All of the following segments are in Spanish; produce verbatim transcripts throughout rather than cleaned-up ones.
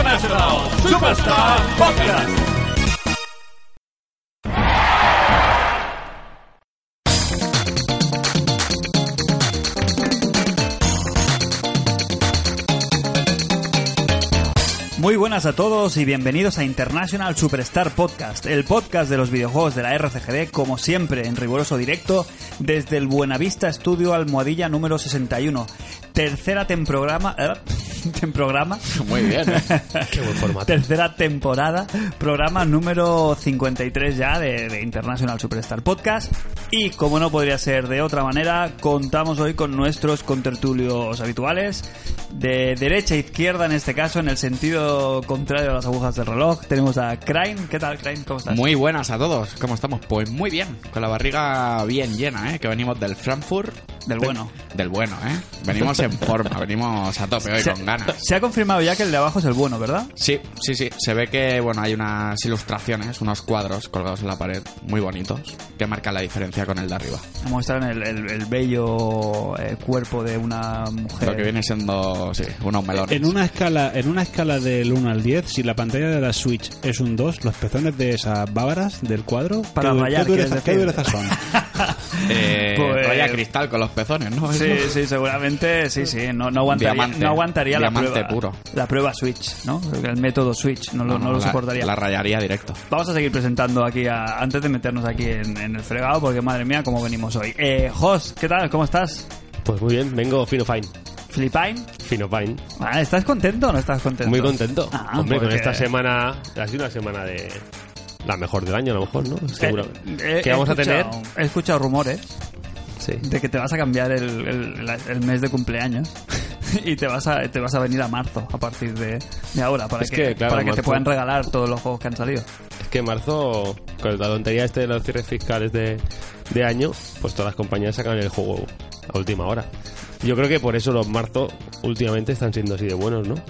International Superstar Podcast. Muy buenas a todos y bienvenidos a International Superstar Podcast, el podcast de los videojuegos de la R C G D, como siempre, en riguroso directo, desde el Buenavista Estudio Almohadilla número sesenta y uno. Tercera temprograma... ¿eh? temprograma. Muy bien, ¿eh? Qué buen formato. Tercera temporada, programa número cincuenta y tres ya de, de International Superstar Podcast. Y como no podría ser de otra manera, contamos hoy con nuestros contertulios habituales, de derecha a izquierda en este caso, en el sentido contrario a las agujas del reloj. Tenemos a Crane. ¿Qué tal, Crane? ¿Cómo estás? Muy buenas a todos. ¿Cómo estamos? Pues muy bien, con la barriga bien llena, ¿eh? Que venimos del Frankfurt. Del bueno. Del bueno, ¿eh? Venimos en forma, venimos a tope hoy, se, con ganas. Se ha confirmado ya que el de abajo es el bueno, ¿verdad? Sí, sí, sí. Se ve que, bueno, hay unas ilustraciones, unos cuadros colgados en la pared muy bonitos que marcan la diferencia con el de arriba. Muestran el, el, el bello eh, cuerpo de una mujer. Lo que viene siendo, sí, unos melones. En una escala, en una escala del uno al diez, si la pantalla de la Switch es un dos, los pezones de esas bávaras del cuadro, para ¿qué, rayar, ¿qué dureza, ¿qué dureza son? eh, pues, raya cristal con los pezones, ¿no? Sí, sí, seguramente, sí, sí. No, no aguantaría, diamante, no aguantaría la diamante prueba. Puro. La prueba Switch, ¿no? El método Switch, no, no, lo, no lo la, soportaría. La rayaría directo. Vamos a seguir presentando aquí, a, antes de meternos aquí en, en el fregado, porque madre mía, cómo venimos hoy. Eh, Jos, ¿qué tal? ¿Cómo estás? Pues muy bien, vengo fino fine. ¿Flipine? Fino fine. Ah, ¿estás contento o no estás contento? Muy contento. Ah, Hombre, porque... con esta semana, ha sido una semana de... la mejor del año, a lo mejor, ¿no? Seguro. Eh, eh, que vamos a tener... He escuchado rumores sí. de que te vas a cambiar el, el, el mes de cumpleaños y te vas a te vas a venir a marzo a partir de, de ahora para es que, que, claro, para que marzo... te puedan regalar todos los juegos que han salido. Es que en marzo, con la tontería este de los cierres fiscales de, de año, pues todas las compañías sacan el juego a última hora. Yo creo que por eso los marzo últimamente están siendo así de buenos, ¿no?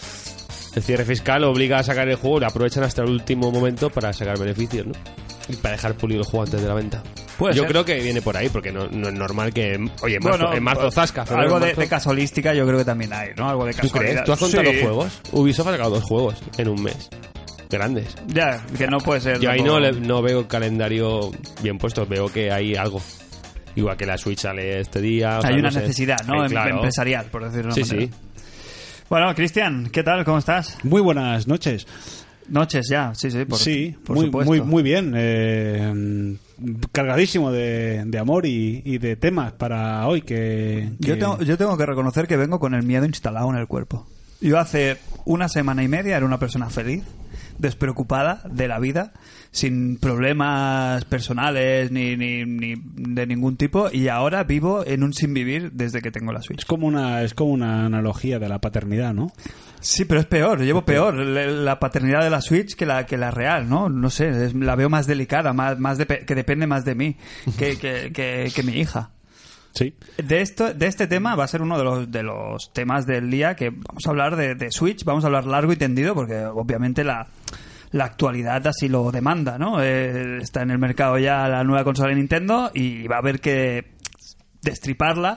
El cierre fiscal obliga a sacar el juego, lo aprovechan hasta el último momento para sacar beneficios, ¿no? Y para dejar pulido el juego antes de la venta. Puede yo ser. creo que viene por ahí, porque no, no es normal que... Oye, en marzo, bueno, en marzo zasca. Pero algo en de, marzo... de casualística yo creo que también hay, ¿no? Algo de ¿Tú casualidad. crees? ¿Tú has contado sí. los juegos? Ubisoft ha sacado dos juegos en un mes. Grandes. Ya, que no puede ser. Yo ahí tampoco... no, le, no veo el calendario bien puesto, veo que hay algo. Igual que la Switch sale este día. O hay sea, una no sé. necesidad, ¿no? Eh, claro. Empresarial, por decirlo de una Sí, manera. sí. Bueno, Cristian, ¿qué tal? ¿Cómo estás? Muy buenas noches. Noches ya, sí, sí, por, sí, por muy, supuesto. muy, muy bien. Eh, cargadísimo de, de amor y, y de temas para hoy. Que, que... Yo, tengo, yo tengo que reconocer que vengo con el miedo instalado en el cuerpo. Yo hace una semana y media era una persona feliz, despreocupada de la vida, sin problemas personales ni, ni, ni de ningún tipo, y ahora vivo en un sin vivir desde que tengo la Switch. Es como una, es como una analogía de la paternidad, ¿no? Sí, pero es peor, yo llevo peor la paternidad de la Switch que la que la real, ¿no? No sé, es, la veo más delicada, más, más de, que depende más de mí que, que, que, que mi hija. Sí. De esto, de este tema va a ser uno de los de los temas del día, que vamos a hablar de, de Switch, vamos a hablar largo y tendido porque obviamente la, la actualidad así lo demanda, ¿no? Eh, está en el mercado ya la nueva consola de Nintendo y va a haber que destriparla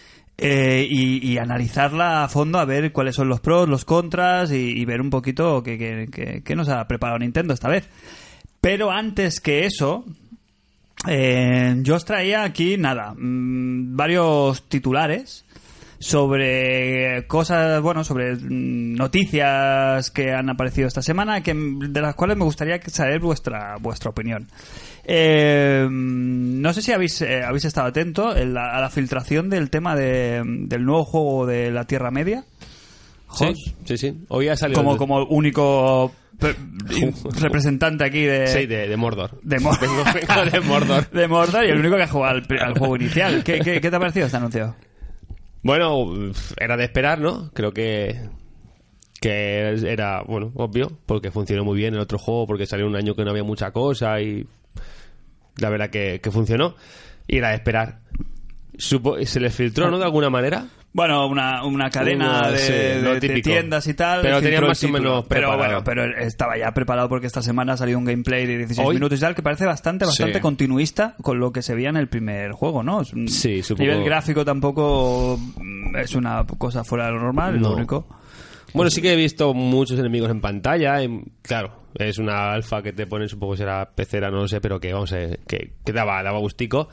eh, y, y analizarla a fondo, a ver cuáles son los pros, los contras y, y ver un poquito qué que, que, que nos ha preparado Nintendo esta vez. Pero antes que eso... Eh, yo os traía aquí, nada, mmm, varios titulares sobre cosas, bueno, sobre noticias que han aparecido esta semana, que de las cuales me gustaría saber vuestra vuestra opinión. Eh, no sé si habéis eh, habéis estado atentos a la, a la filtración del tema de, del nuevo juego de la Tierra Media. Sí, sí, sí. Hoy ha salido como el... como único representante aquí de... Sí, de, de Mordor. De Mordor. Vengo, vengo de Mordor. De Mordor y el único que ha jugado al, al juego inicial. ¿Qué, qué, ¿Qué te ha parecido este anuncio? Bueno, era de esperar, ¿no? Creo que que era, bueno, obvio, porque funcionó muy bien el otro juego, porque salió un año que no había mucha cosa y la verdad que, que funcionó. Y era de esperar. Supo, se les filtró, ¿no? De alguna manera. Bueno, una, una cadena Una, de, sí, de, de tiendas y tal. Pero tenía filtró más el o menos título. Pero preparado. bueno, pero estaba ya preparado porque esta semana salió un gameplay de dieciséis ¿Hoy? minutos y tal, que parece bastante, bastante Sí. continuista con lo que se veía en el primer juego, ¿no? Es un Sí, supongo. nivel gráfico tampoco es una cosa fuera de lo normal, No. lo único. Bueno, sí que he visto muchos enemigos en pantalla. Y, claro, es una alfa que te ponen, supongo que será pecera, no lo sé, pero que vamos a ver, que, que daba, daba gustico.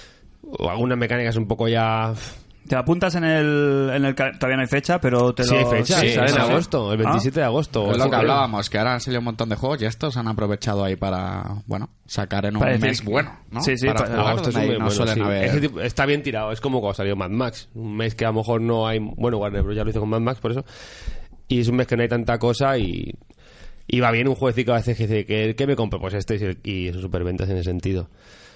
O algunas mecánicas un poco ya... Te apuntas en el, en el... Todavía no hay fecha, pero te Sí, lo... hay fecha, sí, sale en sí. agosto, el veintisiete de agosto. Es o lo que febrero. hablábamos, que ahora han salido un montón de juegos y estos han aprovechado ahí para, bueno, sacar en un Para decir mes que- bueno, ¿no? Sí, sí, para para- jugar, Agosto es donde un ahí mes no bueno, suelen sí. haber... Ese tipo- está bien tirado, es como cuando salió Mad Max. Un mes que a lo mejor no hay... Bueno, Warner Bros. Ya lo hizo con Mad Max, por eso. Y es un mes que no hay tanta cosa y... Y va bien un jueguecito a veces que dice, ¿qué, qué me compro? Pues este y, el, y son superventas en ese sentido.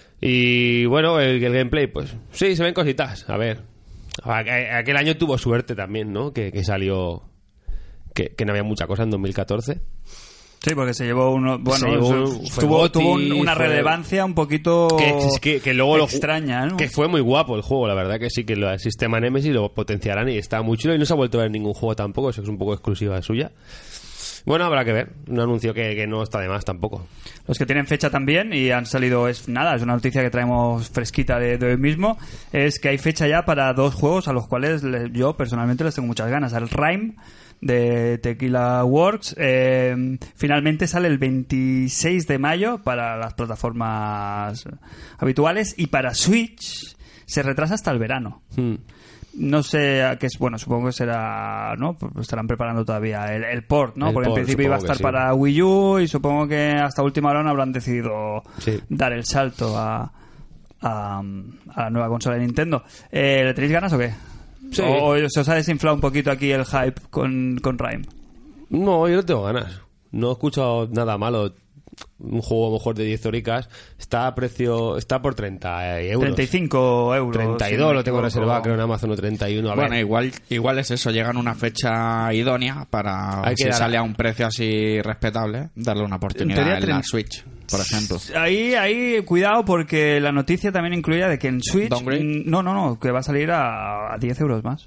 Y bueno, el, el gameplay, pues sí, se ven cositas. A ver, Aqu- aquel año tuvo suerte también, ¿no? Que, que salió... Que, que no había mucha cosa en dos mil catorce. Sí, porque se llevó uno... Bueno, Se llevó- su- fue tuvo, Goti, tuvo un- una fue- relevancia un poquito Que, que, que luego lo ju- extraña, ¿no? Que fue muy guapo el juego, la verdad que sí, que lo- el sistema Nemesis lo potenciarán y está muy chulo y no se ha vuelto a ver ningún juego tampoco, eso es un poco exclusiva suya. Bueno, habrá que ver, un anuncio que, que no está de más tampoco. Los que tienen fecha también y han salido, es nada, es una noticia que traemos fresquita de, de hoy mismo, es que hay fecha ya para dos juegos a los cuales le- yo personalmente les tengo muchas ganas. El Rime de Tequila Works eh, finalmente sale el veintiséis de mayo para las plataformas habituales y para Switch se retrasa hasta el verano. Hmm. No sé a qué es, bueno, supongo que será, ¿no? Pues estarán preparando todavía el, el port, ¿no? El Porque port, en principio iba a supongo estar que sí. para Wii U y supongo que hasta última hora no habrán decidido Sí. dar el salto a, a, a la nueva consola de Nintendo. Eh, ¿Le tenéis ganas o qué? Sí. ¿O se os ha desinflado un poquito aquí el hype con, con Rime? No, yo no tengo ganas. No he escuchado nada malo. Un juego a lo mejor de diez horicas está a precio, está por treinta euros. treinta y cinco euros. treinta y si dos no me lo tengo equivoco. reservado, creo en Amazon o treinta y uno. A Bueno, ver, igual, igual es eso, llegan a una fecha idónea para, Hay que si dar- sale a un precio así respetable, darle una oportunidad teoría, en, la tren- Switch, por ejemplo. Ahí, ahí, cuidado, porque la noticia también incluía de que en Switch... ¿Downgrade? mm, No, no, no, que va a salir a, a diez euros más.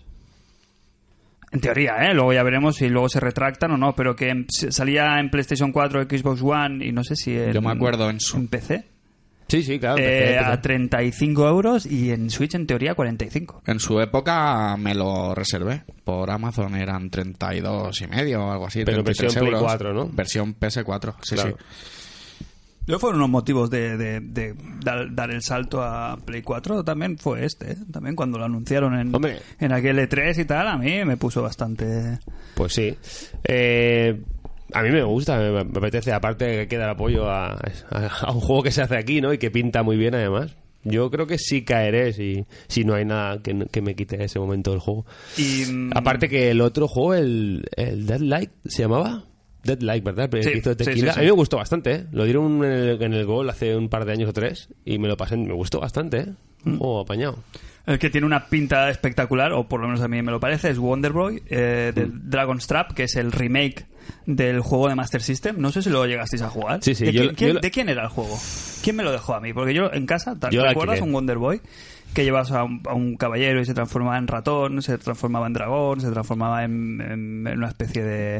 En teoría, ¿eh? Luego ya veremos si luego se retractan o no, pero que en- se- salía en PlayStation cuatro, Xbox One y no sé si en, Yo me acuerdo en su- en P C, sí, sí, claro. eh, empecé, a empecé. treinta y cinco euros y en Switch en teoría cuarenta y cinco. En su época me lo reservé. Por Amazon eran treinta y dos y medio o algo así. Pero treinta y tres versión Play euros. cuatro, ¿no? Versión P S cuatro, sí, Claro. sí. Yo fueron unos motivos de, de- de dar, dar el salto a Play cuatro, también fue este, ¿eh? También cuando lo anunciaron en, Hombre. en aquel E tres y tal, a mí me puso bastante... Pues sí. Eh, a mí me gusta, me, me apetece. Aparte que queda el apoyo a, a- a un juego que se hace aquí, ¿no? Y que pinta muy bien además. Yo creo que sí caeré si, si no hay nada que, que me quite ese momento del juego. Y, mm, Aparte que el otro juego, el, el Deadlight, ¿se llamaba? Deadlight, ¿verdad? El Sí, que hizo de sí, Tequila. sí, sí. A mí me gustó bastante, ¿eh? Lo dieron en el, en el Gol hace un par de años o tres y me lo pasé. Me gustó bastante, ¿eh? Un juego apañado. El que tiene una pinta espectacular, o por lo menos a mí me lo parece, es Wonder Boy eh, de Mm. Dragon's Trap, que es el remake del juego de Master System. No sé si lo llegasteis a jugar. Sí, sí, ¿De, yo- quién, quién- yo lo- ¿de quién era el juego? ¿Quién me lo dejó a mí? Porque yo en casa, ¿te Yo lo recuerdas alquilé. un Wonder Boy? Que llevas a un, a un caballero y se transformaba en ratón, se transformaba en dragón, se transformaba en, en- en una especie de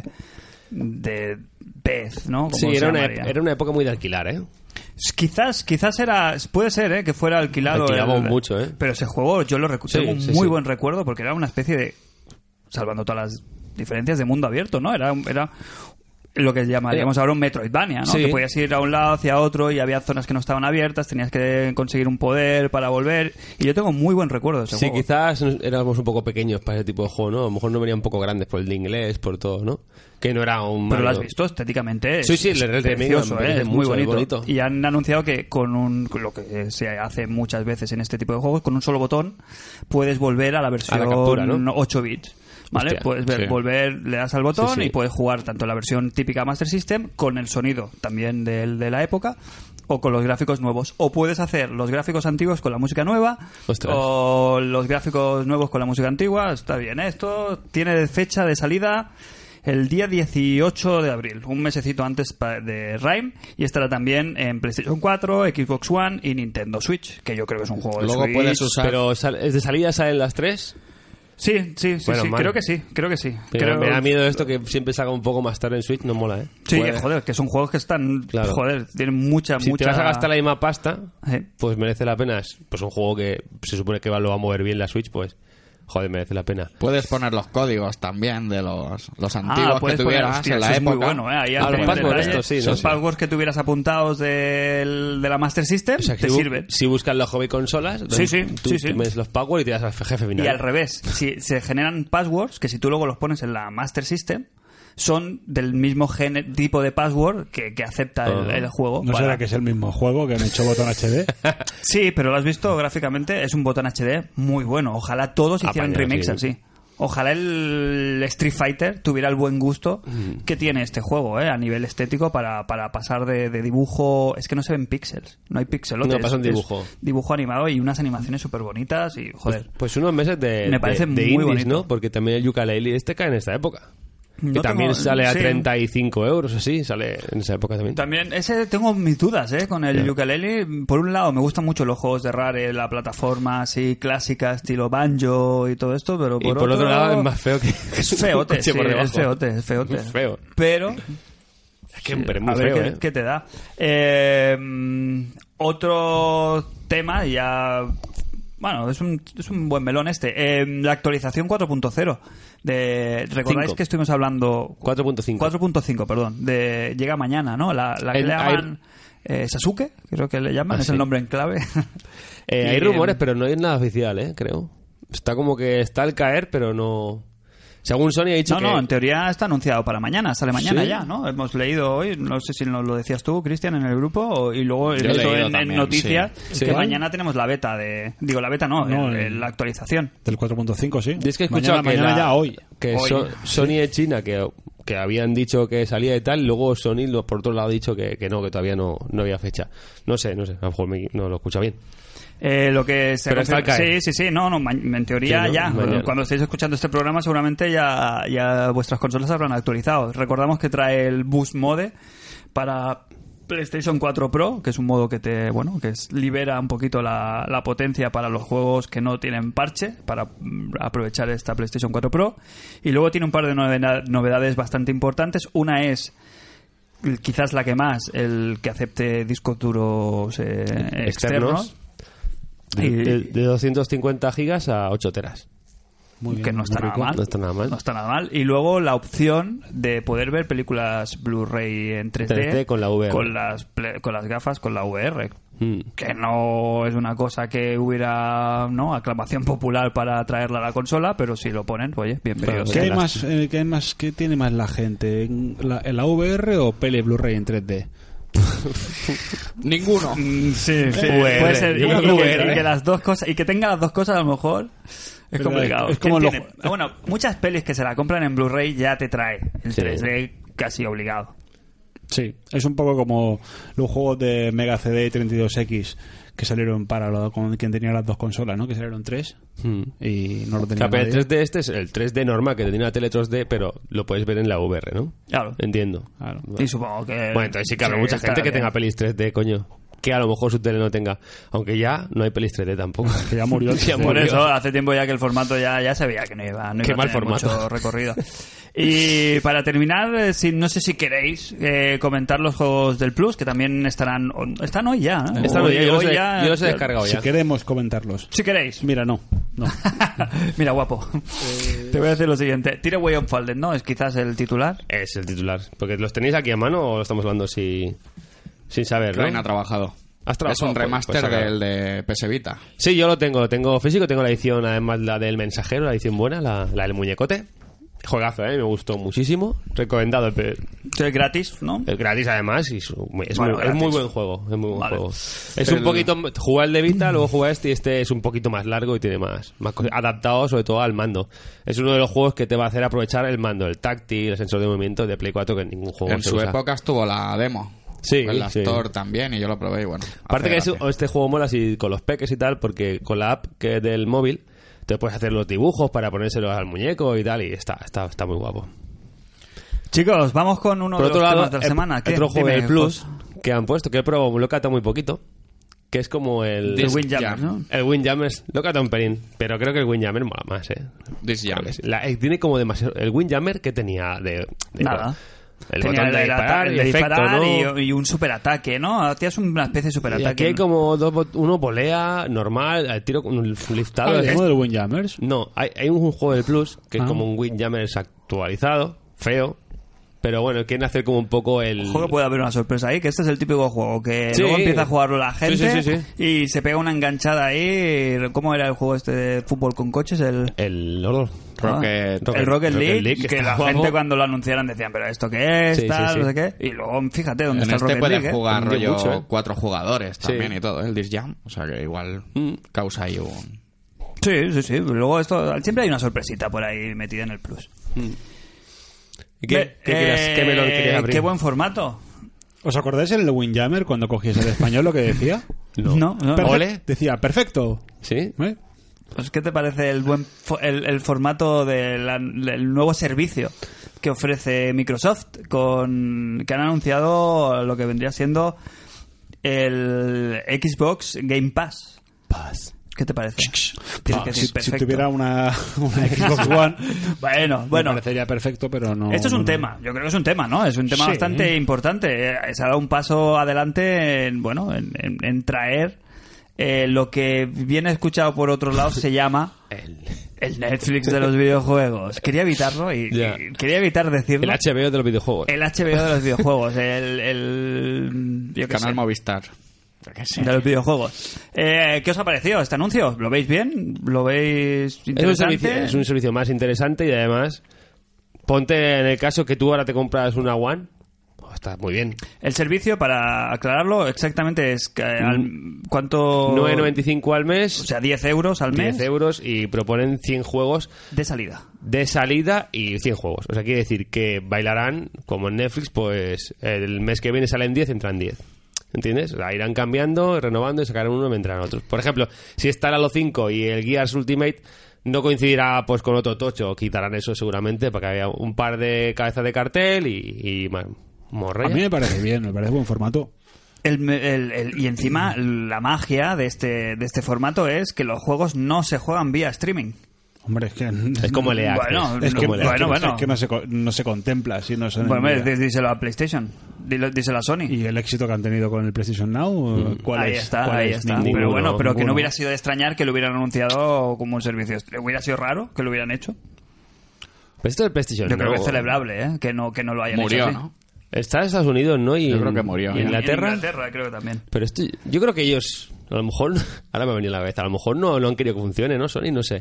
de pez, ¿no? Como Sí, se era una, llamaría. ep- era una época muy de alquilar, ¿eh? Quizás, quizás era, puede ser, ¿eh? Que fuera alquilado. Alquilábamos el- mucho, ¿eh? Pero ese juego yo lo recuerdo, Sí, tengo un sí, muy sí. buen recuerdo porque era una especie de, salvando todas las diferencias de mundo abierto, ¿no? Era, era lo que llamaríamos ahora un Metroidvania, ¿no? Sí. Que podías ir a un lado hacia otro y había zonas que no estaban abiertas, tenías que conseguir un poder para volver. Y yo tengo muy buen recuerdo de ese Sí, juego. quizás nos- éramos un poco pequeños para ese tipo de juego, ¿no? A lo mejor no venían un poco grandes por el de inglés, por todo, ¿no? Que no era un... Pero lo has Mario. visto estéticamente. Es, Sí, sí, el- es el remake precioso, me ¿eh? parece Es muy mucho, es bonito. bonito. Y han anunciado que con un, con lo que se hace muchas veces en este tipo de juegos, con un solo botón puedes volver a la versión captura, ¿no? ocho bits. ¿Vale? Hostia, puedes ver, sí. volver, le das al botón Sí, sí. y puedes jugar tanto la versión típica Master System con el sonido también del, de la época o con los gráficos nuevos. O puedes hacer los gráficos antiguos con la música nueva Ostras. o los gráficos nuevos con la música antigua. Está bien, ¿eh? Esto tiene fecha de salida el día dieciocho de abril, un mesecito antes pa- de Rime, y estará también en PlayStation cuatro, Xbox One y Nintendo Switch, que yo creo que es un juego de Luego Switch. puedes usar... Pero sal- ¿es de salida salen las tres? Sí, sí, sí, Bueno, sí, mal. creo que sí, creo que sí. Pero Creo- me da miedo esto que siempre salga un poco más tarde en Switch, no mola, ¿eh? Sí, Puede. joder, que son juegos que están, Claro. joder, tienen mucha, Si mucha... te vas a gastar la misma pasta, Eh. pues merece la pena. Pues un juego que se supone que va- lo va a mover bien la Switch, pues joder, merece la pena. Puedes poner los códigos también de los, los antiguos Ah, que puedes tuvieras poner, hostia, en la eso es época. muy bueno, ¿eh? Ahí Ah, los hay passwords detalles. estos, sí, ¿no? Los Sí. passwords que tuvieras apuntados del, de la Master System O sea, que te si, bu- sirven. si buscas los hobby consolas, Sí, sí, tú, sí, sí. tú ves los passwords y te das al jefe final. Y al revés, si se generan passwords que si tú luego los pones en la Master System son del mismo gene- tipo de password que, que acepta el, Ajá. el juego. ¿No para- será que es el mismo juego que han hecho botón H D? Sí, pero lo has visto gráficamente, es un botón H D muy bueno. Ojalá todos hicieran Apañado, remakes sí. así. Ojalá el Street Fighter tuviera el buen gusto Mm. que tiene este juego, ¿eh? A nivel estético para, para pasar de, de dibujo... Es que no se ven píxeles, no hay píxelotes. No, pasa un es dibujo. dibujo animado y unas animaciones súper bonitas y, joder... Pues unos meses de, Me parece de, de muy indies, bonito. ¿no? Porque también el Yooka-Laylee este cae en esta época. No que también tengo- sale a sí. treinta y cinco euros, así, sale en esa época también. También, ese tengo mis dudas, ¿eh? Con el Ya. Yooka-Laylee. Por un lado, me gustan mucho los juegos de Rare, la plataforma así clásica, estilo Banjo y todo esto, pero por, y por otro lado es más feo que... Es feote, coche sí, por debajo. es feote, es feote. Es feo. Pero... Es que pero es muy a ver feo, qué, ¿eh? qué te da. Eh, mm, otro tema, ya... Bueno, es un, es un buen melón este. Eh, la actualización cuatro punto cero. De, ¿recordáis Cinco. que estuvimos hablando... cuatro punto cinco. cuatro punto cinco, perdón. De, llega mañana, ¿no? La, la que En- le llaman... eh, Sasuke, creo que le llaman. Ah, es sí. el nombre en clave. Eh, Y, hay rumores, eh, pero no hay nada oficial, ¿eh? Creo. Está como que está al caer, pero no... Según Sony ha dicho No, que... no, en teoría está anunciado para mañana, sale mañana ¿Sí? ya, ¿no? Hemos leído hoy, no sé si nos lo decías tú, Cristian, en el grupo, o- y luego he Yo he visto leído en, en también, noticias sí. que Sí. mañana tenemos la beta de... Digo, la beta no, No, el- el- la actualización. Del cuatro punto cinco, sí. Y es que he mañana, escuchado que, mañana la- ya hoy. que Hoy. So- Sony de China, que, que habían dicho que salía y tal, y luego Sony, lo- por otro lado, ha dicho que, que no, que todavía no, no había fecha. No sé, no sé, a lo mejor me- no lo escucha bien. Eh, lo que se Pero está al caer. Sí, sí, sí, no, no, ma- en teoría Sí, ¿no? ya. Mañana. Cuando estéis escuchando este programa seguramente ya, ya vuestras consolas habrán actualizado. Recordamos que trae el Boost Mode para PlayStation cuatro Pro, que es un modo que te, bueno, que es- libera un poquito la, la potencia para los juegos que no tienen parche, para mm, aprovechar esta PlayStation cuatro Pro. Y luego tiene un par de novena- novedades bastante importantes. Una es quizás la que más, el que acepte discos duros eh, externos. Externos. De, Y- de- de doscientos cincuenta gigas a ocho teras. Muy bien, que no está muy nada rico. mal. No está nada mal. No está nada mal. Y luego la opción de poder ver películas Blu-ray en tres D, tres D con la V R. Con las, ple- con las gafas, con la V R. Mm. Que no es una cosa que hubiera, ¿no?, aclamación popular para traerla a la consola, pero si lo ponen, oye, bienvenidos. ¿Qué, hay Lástima. más, eh, ¿Qué hay más? ¿Qué tiene más la gente? ¿En la, en la V R o pele Blu-ray en tres D? Ninguno. Mm, Sí, sí. V R, Puede ser. yo Y, creo que y V que, R. y que las dos cosas, y que tenga las dos cosas a lo mejor es Pero complicado. es como ¿Quién lo- tiene? Bueno, muchas pelis que se la compran en Blu-ray ya te trae el Sí. tres D casi obligado. Sí, es un poco como los juegos de Mega C D y treinta y dos X que salieron para lo, con quien tenía las dos consolas, ¿no? Que salieron tres Mm. y no lo tenía O sea, pero el nadie. tres D este es el tres D normal que tenía una tele tres D, pero lo puedes ver en la V R, ¿no? Claro. Entiendo. Claro. Y supongo que... Bueno, entonces sí que habrá mucha está gente que bien. tenga pelis tres D, coño. Que a lo mejor su tele no tenga. Aunque ya no hay pelis tres D tampoco. Que ya murió. Ya Por murió. eso, hace tiempo ya que el formato ya, ya se veía que no iba, no Qué iba a mal tener formato. mucho recorrido. Y para terminar, eh, si, no sé si queréis eh, comentar los juegos del Plus, que también estarán están hoy ya, ¿no? Están hoy, yo los he- yo los he descargado Si ya. queremos comentarlos. Si queréis. Mira, no. no. Mira, guapo. Te voy a decir lo siguiente. Tire Way Unfolded, ¿no? Es quizás el titular. Es el titular. Porque los tenéis aquí a mano o lo estamos hablando si, sin saber, Ryan ¿no? ha trabajado. ¿Has Es trabajado? un Pues- remaster pues saca. del de P S Vita. Sí, yo lo tengo. Lo tengo físico. Tengo la edición, además, la del mensajero, la edición buena, la, la del muñecote. Juegazo, ¿eh? Me gustó muchísimo. Recomendado. El, Es gratis, ¿no? el gratis, además. Y su- es, Bueno, muy, es gratis. muy buen juego. Es muy buen Vale. juego. Es El- un poquito... Jugar el de Vita, luego jugar este y este es un poquito más largo y tiene más, más cosas. Adaptado, sobre todo, al mando. Es uno de los juegos que te va a hacer aprovechar el mando, el táctil, el sensor de movimiento de Play cuatro que en ningún juego En se su usa. época estuvo la demo. Sí, En la sí. Store también y yo lo probé y bueno. Aparte hace que es- gracia. este juego mola así con los peques y tal, porque con la app que es del móvil te puedes hacer los dibujos para ponérselos al muñeco y tal, y está, está, está muy guapo. Chicos, vamos con uno Por de otro los lado, temas de la el- semana. ¿Qué? otro juego Dime, del Plus Jos. que han puesto, que he probado, lo he catado muy poquito, que es como el... El Disc Windjammer, Jam. ¿no? El Windjammer, lo he catado un pelín, pero creo que el Windjammer mola más, eh. This Jam. La- eh, tiene como demasiado... El Windjammer que tenía de... de- Nada. El Tenía botón de el, disparar, ata- y de efecto, disparar ¿no? y, y un superataque, ¿no? Hacías una especie de Y superataque. aquí hay como dos bot- uno volea, normal, al tiro con un liftado. Ah, ¿el Es- demo del Windjammers? No, hay, hay un juego del Plus que Ah. es como un Windjammers actualizado, feo, pero bueno, quieren hacer como un poco el... Ojo que puede haber una sorpresa ahí, que este es el típico juego que Sí. luego empieza a jugarlo la gente Sí, sí, sí, sí. y se pega una enganchada ahí. ¿Cómo era el juego este de fútbol con coches? El El... Rocket, Rocket- el Rocket League, que, está la guapo. gente cuando lo anunciaran decían, pero ¿esto qué es? Sí, sí, tal, sí. no sé qué. Y luego, fíjate dónde En está este el Rocket puedes League. ¿eh? jugar Vendió rollo mucho, ¿eh? cuatro jugadores Sí. también y todo, ¿eh? el Disc Jam. O sea que igual Mm. causa ahí un... Sí, sí, sí. Luego esto, siempre hay una sorpresita por ahí metida en el Plus. ¿Y qué, Ve- qué, querías- eh, qué melón querías abrir? qué buen formato. ¿Os acordáis en el Windjammer cuando cogías el español lo que decía? No. No, no. Perfe- Ole. Decía, perfecto. ¿Sí? ¿Eh? Pues, ¿qué te parece el buen fo- el, el formato de la- del nuevo servicio que ofrece Microsoft, con que han anunciado lo que vendría siendo el Xbox Game Pass? ¿Qué te parece? Tienes que Ah, si, decir si perfecto. tuviera una, una Xbox One, Bueno, bueno. me parecería perfecto, pero no... Esto es un no, no. tema, yo creo que es un tema, ¿no? Es un tema Sí. bastante importante. Eh, Se ha dado un paso adelante en, bueno, en, en- en traer eh, lo que bien escuchado por otros lados se llama El, el Netflix de los videojuegos. Quería evitarlo y, Ya. y quería evitar decirlo. el H B O de los videojuegos. El H B O de los videojuegos, el, el yo qué Canal sé, Movistar. Yo qué sé. de los videojuegos. Eh, ¿Qué os ha parecido este anuncio? ¿Lo veis bien? ¿Lo veis Es un, interesante? servicio, es un servicio más interesante y además, ponte en el caso que tú ahora te compras una One, pues está muy bien. El servicio, para aclararlo, exactamente es que, al- ¿cuánto? nueve noventa y cinco al mes, O sea, diez euros al mes diez euros y proponen cien juegos de salida. de salida y cien juegos. O sea, quiere decir que bailarán, como en Netflix, pues el mes que viene salen diez, entran diez. ¿Entiendes? O sea, irán cambiando, renovando y sacarán uno, vendrán otros. Por ejemplo, si está el Halo cinco y el Gears Ultimate, no coincidirá pues con otro tocho. Quitarán eso seguramente para que haya un par de cabezas de cartel y, y ma- morralla. A mí me parece bien, me parece buen formato. El, el- el- y encima, la magia de este, de este formato es que los juegos no se juegan vía streaming. Hombre, es que... Es como el E A Access. Bueno, Es no, que, como el es E A que- bueno, es bueno. que no se, co- no se contempla, si no son... Bueno, dí- díselo a PlayStation, dilo- díselo a Sony. ¿Y el éxito que han tenido con el PlayStation Now? ¿Cuál Ahí es? está, ¿Cuál ahí es? está. Ninguno, Pero bueno, pero que no ninguno. hubiera sido de extrañar que lo hubieran anunciado como un servicio. Hubiera sido raro que lo hubieran hecho. Pero esto del PlayStation Yo creo que no. es celebrable, ¿eh? Que no, que no lo hayan Murió, hecho así. ¿no? Está en Estados Unidos, ¿no? Y Yo en- creo que murió, ¿Y ¿eh? en En Inglaterra? Inglaterra creo que también. Pero esto, yo creo que ellos, a lo mejor, ahora me ha venido a la cabeza, a lo mejor no, no han querido que funcione, ¿no? Sony, no sé.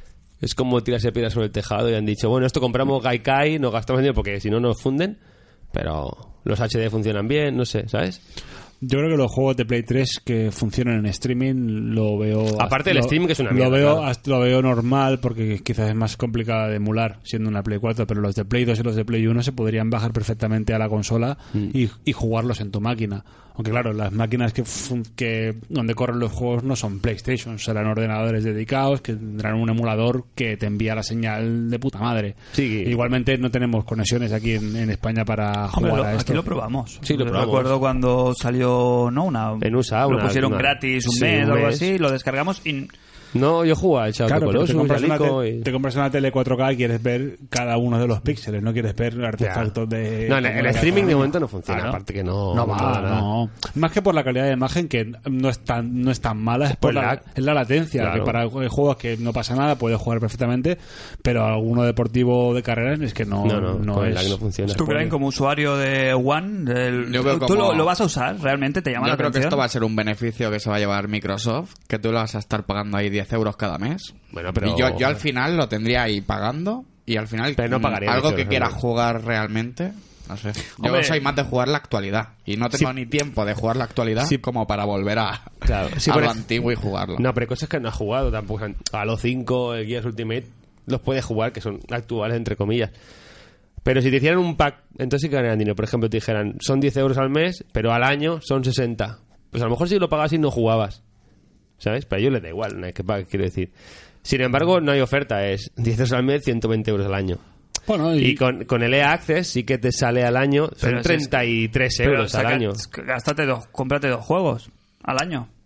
Es como tirarse piedras sobre el tejado y han dicho, bueno, esto compramos Gaikai, no gastamos dinero porque si no nos funden, pero los H D funcionan bien, no sé, ¿sabes? Yo creo que los juegos de Play tres que funcionan en streaming lo veo... Aparte del lo- streaming, que es una Lo mierda, veo, claro. hasta- lo veo normal porque quizás es más complicado de emular siendo una Play cuatro, pero los de Play dos y los de Play uno se podrían bajar perfectamente a la consola Mm. y, y jugarlos en tu máquina. Aunque claro, las máquinas que, fun- que donde corren los juegos no son PlayStation, serán ordenadores dedicados que tendrán un emulador que te envía la señal de puta madre. Sí. Igualmente no tenemos conexiones aquí en, en España para Hombre, jugar lo- a esto. aquí lo probamos. Sí, lo Yo probamos. recuerdo cuando salió, ¿no? Una, En U S A, lo una- pusieron una- gratis un sí, mes un o algo mes. así, lo descargamos y... No, yo juego al Shadow Claro, pero te Colossus, compras, al una Ico te, y... te compras una tele cuatro K y quieres ver cada uno de los píxeles, no quieres ver artefactos de... No, en el como streaming de cada- momento no funciona, Claro. aparte que no... No no va, da nada. no. Más que por la calidad de imagen, que no es tan, no es tan mala, es por el la, lag. es la latencia, Claro. que para juegos que no pasa nada puedes jugar perfectamente, pero alguno deportivo de carreras es que no, No, no, con el es... lag no funciona. ¿Tú, Brian, como usuario de One, del- Yo veo ¿tú como- lo, lo vas a usar? ¿Realmente te llama Yo la creo que atención? esto va a ser un beneficio que se va a llevar Microsoft, que tú lo vas a estar pagando ahí diez euros cada mes. Bueno, pero... Y yo, yo al final lo tendría ahí pagando y al final Pero no mm, pagaría algo diez que euros, quiera ¿no? jugar realmente, no sé. Yo Hombre, soy más de jugar la actualidad y no tengo ni tiempo de jugar la actualidad Sí. como para volver a, Claro, sí, a por lo ej- antiguo y jugarlo. No, pero hay cosas que no has jugado tampoco. A los cinco, el Gears Ultimate, los puedes jugar, que son actuales, entre comillas. Pero si te hicieran un pack, entonces sí que ganarían dinero. Por ejemplo, te dijeran, son diez euros al mes, pero al año son sesenta. Pues a lo mejor si lo pagas y no jugabas. ¿Sabes? Pero a ellos les da igual, no hay que pagar, quiero decir. Sin embargo, no hay oferta, es diez euros al mes, ciento veinte euros al año. Bueno, Y con, con el E A Access sí que te sale al año, son Pero si es- treinta y tres Pero euros al saca- año. Gástate dos, cómprate dos juegos al año.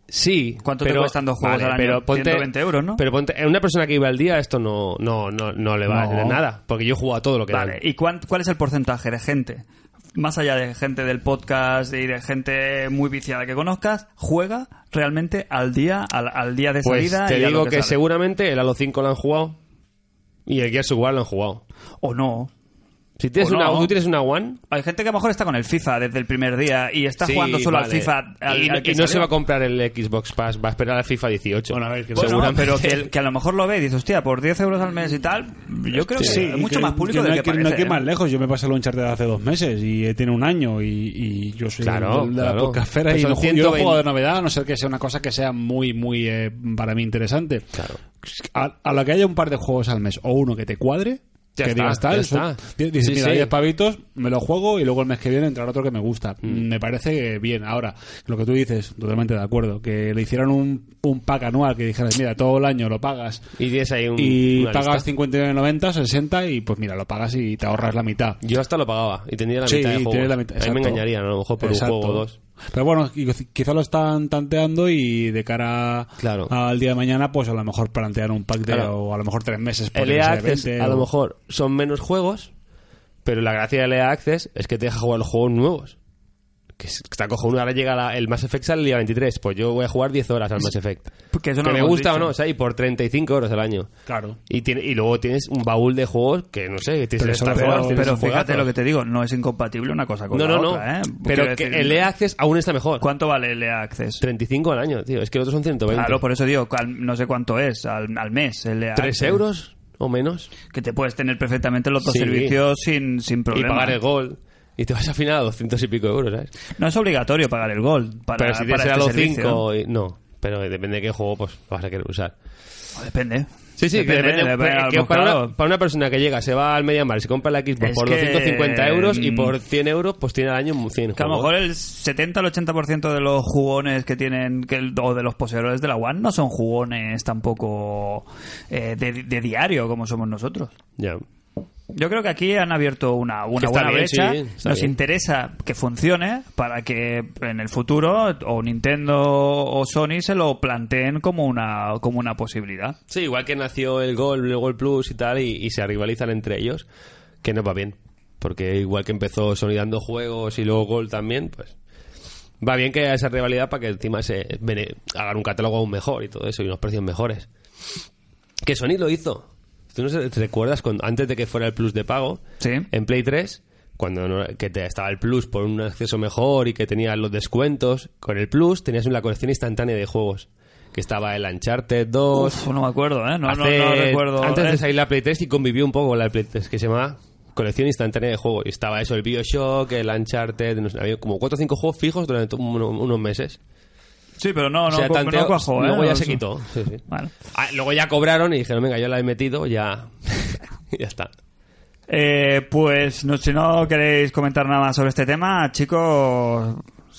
Sí. ¿Cuánto pero, te cuestan dos juegos vale, al año? Pero ponte, ciento veinte euros, ¿no? Pero ponte, a una persona que vive al día esto no, no, no, no le va No. a hacer nada. Porque yo juego a todo lo que Vale, dan. ¿y cuán- cuál es el porcentaje de gente, más allá de gente del podcast y de gente muy viciada que conozcas, juega realmente al día, al, al día de Pues salida? te y a digo lo que, sale? seguramente el Halo cinco lo han jugado y el Gears of War lo han jugado. O no. Si tienes O una, no. tú tienes una One Hay gente que a lo mejor está con el FIFA desde el primer día y está sí, jugando solo vale. al FIFA al, y, al que y no se salió. va a comprar el Xbox Pass, va a esperar al FIFA dieciocho. Bueno, a ver, que Bueno, seguramente. pero que, que a lo mejor lo ve y dice, hostia, por diez euros al mes y tal, yo creo que Sí, es mucho que- más público que no del hay que que, no hay parece. que ir más ¿eh? lejos. Yo me pasé el Uncharted hace dos meses y eh, tiene un año y, y yo soy Claro, el de la claro. podcastfera Pues y son no, ju- yo no ciento veinte. juego de novedad, a no ser que sea una cosa que sea muy, muy eh, para mí interesante. Claro. A, a lo que haya un par de juegos al mes o uno que te cuadre, Ya que está, digas tal, ya son- está. di- dices, Sí, mira, sí. diez pavitos, me lo juego y luego el mes que viene entrará otro que me gusta. Mm. Me parece bien. Ahora, lo que tú dices, totalmente de acuerdo, que le hicieran un, un pack anual, que dijeras, mira, todo el año lo pagas Y tienes ahí un, y una pagas lista. cincuenta y nueve noventa, sesenta y pues mira, lo pagas y te ahorras la mitad. Yo hasta lo pagaba y tenía la Sí, mitad de juegos. tienes la mitad, a mí me exacto. engañarían a lo mejor por Exacto. un juego o dos. Pero bueno, y quizá lo están tanteando y de cara Claro. al día de mañana, pues a lo mejor plantear un pack de Claro. o a lo mejor tres meses. por El yo E que A sé, Access veinte a lo o- mejor son menos juegos, pero la gracia del E A Access es que te deja jugar los juegos nuevos. Que es- está cojonudo. Ahora llega la- el Mass Effect sale el día veintitrés, pues yo voy a jugar diez horas al Mass Effect. Porque eso no que lo me hemos gusta dicho. o no, o sea, y por treinta y cinco euros al año. Claro. Y, tiene, y luego tienes un baúl de juegos que no sé, que tienes Pero el solo Star Wars, juegos- tienes Pero un fíjate juegazo. lo que te digo, no es incompatible una cosa con No, la no, no. otra, ¿eh? Pero Quiero que decir, el E A Access aún está mejor. ¿Cuánto vale el E A Access? treinta y cinco al año, tío. Es que los otros son ciento veinte. Claro, por eso digo, al- no sé cuánto es al, al mes el E A ¿Tres Access. euros o menos? Que te puedes tener perfectamente los dos Sí. servicios sin, sin Y problema. pagar el Gold. Y te vas al final a doscientos y pico euros, ¿sabes? No es obligatorio pagar el Gold para, pero si tienes para el este Halo servicio. cinco... y- no, pero depende de qué juego, pues lo vas a querer usar. Depende. Sí, sí, que Depende, depende, depende, a lo que mejor, para, claro. una, para una persona que llega, se va al MediaMarkt, se compra la Xbox Es por que, doscientos cincuenta euros y mm, por cien euros, pues tiene al año cien Que a lo juegos. mejor el setenta al ochenta por ciento de los jugones que tienen, que el- o de los poseedores de la One, no son jugones tampoco eh, de, de diario como somos nosotros. Ya. Yo creo que aquí han abierto una, una Que está buena bien, brecha. sí, está Nos bien. interesa que funcione para que en el futuro o Nintendo o Sony se lo planteen como una, como una posibilidad. Sí, igual que nació el Gold, luego el Plus y tal, y, y se rivalizan entre ellos, que no va bien. Porque igual que empezó Sony dando juegos y luego Gold también, pues va bien que haya esa rivalidad para que encima se bene- hagan un catálogo aún mejor y todo eso, y unos precios mejores. Que Sony lo hizo. ¿Tú no sé, te recuerdas cuando, antes de que fuera el Plus de pago? Sí. En Play tres, cuando no- que te estaba el Plus por un acceso mejor y que tenías los descuentos, con el Plus tenías una colección instantánea de juegos. Que estaba el Uncharted dos... Uf, no me acuerdo, ¿eh? No, no, hace- no recuerdo. Antes ¿eh? de salir la Play tres y convivió un poco con la Play tres, que se llama colección instantánea de juegos. Y estaba eso, el BioShock, el Uncharted, no sé, había como cuatro o cinco juegos fijos durante uno- unos meses. Sí, pero no, no, O sea, co- tanteo- no cuajó, ¿eh? luego ya No, se eso- quitó. Sí, sí. Bueno. Ah, luego ya cobraron y dijeron, venga, yo la he metido, ya... ya está. Eh, pues no, si no queréis comentar nada más sobre este tema, chicos,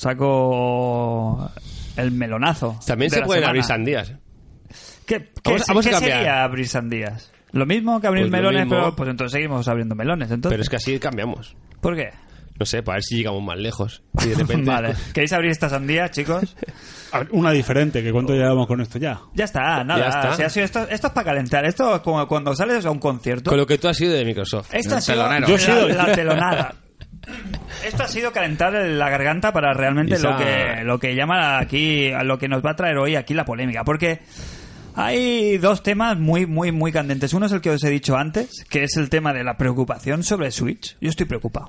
saco el melonazo. También de se la pueden semana. abrir sandías. ¿Qué, qué, Vamos- vamos a qué cambiar. sería abrir sandías? Lo mismo que abrir Pues lo melones, mismo. pero pues entonces seguimos abriendo melones. Entonces, Pero es que así cambiamos. ¿por qué? No sé, para ver si llegamos más lejos. Y de repente... Vale. ¿Queréis abrir esta sandía, chicos? A ver, una diferente, que cuánto llevamos con esto ya. Ya está, nada. Ya está. O sea, si esto, esto es para calentar. Esto es como cuando sales a un concierto. Con lo que tú has sido de Microsoft. Esto ha sido telonero. Yo he sido- la, la telonada. Esto ha sido calentar la garganta para realmente Isa. lo que lo que llama aquí, a lo que nos va a traer hoy aquí la polémica, porque hay dos temas muy muy muy candentes. Uno es el que os he dicho antes, que es el tema de la preocupación sobre Switch. Yo estoy preocupado.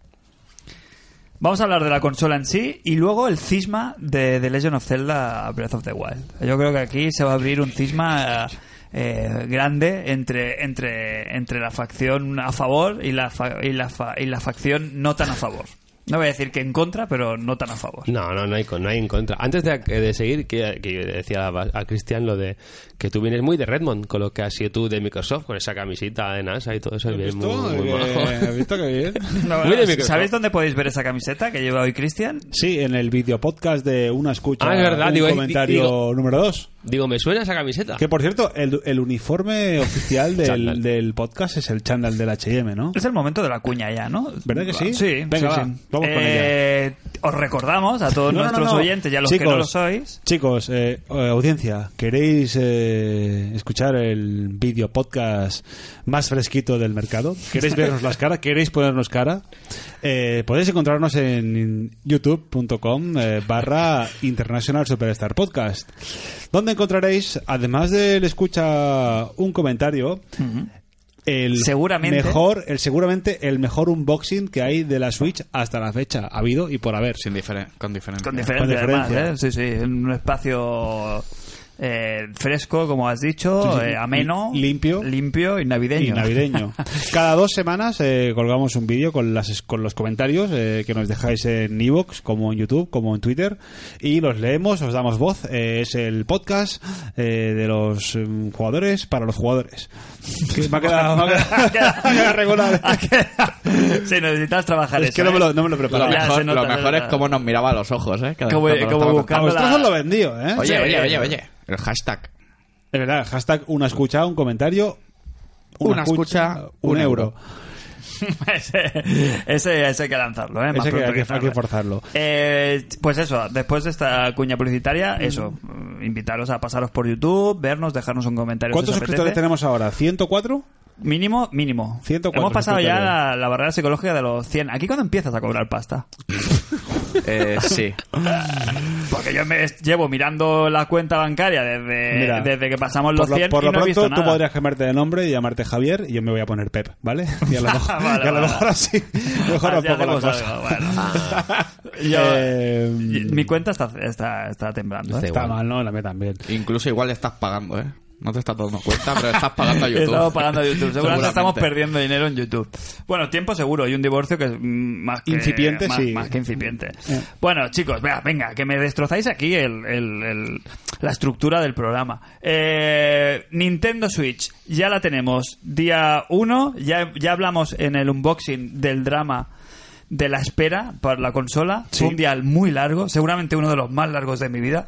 Vamos a hablar de la consola en sí y luego el cisma de The Legend of Zelda Breath of the Wild. Yo creo que aquí se va a abrir un cisma eh, grande entre, entre, entre la facción a favor y la, fa- y, la fa- y la facción no tan a favor. No voy a decir que en contra, pero no tan a favor. No, no, no hay, con- no hay en contra. Antes de, de seguir, que, que yo decía a, a Cristian lo de que tú vienes muy de Redmond con lo que has sido tú de Microsoft, con esa camisita de NASA y todo eso. y vienes muy, muy majo. ¿Has visto qué bien? No, Muy de Microsoft. ¿Sabéis dónde podéis ver esa camiseta que lleva hoy Cristian? Sí, en el video podcast de Una Escucha, Ah, es verdad, un digo, comentario digo- número dos. Digo, me suena esa camiseta. Que por cierto, el, el uniforme oficial del, Chándal. del podcast es el chándal del H y M, ¿no? Es el momento de la cuña ya, ¿no? ¿Verdad que sí? Sí, Venga, sí, va, sí. vamos con Eh, os recordamos a todos No, no, nuestros no, no. oyentes y a los Chicos, que no lo sois. Chicos, eh, eh, audiencia, ¿queréis eh, escuchar el vídeo podcast más fresquito del mercado? ¿Queréis vernos las caras? ¿Queréis ponernos cara? Eh, podéis encontrarnos en youtube punto com eh, barra International Superstar Podcast, donde encontraréis, además del escucha un comentario, Uh-huh. el Seguramente. mejor, el seguramente el mejor unboxing que hay de la Switch hasta la fecha, ha habido y por haber. Sin diferen- con diferencia. Con diferencia, Con diferencia. además, ¿eh? Sí, sí, en un espacio eh, fresco, como has dicho, Sí, sí. eh, ameno, Limpio. limpio y navideño. Y navideño. Cada dos semanas eh, colgamos un vídeo con las con los comentarios eh, que nos dejáis en iVoox, como en YouTube, como en Twitter, y los leemos, os damos voz. Eh, es el podcast eh, de los mm, jugadores para los jugadores. Que me ha quedado, me ha quedado- me ha quedado regular. Sí, necesitas trabajar Es eso. que no me ¿eh? lo, no me lo he Lo preparado. Ya, mejor, se nota, lo se mejor nota. es cómo nos miraba a los ojos, ¿eh? Cada vez Como- cuando lo como estaba buscando A contando. vosotros la- os lo vendió, ¿eh? Oye, Sí. oye, oye, oye. El hashtag. Es verdad, hashtag una escucha, un comentario, Una escucha, un un euro. euro. ese, ese, ese hay que lanzarlo, ¿eh? Más Ese que pronto hay que, hay tarde. que forzarlo. Eh, pues eso, después de esta cuña publicitaria, eso, invitaros a pasaros por YouTube, vernos, dejarnos un comentario. si ¿Cuántos os suscriptores apetece. tenemos ahora? ¿ciento cuatro? Mínimo, mínimo. ciento cuatro Hemos pasado ya suscriptores. la, la barrera psicológica de los cien. ¿Aquí cuando empiezas a cobrar pasta? Eh, sí. Porque yo me llevo mirando la cuenta bancaria desde, Mira, desde que pasamos los Por lo, cien por y lo no he pronto, visto tú nada. podrías cambiarte de nombre y llamarte Javier, y yo me voy a poner Pep, ¿vale? Y a lo mejor, Vale, y a lo vale. mejor así mejora un Así poco la hacemos cosa. algo, bueno. Yo- Eh, mi cuenta está, está, está temblando. ¿eh? Sí. Está igual. mal, ¿no? La mía también. Incluso igual estás pagando, ¿eh? No te estás dando cuenta, pero estás pagando a YouTube. Estamos pagando a YouTube. Seguramente, Seguramente. estamos perdiendo dinero en YouTube. Bueno, tiempo seguro. Y un divorcio que es mm, más que... Incipiente, más, sí. Más que incipiente. Eh. Bueno, chicos, vea, venga, que me destrozáis aquí el, el- el- la estructura del programa. Eh, Nintendo Switch, ya la tenemos. Día uno, ya, ya hablamos en el unboxing del drama de la espera para la consola. Sí. Fue un día muy largo, seguramente uno de los más largos de mi vida.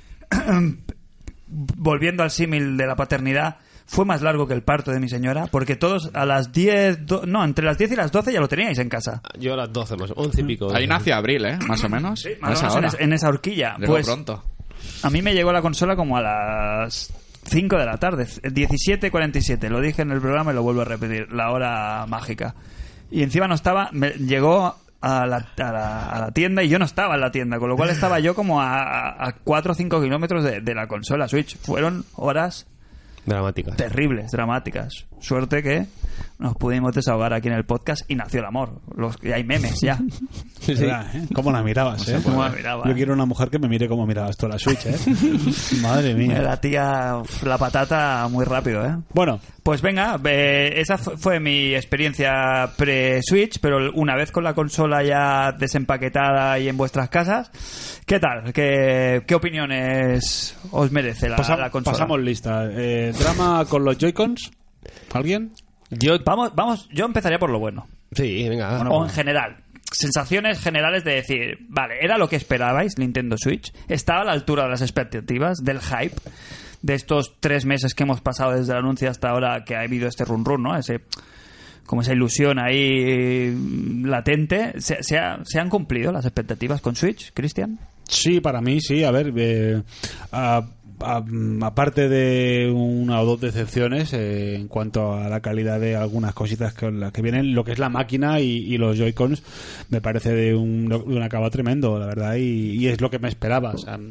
Volviendo al símil de la paternidad, fue más largo que el parto de mi señora, porque todos a las diez, do- no, entre las diez y las doce ya lo teníais en casa. Yo a las doce más, once y pico. Ahí nació abril, ¿eh? Más o menos. Sí, A más o esa menos en, hora. es- en esa horquilla. Llegó Pues pronto. a mí me llegó la consola como a las cinco de la tarde, diecisiete cuarenta y siete. Lo dije en el programa y lo vuelvo a repetir, la hora mágica. Y encima no estaba, me llegó a la, a la, a la tienda y yo no estaba en la tienda, con lo cual estaba yo como a cuatro o cinco kilómetros de, de la consola Switch. Fueron horas Dramáticas. terribles, dramáticas. Suerte que nos pudimos desahogar aquí en el podcast y nació el amor. Los, y hay memes ya. ¿Verdad, eh? ¿Cómo la mirabas, eh? Cómo la miraba, Yo eh. quiero una mujer que me mire como mirabas tú la Switch, ¿eh? Madre mía. La tía, uf, la patata muy rápido, ¿eh? Bueno, Pues venga, eh, esa fu- fue mi experiencia pre-Switch, pero una vez con la consola ya desempaquetada y en vuestras casas, ¿qué tal? ¿Qué, qué opiniones os merece la, pasa- la consola? pasamos lista. Eh, ¿Drama con los Joy-Cons? ¿Alguien? Yo... Vamos, vamos, yo empezaría por lo bueno. Sí, venga. o en general. Sensaciones generales de decir, vale, era lo que esperabais Nintendo Switch, estaba a la altura de las expectativas, del hype, de estos tres meses que hemos pasado desde el anuncio hasta ahora que ha habido este run run, ¿no? Ese, como esa ilusión ahí mm, latente. ¿Se, se, ha- ¿Se han cumplido las expectativas con Switch, Cristian? Sí, para mí sí. A ver, eh, a- a- aparte de una o dos decepciones eh, en cuanto a la calidad de algunas cositas con las que vienen, lo que es la máquina y, y los Joy-Cons me parece de un, de un acabado tremendo, la verdad, y, y es lo que me esperaba. O sea,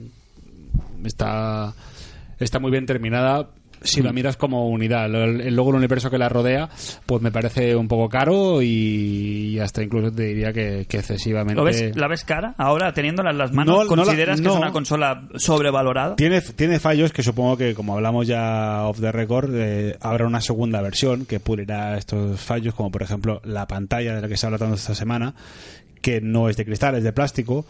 está, está muy bien terminada. Si la miras como unidad, el, el- luego el universo que la rodea, pues me parece un poco caro y, y hasta incluso te diría que, que excesivamente. ¿Lo ves, ¿La ves cara? Ahora, teniéndola en las manos, No, no la- ¿consideras que no. es una consola sobrevalorada? Tiene, tiene fallos que supongo que, como hablamos ya off the record, eh, habrá una segunda versión que pulirá estos fallos, como por ejemplo la pantalla de la que se habla tanto esta semana, que no es de cristal, es de plástico.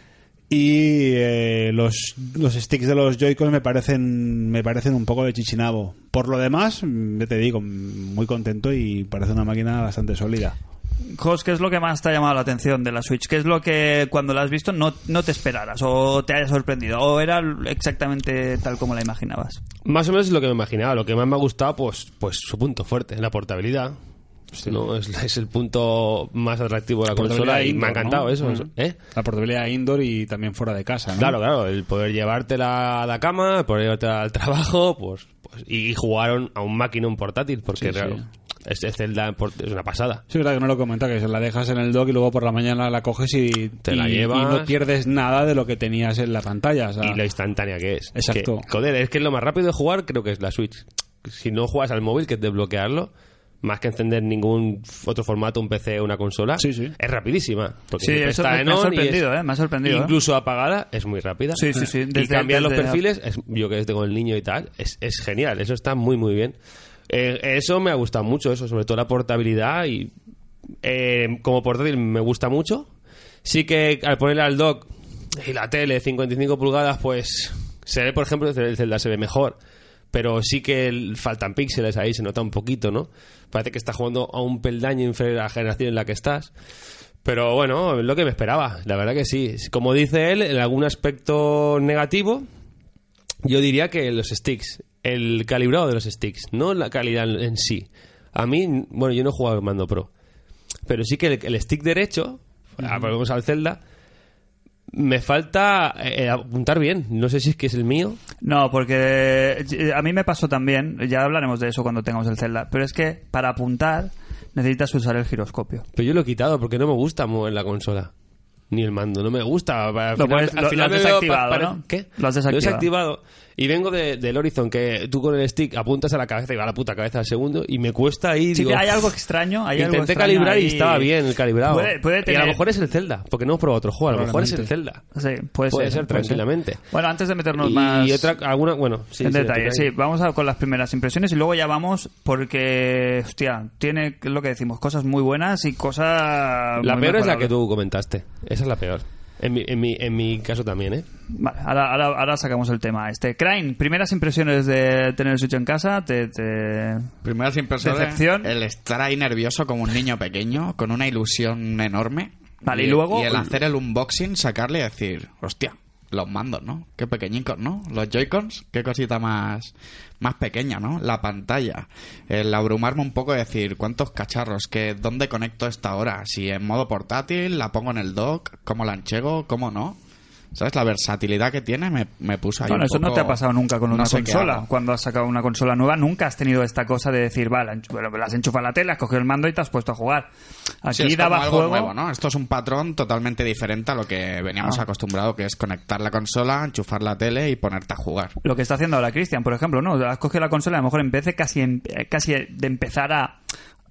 Y eh, los, los sticks de los Joy-Con me parecen me parecen un poco de chichinabo. Por lo demás, mm, ya te digo, muy contento y parece una máquina bastante sólida. Jos, ¿qué es lo que más te ha llamado la atención de la Switch? ¿Qué es lo que cuando la has visto no, no te esperaras o te haya sorprendido? ¿O era exactamente tal como la imaginabas? Más o menos es lo que me imaginaba. Lo que más me ha gustado, pues, pues su punto fuerte, la portabilidad. ¿no? Es, es el punto más atractivo de la, La consola y indoor, me ha encantado ¿no? eso. Mm. eso, ¿eh? La portabilidad indoor y también fuera de casa, ¿no? Claro, claro, el poder llevártela a la cama, el poder llevártela al trabajo, pues, pues y jugaron a un maquinón portátil, porque Sí, claro, sí. Este Zelda es una pasada. Sí, es verdad que no lo comenta, que se la dejas en el dock y luego por la mañana la coges y Te la y- llevas. y no pierdes nada de lo que tenías en la pantalla. O sea, Y lo instantánea que es. Exacto. Que, joder, es que lo más rápido de jugar creo que es la Switch. Si no juegas al móvil, que es desbloquearlo, más que encender ningún otro formato, un P C o una consola, Sí, sí. es rapidísima. Porque Sí, siempre eso está me- en me ha on y sorprendido, es- eh, me ha sorprendido, eh. Incluso apagada, es muy rápida. Sí, sí, sí. y Desde- cambiar los desde- perfiles, es, yo que tengo el niño y tal, es, es genial. Eso está muy, muy bien. Eh, eso me ha gustado mucho, eso, sobre todo la portabilidad. Y eh, como portátil me gusta mucho. Sí que al ponerle al dock y la tele cincuenta y cinco pulgadas, pues se ve, por ejemplo, el Zelda se ve mejor. Pero sí que el- faltan píxeles ahí, se nota un poquito, ¿no? Parece que estás jugando a un peldaño inferior a la generación en la que estás. Pero bueno, es lo que me esperaba, la verdad que sí. Como dice él, en algún aspecto negativo, yo diría que los sticks, el calibrado de los sticks, no la calidad en sí. A mí, bueno, yo no he jugado al mando Pro, pero sí que el, el stick derecho, uh-huh. volvemos al Zelda, me falta eh, apuntar bien. No sé si es que es el mío. No, porque a mí me pasó también, ya hablaremos de eso cuando tengamos el Zelda, pero es que para apuntar necesitas usar el giroscopio. Pero yo lo he quitado porque no me gusta mover la consola. Ni el mando, no me gusta. Al Lo final, puedes- al lo- final lo has me veo desactivado, pa- pare- ¿no? ¿Qué? Lo has Lo he desactivado. desactivado. Y vengo de, del Horizon, que tú con el stick apuntas a la cabeza y va a la puta cabeza al segundo, y me cuesta ahí. Sí digo, que hay algo extraño. Hay algo intenté extraño calibrar ahí. y estaba bien el calibrado. Puede, puede Y a tener... lo mejor es el Zelda, porque no hemos probado otro juego. A lo mejor es el Zelda. Sí, puede, Puede ser, ser, puede tranquilamente. Bueno, antes de meternos Y más otra, alguna, bueno, sí, en sí, detalle, otra- sí, vamos a, con las primeras impresiones y luego ya vamos porque, hostia, tiene lo que decimos, cosas muy buenas y cosas La muy peor es la mejorables. que tú comentaste. Esa es la peor. En mi, en mi, en mi caso también, ¿eh? Vale, ahora, ahora, ahora sacamos el tema. Este, Crane, primeras impresiones de tener el Switch en casa, te... te... Primeras impresiones, Decepción. el estar ahí nervioso como un niño pequeño, con una ilusión enorme. Vale, y luego- Y el hacer el unboxing, sacarle y decir, hostia, los mandos, ¿no? Qué pequeñicos, ¿no? Los Joy-Cons, qué cosita más, más pequeña, ¿no? La pantalla. El abrumarme un poco y decir, ¿cuántos cacharros? ¿Qué, ¿Dónde conecto esta hora? Si en modo portátil, la pongo en el dock, ¿cómo la enchego? ¿Cómo no? ¿Sabes? La versatilidad que tiene me, me puso ahí Bueno, un eso no poco- te ha pasado nunca con no una sé qué consola. hago. Cuando has sacado una consola nueva, nunca has tenido esta cosa de decir, vale, enchu- bueno, las enchufas a la tele, has cogido el mando y te has puesto a jugar. Aquí Sí, es como daba algo juego. nuevo, ¿no? Esto es un patrón totalmente diferente a lo que veníamos Ah. acostumbrados, que es conectar la consola, enchufar la tele y ponerte a jugar. Lo que está haciendo ahora Cristian, por ejemplo, ¿no? Has cogido la consola, a lo mejor en vez de casi, em- casi de empezar a,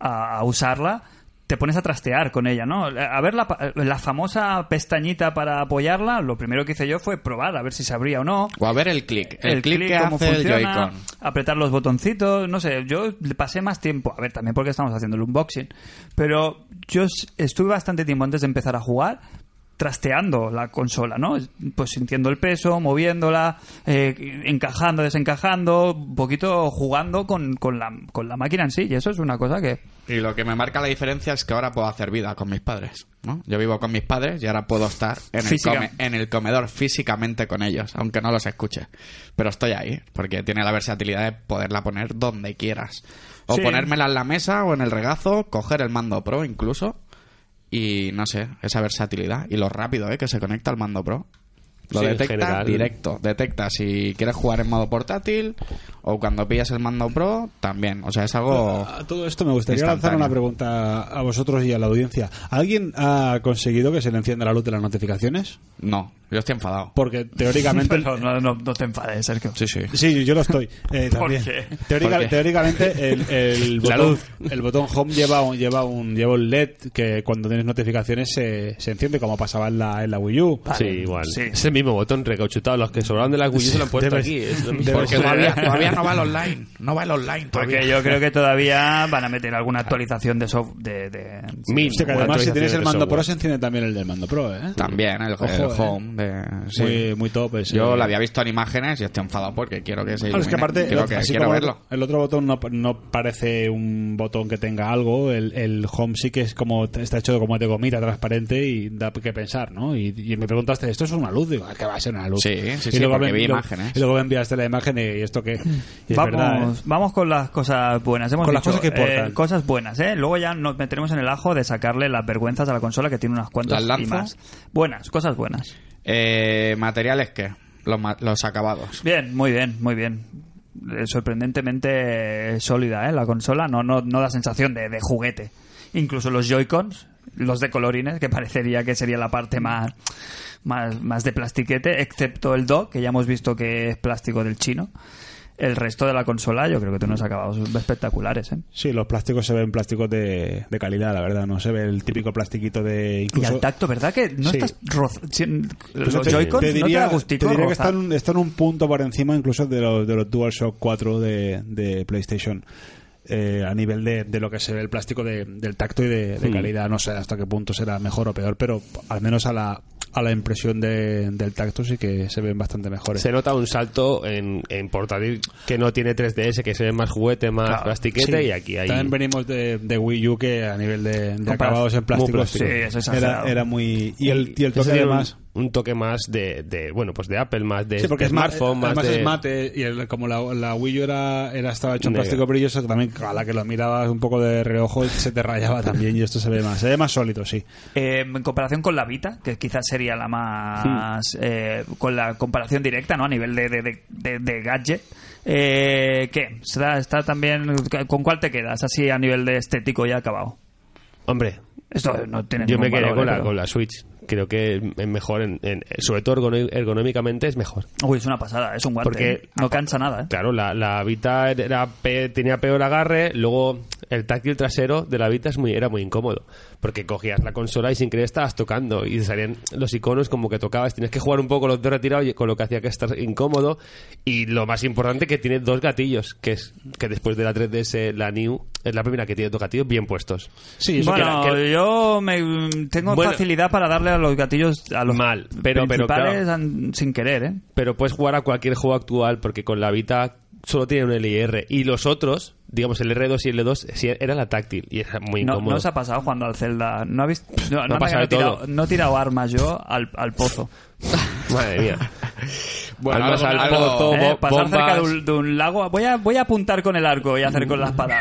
a usarla, te pones a trastear con ella, ¿no? A ver la, pa- la famosa pestañita para apoyarla, lo primero que hice yo fue probar a ver si se abría o no. O a ver el clic. El, clic clic, que cómo hace el funciona, Joy-Con. apretar los botoncitos, no sé, yo le pasé más tiempo, a ver, también porque estamos haciendo el unboxing, pero yo s- estuve bastante tiempo antes de empezar a jugar trasteando la consola, ¿no? Pues sintiendo el peso, moviéndola, eh, encajando, desencajando, un poquito jugando con, con, la, con la máquina en sí, y eso es una cosa que... Y lo que me marca la diferencia es que ahora puedo hacer vida con mis padres, ¿no? Yo vivo con mis padres y ahora puedo estar en el, Física. come- en el comedor físicamente con ellos, aunque no los escuche. Pero estoy ahí, porque tiene la versatilidad de poderla poner donde quieras. O Sí. ponérmela en la mesa o en el regazo, coger el mando Pro incluso. Y no sé, esa versatilidad. Y lo rápido, ¿eh? Que se conecta al mando Pro. Lo Sí, en detecta general. directo. Detecta si quieres jugar en modo portátil o cuando pillas el mando Pro, también. O sea, es algo... A todo esto me gustaría lanzar instantáneo. una pregunta a vosotros y a la audiencia. ¿Alguien ha conseguido que se le encienda la luz de las notificaciones? No, yo estoy enfadado. Porque teóricamente... Pero no, no, no te enfades, Sergio. Sí, sí. Sí, yo lo estoy. Eh, ¿Por también. qué? Teórica- ¿Por qué? Teóricamente el, el, La botón, luz. el botón home lleva un, lleva un lleva un L E D que cuando tienes notificaciones se, se enciende como pasaba en la, en la Wii U. Sí, igual. Sí. Es el mismo botón recauchutado. Los que sobraron de la Wii U se lo han puesto Debe- aquí. Es lo mismo. debe Porque ser. todavía, todavía no va el online. No va el online todavía. Porque yo creo que todavía van a meter alguna actualización de software. De, de- Mil. Hostia, que además si tienes el actualizaciones de mando Pro software. se enciende también el del mando Pro, ¿eh? También el, Ojo, el eh. home. De, sí. Muy, muy top ese. Yo lo había visto en imágenes y estoy enfadado porque quiero que se Claro, es que ilumine. aparte, quiero, el, que, así quiero como verlo. el otro botón no, no parece un botón que tenga algo, el, el home sí que es como está hecho como de gomita transparente y da que pensar, ¿no? Y, y me preguntaste, ¿esto es una luz? Digo, ¿qué va a ser una luz? Sí, sí, y sí, luego porque me- vi y luego- imágenes. Y luego me enviaste la imagen y esto que Y es vamos, verdad, ¿eh? vamos con las cosas buenas. Hemos Con las dicho, cosas que importan. eh, cosas buenas, ¿eh? Luego ya nos meteremos en el ajo de sacarle las vergüenzas a la consola, que tiene unas cuantas ¿Las y lanzo? más. Buenas, cosas buenas. Eh, ¿Materiales qué? Los, ma- los acabados. Bien, muy bien, muy bien. Eh, sorprendentemente sólida, ¿eh? La consola no, no, no da sensación de, de juguete. Incluso los Joy-Cons, los de colorines, que parecería que sería la parte más, más, más de plastiquete, excepto el dock, que ya hemos visto que es plástico del chino. El resto de la consola yo creo que tiene unos acabados espectaculares, ¿eh? Sí, los plásticos se ven plásticos de, de calidad, la verdad. No se ve el típico plastiquito de... Y Incluso, al tacto, ¿verdad? Que no Sí. estás roz... si- Incluso los te, Joy-Cons te no te diría, da gustico te diría que rozar. están, están un punto por encima incluso de los, de los DualShock cuatro de, de PlayStation. Eh, a nivel de, de lo que se ve el plástico de- del tacto y de, de calidad. No sé hasta qué punto será mejor o peor, pero al menos a la, a la impresión de- del tacto sí que se ven bastante mejores. Se nota un salto en, en portátil que no tiene tres D S, que se ve más juguete, más Claro, plastiquete, Sí. y aquí hay... También venimos de, de Wii U, que a nivel de, de Comparación. acabados en plástico, Muy plástico. Sí, eso es era, exagerado. era muy... Y el, y el Ese toque tiene además... un, un toque más de, de, bueno, pues de Apple, más de, Sí, porque de es ma- smartphone, más además de... es mate, y el- como la, la Wii U era, era estaba hecho en Negra. plástico brilloso, también a la que lo mirabas un poco de reojo se te rayaba también, y esto se ve más, se ve más sólido, sí. Eh, en comparación con la Vita, que quizás sería la más... eh, con la comparación directa, ¿no? A nivel de, de, de, de- de gadget. Eh, ¿Qué? ¿Está, está también... ¿Con cuál te quedas? Así a nivel de estético ya acabado. Hombre, Esto no tiene yo me ningún quedé valor, con, ¿eh? la, Pero- con la Switch. Creo que es mejor, en, en- sobre todo ergono- ergonómicamente es mejor. Uy, es una pasada, es un guante. Porque- ¿eh? No cansa nada, ¿eh? Claro, la, la Vita era pe- tenía peor agarre, luego el táctil trasero de la Vita es muy, era muy incómodo, porque cogías la consola y sin querer estabas tocando y salían los iconos como que tocabas, tienes que jugar un poco los dos retirados, y con lo que hacía que estar incómodo. Y lo más importante, que tiene dos gatillos, que es que después de la tres D S, la New es la primera que tiene dos gatillos bien puestos. Sí, eso Bueno, que era- que- yo me, tengo Bueno. facilidad para darle a los gatillos a los Mal, pero- pero principales claro. an- sin querer, ¿eh? Pero puedes jugar a cualquier juego actual, porque con la Vita solo tiene un L I R, y los otros, digamos el R dos y el L dos, sí, era la táctil y era muy No, incómodo. no os ha pasado jugando al Zelda. No ha visto. No, no ha me pasado he de tirado, todo. no he tirado armas yo al, al pozo. Madre mía. Bueno, Armas algo- al algo- pozo, Eh, bo- pasar bombas. cerca de un, de un lago. Voy a, voy a apuntar con el arco y hacer con la espada.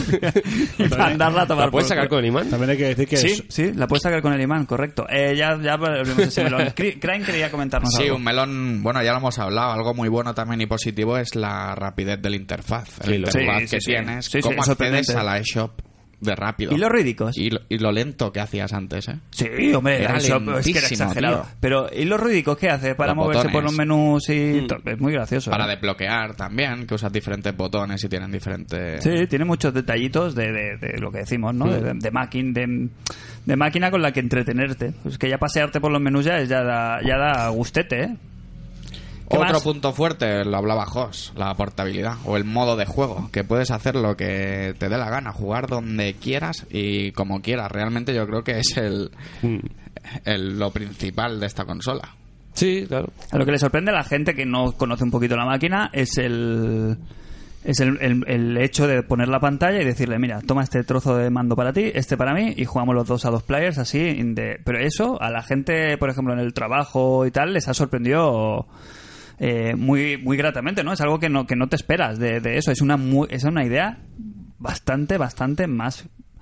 y mandarla a tomar ¿La puedes por sacar culo. con el imán? también hay que decir que Sí, es- sí, la puedes sacar con el imán, correcto. Eh, ya, ya abrimos ese melón. Cri- Crane quería comentarnos Sí, algo. un melón, bueno, ya lo hemos hablado, algo muy bueno también y positivo es la rapidez del interfaz. El Sí, lo- interfaz sí, que sí, sí. tienes, Sí, sí, cómo es accedes sorprendente. a la eShop de rápido. Y los rídicos. Y lo, y lo lento que hacías antes, ¿eh? Sí, hombre, Era eso es que era lentísimo, exagerado. tío. Pero, ¿y los rúdicos qué hace para Los moverse por botones. los menús y to- Es muy gracioso. Para ¿eh? desbloquear también, que usas diferentes botones y tienen diferentes... Sí, tiene muchos detallitos de, de- de lo que decimos, ¿no? De, de, máquina, de, de máquina con la que entretenerte. Pues que ya pasearte por los menús ya, es- ya, da, ya da gustete, ¿eh? ¿Qué Otro más? punto fuerte, lo hablaba Jos, la portabilidad o el modo de juego, que puedes hacer lo que te dé la gana, jugar donde quieras y como quieras. Realmente yo creo que es el, Mm. el- lo principal de esta consola. Sí, claro. A lo que le sorprende a la gente que no conoce un poquito la máquina es el es el, el- el hecho de poner la pantalla y decirle, mira, toma este trozo de mando para ti, este para mí, y jugamos los dos a dos players así. in the- Pero eso a la gente, por ejemplo, en el trabajo y tal, les ha sorprendido eh, muy muy gratamente, ¿no? Es algo que no que no te esperas de, de eso. Es una muy- es una idea bastante bastante más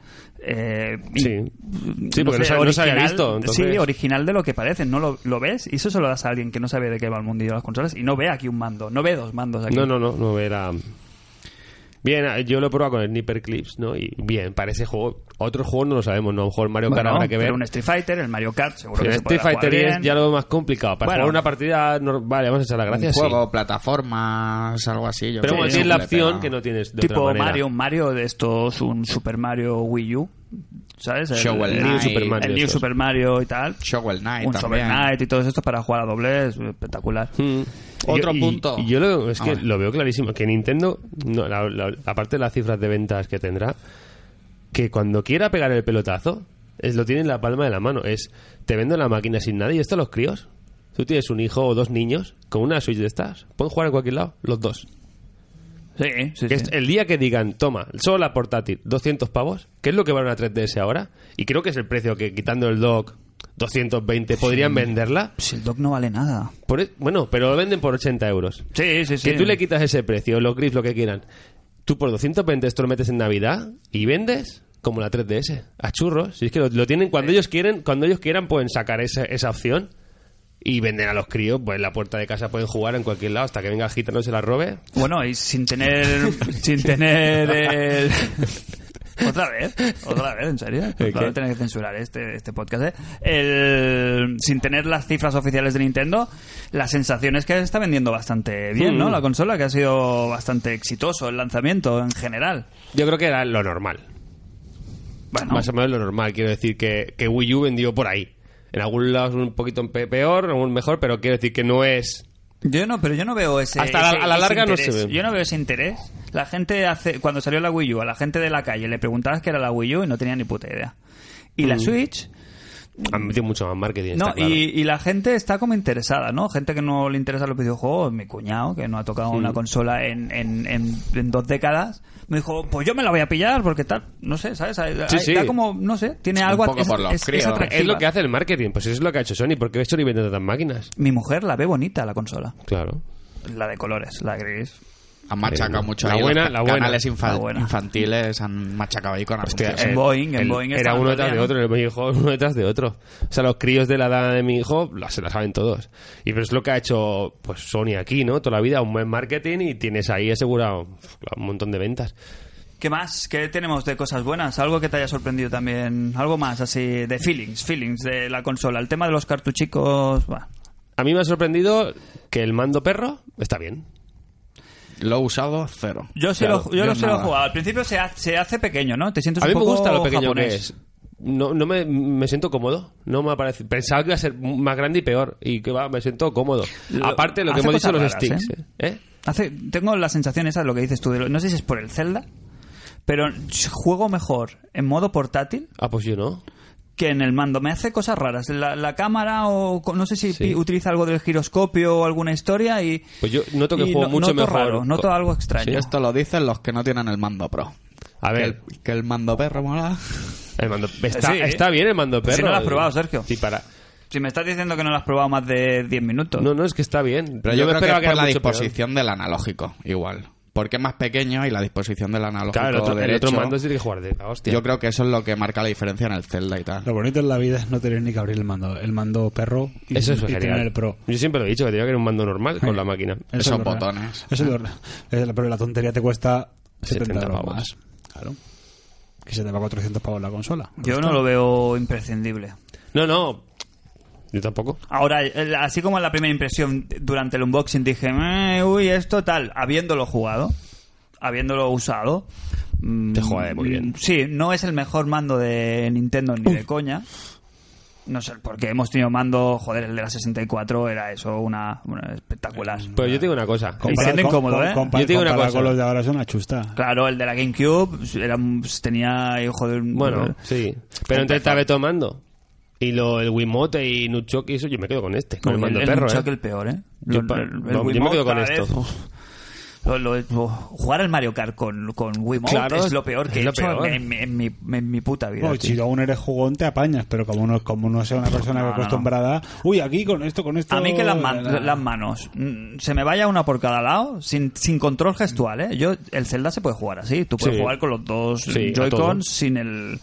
eh, Sí. in- Sí, porque no se- no se había original- visto, entonces- Sí, original de lo que parece, ¿no? Lo, lo ves y eso se lo das a alguien que no sabe de qué va el mundillo de las consolas y no ve aquí un mando, no ve dos mandos aquí. No, no, no, no era... Bien, yo lo he probado con el Sniper Clips, ¿no? Y bien, para ese juego... Otros juegos no lo sabemos, ¿no? A lo mejor el Mario Kart Bueno, habrá que ver. pero un Street Fighter, el Mario Kart, seguro Pero que el se podrá Street Fighter jugar es bien. ya lo más complicado. Para Bueno. jugar una partida... no- vale, vamos a echar la gracia, Un sí. juego, plataformas, algo así. Yo Pero creo bueno, que tienes la eso le opción pega. que no tienes de Tipo otra manera. Mario, un Mario de estos, un Super Mario Wii U, ¿sabes? El, Shovel el Knight. New Super Mario, el New estos. Super Mario y tal. Shovel Knight Un también. Shovel Knight y todos estos para jugar a doble es espectacular. Mm. Otro Y- y- punto. Y yo lo, es que A ver. lo veo clarísimo. Que Nintendo, no, la- la- aparte de las cifras de ventas que tendrá, que cuando quiera pegar el pelotazo, es, lo tiene en la palma de la mano. Es, te vendo la máquina sin nada y esto a los críos. Tú tienes un hijo o dos niños con una Switch de estas. Pueden jugar en cualquier lado, los dos. Sí, sí, Que sí. es el día que digan, toma, solo la portátil, doscientos pavos, que es lo que vale una tres D S ahora, y creo que es el precio que quitando el dock doscientos veinte, ¿podrían venderla? Si el dock no vale nada. Por e- bueno, pero lo venden por ochenta euros. Sí, sí, sí. Que tú le quitas ese precio, los grips, lo que quieran. Tú por doscientos veinte esto lo metes en Navidad y vendes como la tres D S. A churros. Si es que lo, lo tienen cuando ellos quieren, cuando ellos quieran pueden sacar esa, esa opción y venden a los críos, pues en la puerta de casa pueden jugar en cualquier lado hasta que venga el gitano y se la robe. Bueno, y sin tener... sin tener el... Otra vez, otra vez, en serio. ¿El Otra qué? vez tener que censurar este, este podcast, ¿eh? El, sin tener las cifras oficiales de Nintendo, la sensación es que está vendiendo bastante bien, ¿no? Mm. La consola, que ha sido bastante exitoso el lanzamiento en general. Yo creo que era lo normal. Bueno, Más o menos lo normal. Quiero decir que, que Wii U vendió por ahí. En algún lado es un poquito pe- peor, en algún mejor, pero quiero decir que no es... yo no, pero yo no veo ese. Hasta la- ese- a la ese larga no interés. se ve. Yo no veo ese interés. La gente hace. Cuando salió la Wii U, a la gente de la calle le preguntabas qué era la Wii U y no tenía ni puta idea. Y la Mm. Switch. Han metido mucho más marketing. No, está claro. y, y la gente está como interesada, ¿no? Gente que no le interesa los videojuegos, mi cuñado, que no ha tocado una consola en, en, en, en dos décadas, me dijo, pues yo me la voy a pillar porque tal, no sé, ¿sabes? Hay- Sí, hay- sí. Da como, no sé, tiene Un algo... poco es, por los es- es críos. atractiva. Es lo que hace el marketing, pues eso es lo que ha hecho Sony. ¿Por qué Sony vende tantas máquinas? Mi mujer la ve bonita, la consola. Claro. La de colores, la gris. Han machacado Eh, mucho la ahí buena, los la buena. canales infa- La buena. infantiles, han machacado ahí con Hostia, anuncios. En eh, Boeing, en el- Boeing era estaban uno todo detrás el de día, otro, el mi hijo uno detrás de otro. O sea, los críos de la edad de mi hijo la- se la saben todos. Y pero es lo que ha hecho pues Sony aquí, ¿no? Toda la vida, un buen marketing y tienes ahí asegurado un montón de ventas. ¿Qué más? ¿Qué tenemos de cosas buenas? Algo que te haya sorprendido también. Algo más así de feelings, feelings de la consola. El tema de los cartuchicos... bah. A mí me ha sorprendido que el mando perro está bien. Lo he usado cero. Yo sí Claro, lo, yo yo lo sé lo he nada. jugado. Al principio se hace, se hace pequeño, ¿no? Te sientes A mí un me poco gusta lo pequeño japonés. que es. No, no me, me siento cómodo. No me parece. Pensaba que iba a ser más grande y peor. Y que va, me siento cómodo. Lo- Aparte, lo que hace hemos dicho cosas los raras, sticks. ¿eh? ¿eh? ¿Eh? Hace, tengo la sensación esa de lo que dices tú. de lo- no sé si es por el Zelda, pero juego mejor en modo portátil Ah, pues yo no. que en el mando. Me hace cosas raras. La, la cámara o co- no sé si Sí. pi- utiliza algo del giroscopio o alguna historia y... Pues yo noto que y juego no- mucho noto mejor. raro, noto algo extraño. Y esto lo dicen los que no tienen el mando pro. A Que ver, el, que el mando perro mola. el mando, está, Sí. está bien el mando Pues perro. si no lo has probado, Sergio. Sí, para. Si me estás diciendo que no lo has probado más de diez minutos. No, no, es que está bien. Pero yo, me creo que esperaba es por era la mucho peor. disposición del analógico, igual. Porque es más pequeño y la disposición del analógico Claro, el otro, el derecho, otro mando sí tiene que jugar de la hostia. yo creo que eso es lo que marca la diferencia en el Zelda y tal. Lo bonito en la vida es no tener ni que abrir el mando. El mando perro y, Eso es y genial. tener el pro. Yo siempre lo he dicho, que tenía que ir un mando normal con la máquina. Eso Esos es lo real. botones. Eso es lo real. Es la- Pero la tontería te cuesta setenta setenta euros pavos. más. Claro. Que se te va cuatrocientos pavos la consola. Yo no lo veo imprescindible. No, no. Yo tampoco. Ahora, el- así como en la primera impresión durante el unboxing dije, "Eh, uy, esto tal, habiéndolo jugado, habiéndolo usado, mm, Te jode muy bien. Sí, no es el mejor mando de Nintendo ni de coña. No sé, porque hemos tenido mando, joder, el de la sesenta y cuatro era eso, una, una espectacular. Pero yo te digo una cosa. Y siendo incómodo, ¿eh? compa- Yo te digo una comparado cosa. con los de ahora es una chusta. Claro, el de la GameCube era, tenía, eh, joder, Bueno, sí. Pero entre el tableto mando y lo, el Wiimote y Nunchuk y eso, yo me quedo con este, con el mando el perro, Nunchuk ¿eh? el peor, ¿eh? Yo Lo- pa- el- el vamos, yo me Wiimote quedo con cada esto. vez, uf. Lo- lo- uf, jugar al Mario Kart con, con Wiimote Claro, es lo peor que es he lo hecho peor. en, en- en mi, en mi puta vida. Bueno, tío. si aún eres jugón te apañas, pero como no, como no sea una persona No, no, acostumbrada, uy, aquí con esto, con esto... A mí que las, man- la- las manos mm, se me vaya una por cada lado sin, sin control gestual, ¿eh? Yo, el Zelda se puede jugar así. Tú puedes Sí. jugar con los dos Sí, a todo. Joy-Cons sin el...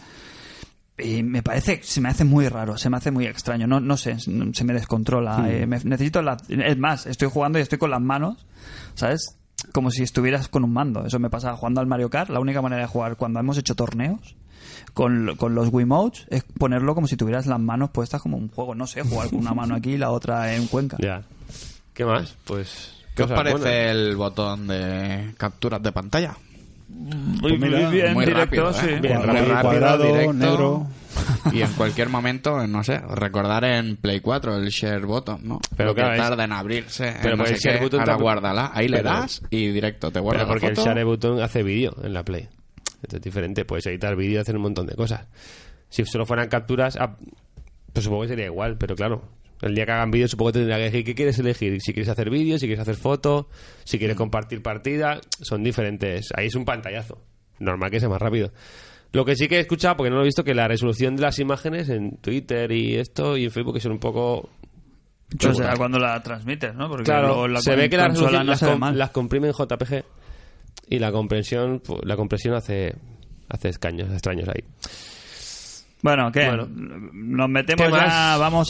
Y me parece, se me hace muy raro, se me hace muy extraño. No, no sé, se me descontrola. eh, me- necesito la... Es más, estoy jugando y estoy con las manos, ¿sabes? Como si estuvieras con un mando. Eso me pasa jugando al Mario Kart. La única manera de jugar cuando hemos hecho torneos con, con los Wiimotes es ponerlo como si tuvieras las manos puestas como un juego. No sé, jugar con una mano aquí y la otra en Cuenca. Ya. ¿Qué más? Pues... ¿Qué os cosas parece buenas. el botón de capturas de pantalla? Muy, mira, muy bien, muy directo, rápido, sí. ¿eh? Bien, Muy rápido, rápido, cuadrado, directo. negro. Y en cualquier momento, no sé, recordar en Play cuatro el share button, ¿no? Pero Lo que claro, es- tarda en abrirse, en pero no el sé share qué, button ahora tam- guárdala, ahí le pero- das y directo te guarda Pero porque la el foto. Share Button hace vídeo en la Play. Esto es diferente. Puedes editar vídeo y hacer un montón de cosas. Si solo fueran capturas, ah, pues supongo que sería igual. Pero claro, el día que hagan vídeo supongo que tendrá que elegir qué quieres elegir. Si quieres hacer vídeo, si quieres hacer foto, si quieres compartir partida. Son diferentes. Ahí es un pantallazo. Normal que sea más rápido. Lo que sí que he escuchado, porque no lo he visto, que la resolución de las imágenes en Twitter y esto y en Facebook son un poco... O sea, cuando la transmites, ¿no? Porque Claro, luego la se ve que la consola resolución no las, se ve com- mal. las comprime en J P G y la compresión, pues, la compresión hace hace escaños extraños ahí. Bueno, ¿qué? Bueno. Nos metemos ¿Qué ya, más? vamos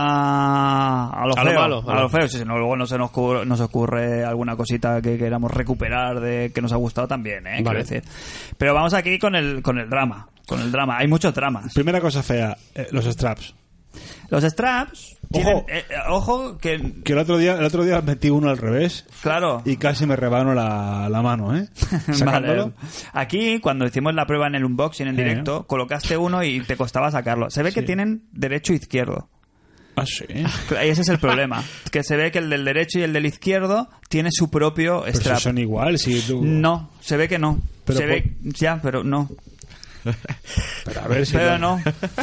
a a lo A lo feo, malo, a a lo- lo feo. Si no, luego no se nos ocurre, nos ocurre alguna cosita que queramos recuperar de que nos ha gustado también, ¿eh? Quiero Vale. decir. Pero vamos aquí con el con el drama, con el drama. Hay muchos dramas. Primera cosa fea, eh, los straps. Los straps Ojo. tienen, eh, eh, ojo que Que el otro día el otro día metí uno al revés claro. y casi me rebano la, la mano, ¿eh? Vale. Sacándolo. Aquí, cuando hicimos la prueba en el unboxing en Sí. directo, colocaste uno y te costaba sacarlo. Se ve que Sí. tienen derecho e izquierdo. Ah, sí. Y ese es el problema. Que se ve que el del derecho y el del izquierdo tiene su propio Pero strap. si son igual, si tú... No, se ve que no. Pero se por- ve, ya, pero no. Pero a ver si... Pero lo- no.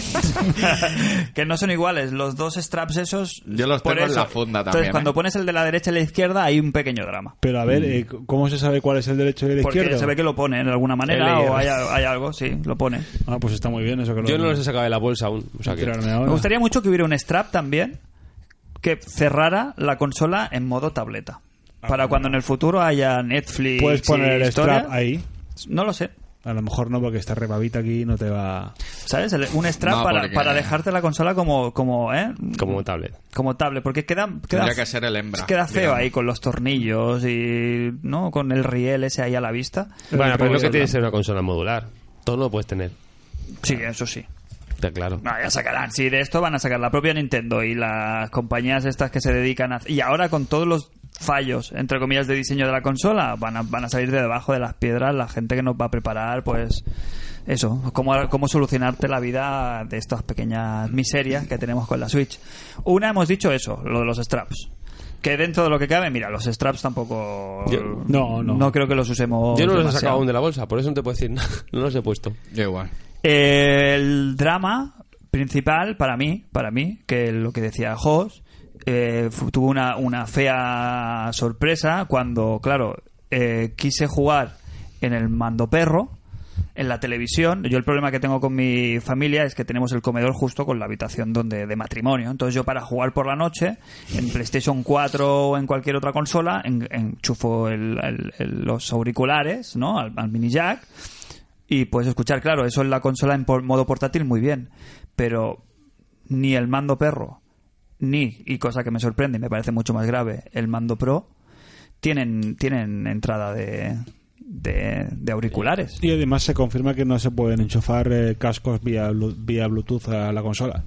Que no son iguales. Los dos straps esos. Yo los por tengo en eso. la funda Entonces, también, cuando ¿eh? pones el de la derecha y la izquierda, hay un pequeño drama. Pero a ver, eh, ¿cómo se sabe cuál es el derecho y el Porque izquierdo? se ve que lo pone de alguna He manera leído. o hay, hay algo, sí, lo pone. Ah, pues está muy bien eso que lo... Yo no los he sacado de la bolsa aún. O sea que... Tirarme ahora. Me gustaría mucho que hubiera un strap también que cerrara la consola en modo tableta. Para cuando en el futuro haya Netflix. Puedes poner y el historia. strap ahí. No lo sé. A lo mejor no, porque esta rebabita aquí no te va... ¿Sabes? El- Un strap No, para, porque- para dejarte la consola como, como, ¿eh? Como tablet. Como tablet. Porque queda, queda, Tendría que ser el hembra. queda feo digamos. ahí con los tornillos y, ¿no? Con el riel ese ahí a la vista. Bueno, pero es lo que Pues, tiene que ser una consola modular. Todo lo puedes tener. Sí, eso sí. Está claro. No, ya sacarán. Sí, de esto van a sacar la propia Nintendo y las compañías estas que se dedican a... Y ahora con todos los fallos, entre comillas, de diseño de la consola, van a, van a salir de debajo de las piedras la gente que nos va a preparar, pues... Eso, cómo, cómo solucionarte la vida de estas pequeñas miserias que tenemos con la Switch. Una, hemos dicho eso, lo de los straps. Que dentro de lo que cabe, mira, los straps tampoco... Yo- no, no. No creo que los usemos Yo no los he demasiado. sacado aún de la bolsa, por eso no te puedo decir nada. No los he puesto. Yo igual. El drama principal para mí, para mí, que lo que decía Jos, eh, fu- tuvo una, una fea sorpresa cuando, claro, eh, quise jugar en el mando perro, en la televisión. Yo el problema que tengo con mi familia es que tenemos el comedor justo con la habitación donde de matrimonio. Entonces yo para jugar por la noche, en PlayStation cuatro o en cualquier otra consola, en- enchufo el- el- el- los auriculares, ¿no? Al, al mini jack. Y puedes escuchar, claro, eso en la consola en por- modo portátil muy bien, pero ni el mando perro, ni, y cosa que me sorprende y me parece mucho más grave, el mando pro, tienen, tienen entrada de, de, de auriculares. Y además se confirma que no se pueden enchufar eh, cascos vía, Blu- vía Bluetooth a la consola.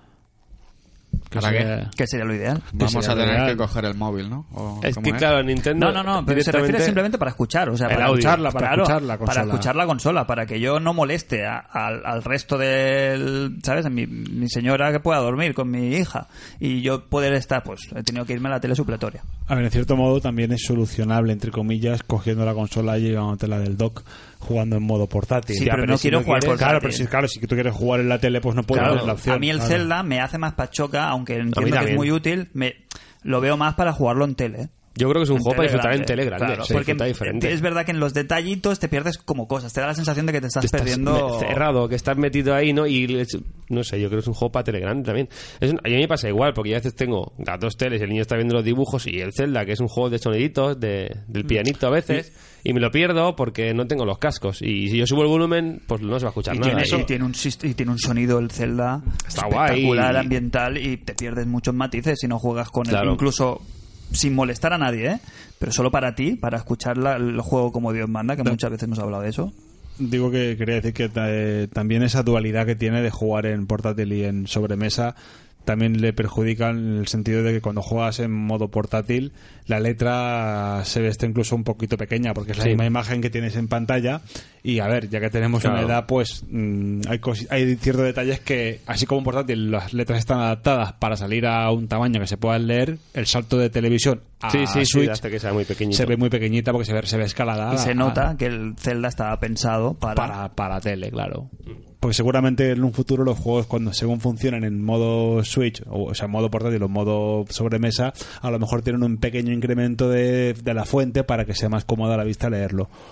Que ¿Para sea- Que sería lo ideal. Vamos a sería tener real. que coger el móvil, ¿no? ¿O Es cómo que, claro, Nintendo. No, no, no, pero se refiere directamente- simplemente para escuchar, o sea, El para audio. Escucharla, para claro, escuchar la consola. para escuchar la consola, para que yo no moleste a- al, al resto del, ¿sabes? Mi, mi señora que pueda dormir con mi hija y yo poder estar, pues he tenido que irme a la tele supletoria. A ver, en cierto modo también es solucionable, entre comillas, cogiendo la consola y llevándotela del dock, jugando en modo portátil. Sí, pero no si quiero jugar quieres- portátil. Claro, pero si, claro, si tú quieres jugar en la tele, pues no puedes Claro, tener la opción. a mí el Claro. Zelda me hace más pachoca, aunque entiendo que es también. muy útil, me lo veo más para jugarlo en tele. Yo creo que es un En juego para tele disfrutar en grande. tele grande. Claro, se porque disfruta diferente. es verdad que en los detallitos te pierdes como cosas, te da la sensación de que te estás, Te estás perdiendo... me- cerrado, que estás metido ahí, ¿no? Y es- no sé, yo creo que es un juego para tele grande también. Es un- a mí me pasa igual, porque yo a veces tengo las dos teles, el niño está viendo los dibujos y el Zelda, que es un juego de soniditos, de, del pianito a veces, y me lo pierdo porque no tengo los cascos. Y si yo subo el volumen, pues no se va a escuchar Y nada. tiene, Eso- y, tiene un, sist- y tiene un sonido el Zelda Está guay. espectacular, ambiental, y te pierdes muchos matices si no juegas con él, Claro. incluso sin molestar a nadie, ¿eh? Pero solo para ti, para escuchar la- el juego como Dios manda, que muchas veces hemos hablado de eso. Digo que quería decir que eh, también esa dualidad que tiene de jugar en portátil y en sobremesa también le perjudica en el sentido de que cuando juegas en modo portátil la letra se ve está incluso un poquito pequeña porque es la Sí. misma imagen que tienes en pantalla y a ver, ya que tenemos Claro. una edad pues mm, hay, cosi- hay ciertos detalles que así como en portátil las letras están adaptadas para salir a un tamaño que se puedan leer, el salto de televisión a Sí, sí, sí, Switch hace que sea muy pequeñito. se ve muy pequeñita porque se ve, se ve escalada Y se a- nota que el Zelda estaba pensado para... para, para tele, claro. Porque seguramente en un futuro los juegos, cuando según funcionen en modo Switch, o, o sea, modo portátil o modo sobremesa, a lo mejor tienen un pequeño incremento de, de la fuente para que sea más cómoda a la vista leerlo.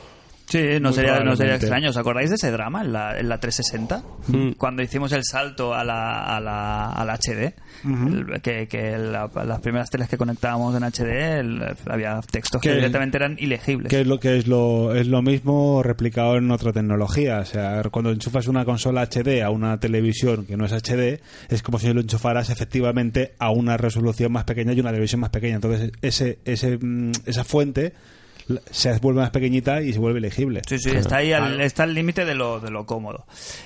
Sí, no Muy sería, no sería probablemente. extraño. ¿Os acordáis de ese drama en la, en la trescientos sesenta? Mm. Cuando hicimos el salto a la, a la, al H D. El- que que la- las primeras teles que conectábamos en H D el- había textos que Que- directamente eran ilegibles. Que es lo que es lo es lo mismo replicado en otra tecnología. O sea, cuando enchufas una consola H D a una televisión que no es H D, es como si lo enchufaras efectivamente a una resolución más pequeña y una televisión más pequeña. Entonces, ese, ese, mm, esa fuente se vuelve más pequeñita y se vuelve legible. Sí, sí, está ahí al, está al límite de lo, de lo cómodo.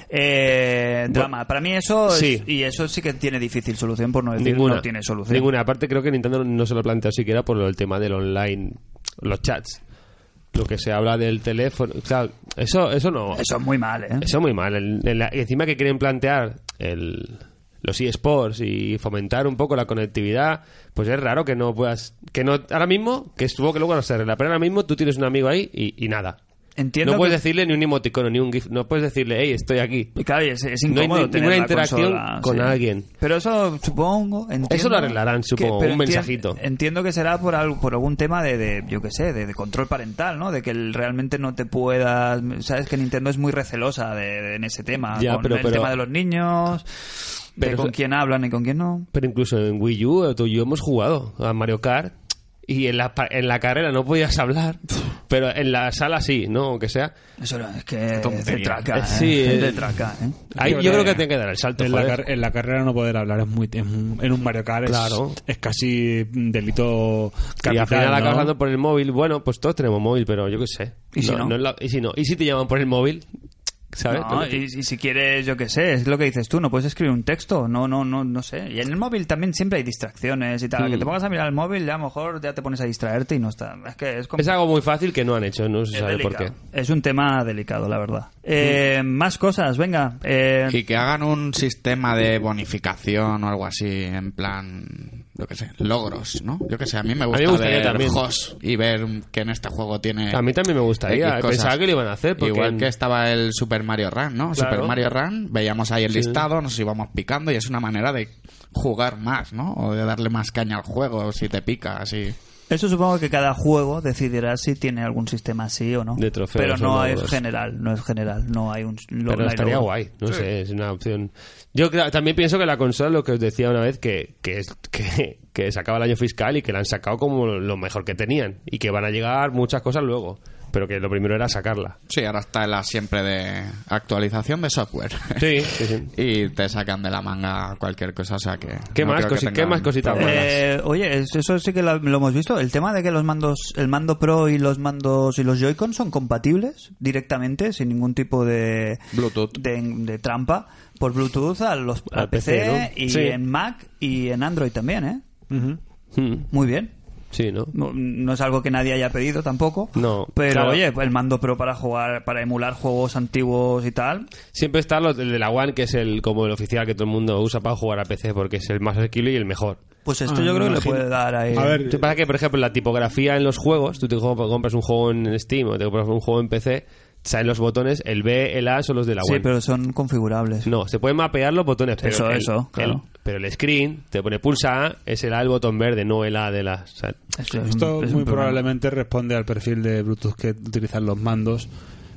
Eh, drama, para mí eso es- Sí. y eso sí que tiene difícil solución, por no decir Ninguna. no tiene solución. Ninguna. Aparte, creo que Nintendo no se lo plantea siquiera por el tema del online, los chats. Lo que se habla del teléfono. Claro, eso, eso no. Eso es muy mal, ¿eh? Eso muy mal. El- el- y encima que quieren plantear el, los eSports y fomentar un poco la conectividad, pues es raro que no puedas. Que no. Ahora mismo, que estuvo que luego no se arregla, pero ahora mismo tú tienes un amigo ahí y, y nada. Entiendo No puedes que- decirle ni un emoticono, ni un GIF. No puedes decirle, hey, estoy aquí. Y claro, es, es No hay incómodo ni- tener ninguna la interacción consola, con sí. alguien. Pero eso supongo, entiendo Eso lo arreglarán, supongo, pero un enti- mensajito. Entiendo que será por algo, por algún tema de, de yo qué sé, de, de control parental, ¿no? De que el- realmente no te puedas, sabes que Nintendo es muy recelosa de, de- en ese tema, Ya, con pero- el pero- tema de los niños, de Pero con eso- quién hablan y con quién no. Pero incluso en Wii U, tú y yo hemos jugado a Mario Kart y en la, pa- en la carrera no podías hablar, pero en la sala sí, ¿no? Aunque sea. Eso no, es que es de tontería. traca, ¿eh? Sí, es eh. de traca, ¿eh? Ahí yo creo que tiene que dar el salto. En la, joder. car- en la carrera no poder hablar es muy es un- en un Mario Kart es, Claro. es casi un delito Y capital, al final ¿no? acabas hablando por el móvil. Bueno, pues todos tenemos móvil, pero yo qué sé. ¿Y si no? es la- ¿Y si no? ¿Y si te llaman por el móvil? ¿Sabes? No, Porque- y, y si quieres, yo qué sé, es lo que dices tú, no puedes escribir un texto, no, no, no, no sé. Y en el móvil también siempre hay distracciones y tal. Mm. Que te pongas a mirar el móvil, ya a lo mejor ya te pones a distraerte y no está. Es que es como. Es algo muy fácil que no han hecho, no se es sabe por qué. delicado. Es un tema delicado, la verdad. Eh, Más cosas, venga. Eh, Y que hagan un sistema de bonificación o algo así, en plan, yo qué sé, logros, ¿no? Yo qué sé, a mí me gusta me gustaría ver también. H O S y ver que en este juego tiene... A mí también me gustaría. X cosas. Pensaba que lo iban a hacer. Porque Igual en- que estaba el Super Mario Run, ¿no? Claro. Super Mario Run, veíamos ahí el Sí. listado, nos íbamos picando y es una manera de jugar más, ¿no? O de darle más caña al juego si te pica, así. Eso supongo que cada juego decidirá si tiene algún sistema así o no. De trofeos Pero no o es logros. general, no es general, no hay un. no Pero hay estaría logro. guay, no sé, es una opción. Yo creo- también pienso que la consola, lo que os decía una vez, que, que, es- que, que se acaba el año fiscal y que la han sacado como lo mejor que tenían y que van a llegar muchas cosas luego, pero que lo primero era sacarla. Sí, ahora está la siempre de actualización de software. Sí, sí, sí. Y te sacan de la manga cualquier cosa, o sea que... ¿Qué no más creo que cosi- qué tengan más cositas problemas. Eh, oye, es- eso sí que lo, lo hemos visto. El tema de que los mandos, el mando Pro y los mandos y los Joy-Con son compatibles directamente, sin ningún tipo de Bluetooth. de, de trampa, por Bluetooth a los Al al P C, P C, ¿no? y Sí. en Mac y en Android también, ¿eh? Ujú. Mm, Muy bien. sí, ¿no? No, no es algo que nadie haya pedido tampoco. No, Pero claro. oye, el mando Pro para jugar, para emular juegos antiguos y tal. Siempre está lo- el de la One, que es el como el oficial que todo el mundo usa para jugar a P C, porque es el más asequible y el mejor. Pues esto Ah, yo creo que le imagino. puede dar ahí. A ver, ¿Qué pasa? Que, por ejemplo, la tipografía en los juegos, tú te co- compras un juego en Steam o te compras un juego en P C, salen los botones, el B, el A son los de la sí, One. pero son configurables. No, se pueden mapear los botones, pero Eso, el, eso, claro. el- pero el screen te pone pulsa A, es el A el botón verde, no el A de las... o sea, Eso es Esto un- es un muy problema. probablemente responde al perfil de Bluetooth que utilizan los mandos,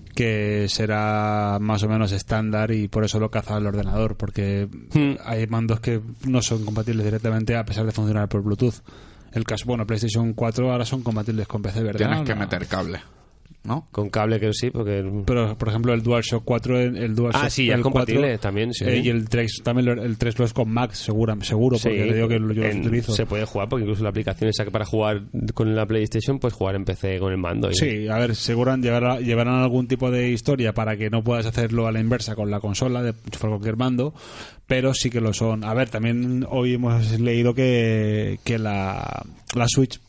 que será más o menos estándar y por eso lo caza el ordenador, porque Hmm. hay mandos que no son compatibles directamente a pesar de funcionar por Bluetooth. El caso, bueno, PlayStation cuatro ahora son compatibles con P C, ¿verdad? Tienes que No. meter cable, ¿no? con cable que sí, porque... Pero, por ejemplo, el DualShock cuatro, el el DualShock Ah, sí, ya es el compatible cuatro, también, sí. eh, y el tres también lo- el tres lo es con Max, segura, seguro, porque Sí, le digo que lo- yo los en- utilizo. se puede jugar, porque incluso la aplicación esa que para jugar con la PlayStation, pues jugar en P C con el mando. y- Sí, a ver, seguro llevarán, llevarán algún tipo de historia para que no puedas hacerlo a la inversa con la consola, de enchufar cualquier mando, pero sí que lo son. A ver, también hoy hemos leído que, que la, la Switch,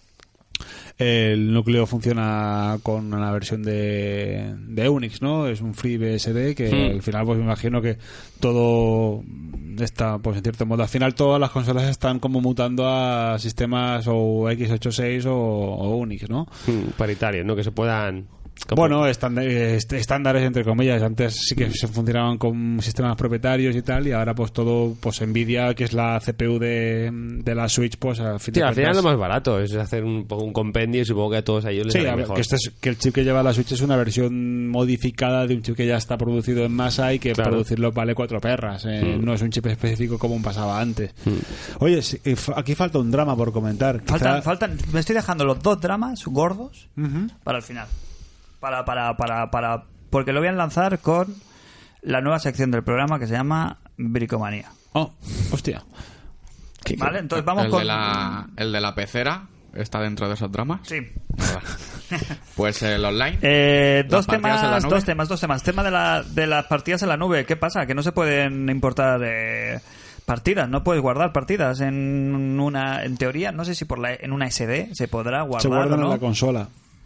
el núcleo funciona con una versión de, de Unix, ¿no? Es un Free B S D que Hmm. al final pues me imagino que todo está, pues en cierto modo, al final todas las consolas están como mutando a sistemas o equis ochenta y seis o, o Unix, ¿no? Mm, paritarios, ¿no? Que se puedan... Bueno, estánd- est- estándares entre comillas. Antes sí que se funcionaban con sistemas propietarios y tal, y ahora pues todo, pues Nvidia, que es la C P U de, de la Switch, pues al fin Sí, de al final es cuentas- lo más barato, es hacer un, un compendio y supongo que a todos a ellos les Sí, sale a ver, mejor. que, este es- que el chip que lleva la Switch es una versión modificada de un chip que ya está producido en masa y que Claro. producirlo vale cuatro perras. eh, Mm. No es un chip específico como pasaba antes. Mm. Oye, sí, eh, fa- aquí falta un drama por comentar. Faltan, Quizá- faltan, me estoy dejando los dos dramas gordos Ujú. para el final. Para, para, para, para, porque lo voy a lanzar con la nueva sección del programa que se llama Bricomanía. Oh, hostia. ¿Vale? Entonces vamos el con... De la, el de la pecera está dentro de esos dramas. Sí. Nada. Pues el online. Eh, ¿Las dos partidas en la temas, nube? dos temas, dos temas. Tema de, la, de las partidas en la nube. ¿Qué pasa? Que no se pueden importar eh, partidas. No puedes guardar partidas en una, en teoría, no sé si por la, en una S D se podrá guardar Se guardan o no. en la consola.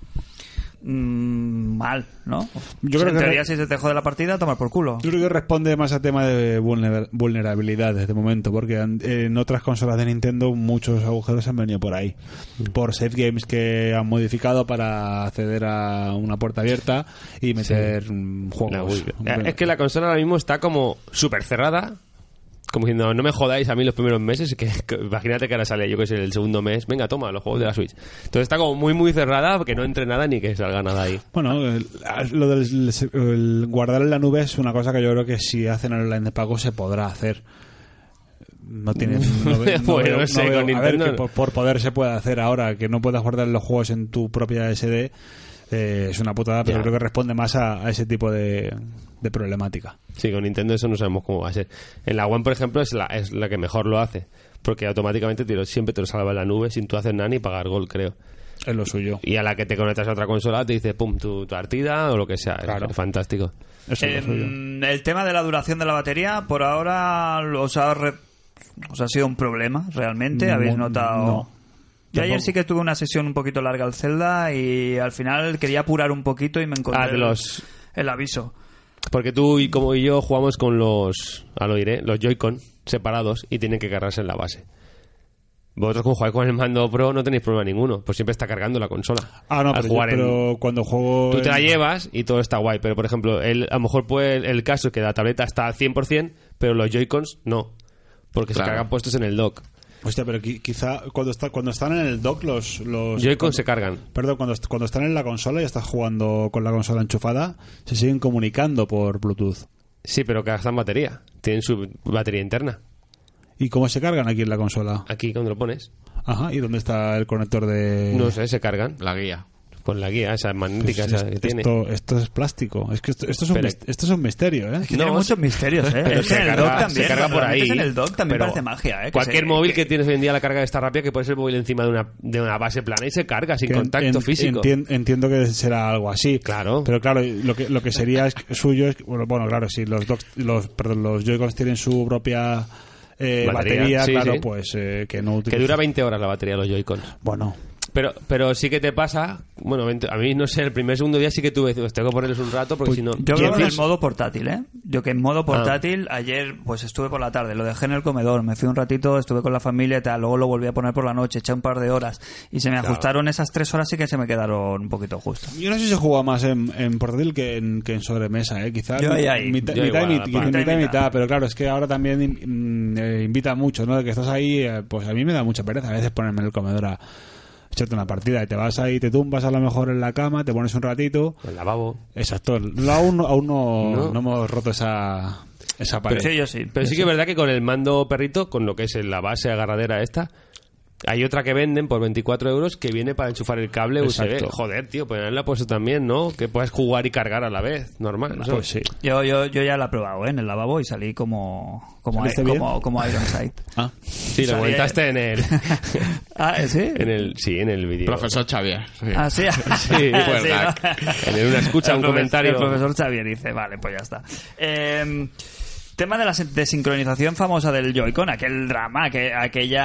Mm, mal, ¿no? Yo O sea, creo en que teoría, re- si se te jode la partida, tomar por culo. Yo creo que responde más a tema de vulner- vulnerabilidades de momento, porque en, en otras consolas de Nintendo muchos agujeros han venido por ahí. Por save games que han modificado para acceder a una puerta abierta y meter mm, La juegos. Wii. Es que la consola ahora mismo está como súper cerrada. Como diciendo, no me jodáis a mí los primeros meses. Que, que imagínate que ahora sale, yo que sé, el segundo mes. Venga, toma, los juegos de la Switch. Entonces está como muy, muy cerrada, que no entre nada ni que salga nada ahí. Bueno, el- lo del el guardar en la nube es una cosa que yo creo que si hacen el online de pago se podrá hacer. No tiene. No, ve- no Bueno, veo- no sé, no veo- con a ver, Nintendo que no. por, por poder se puede hacer ahora. Que no puedas guardar los juegos en tu propia S D eh, es una putada, pero Ya. creo que responde más a, a ese tipo de, de problemática. Sí, con Nintendo eso no sabemos cómo va a ser. En la One, por ejemplo, es la, es la que mejor lo hace. Porque automáticamente te lo- siempre te lo salva en la nube sin tú hacer nada ni pagar gol, creo. Es lo suyo. Y a la que te conectas a otra consola te dice, pum, tu, tu partida o lo que sea. Es- Claro. Es fantástico. Eso es lo suyo. Em, el tema de la duración de la batería, por ahora os ha, re- os ha sido un problema, realmente. No, ¿Habéis notado? no. Yo ayer Tampoco. sí que tuve una sesión un poquito larga al Zelda y al final quería apurar un poquito y me encontré Ah, de los- el, el aviso. Porque tú y como y yo jugamos con los, al oíré, los Joy-Con separados y tienen que cargarse en la base. Vosotros como jugáis con el mando Pro no tenéis problema ninguno, pues siempre está cargando la consola. Ah, no, Al pero, yo- jugar en- pero cuando juego. Tú te la en- llevas y todo está guay, pero por ejemplo, el, a lo mejor puede el, el caso es que la tableta está al cien por ciento, pero los Joy-Cons no, porque Claro. se cargan puestos en el dock. Hostia, pero qui- quizá cuando, está, cuando están en el dock los... los Joy-Con cuando- se cargan. Perdón, cuando, est- cuando están en la consola y estás jugando con la consola enchufada, se siguen comunicando por Bluetooth. Sí, pero que gastan batería. Tienen su batería interna. ¿Y cómo se cargan aquí en la consola? Aquí cuando lo pones, Ajá, ¿y dónde está el conector de...? no sé, se cargan La guía. con la guía, esa Pues magnética esa que es- tiene. esto, esto es plástico. Es que esto, esto es, un Pero- mis- esto es un misterio, ¿eh? Que No, tiene muchos se- misterios, ¿eh? Pero Es se que en el carga- dock también. se carga cuando por lo ahí. metes en el dock también pero parece magia, ¿eh? Que Cualquier se- móvil que- que tienes hoy en día la carga está rápida, que puede ser el móvil encima de una, de una base plana y se carga sin Que contacto en- físico. entien- entiendo que será algo así. Claro. Pero claro, lo que, lo que sería es que- suyo es... que- Bueno, bueno, claro, si los, docks- los, perdón, los Joy-Cons tienen su propia eh, Batería, batería, sí, claro, sí. pues eh, que no Que utiliza- dura veinte horas la batería de los Joy-Cons. Bueno, Pero, pero sí que te pasa, bueno, veinte a mí no sé, el primer segundo día sí que tuve, pues tengo que ponerles un rato porque Pues si no... Yo ¿Quién creo en es? el modo portátil, ¿eh? Yo que en modo portátil, ayer pues estuve por la tarde, lo dejé en el comedor, me fui un ratito, estuve con la familia y tal, luego lo volví a poner por la noche, eché un par de horas y se me ajustaron esas tres horas y que se me quedaron un poquito justas. yo no sé si se juega más en, en portátil que en, que en sobremesa, ¿eh? Quizás Yo ahí, ahí. mitad, Yo mitad, igual, y aparte. mitad, mitad y Mitad y mitad, mitad. pero claro, es que ahora también mm, eh, invita mucho, ¿no? De que estás ahí, eh, pues a mí me da mucha pereza a veces ponerme en el comedor a echarte una partida y te vas ahí, te tumbas a lo mejor en la cama, te pones un ratito. El lavabo. Exacto, no, aún, aún no, No. no hemos roto esa, esa pared. Sí, yo sí. Pero sí que es verdad que con el mando perrito, con lo que es la base agarradera esta, hay otra que venden por veinticuatro euros que viene para enchufar el cable U S B. Exacto. Joder, tío, pues haberla puesto también, ¿no? Que puedas jugar y cargar a la vez, normal. ¿no? Pues sí. Yo, yo, yo ya la he probado, ¿eh? En el lavabo y salí como como, ¿Saliste como, bien? como Ironside. Ah, Sí, lo Salía- comentaste en el, Ah, ¿sí? en el, sí, en el vídeo. Profesor Xavier. Sí. Ah, sí. Sí, pues, ¿no? en una escucha, El un profe- comentario. El profesor Xavier dice, vale, pues ya está. Eh, tema de la sen- desincronización famosa del Joy-Con, aquel drama, que,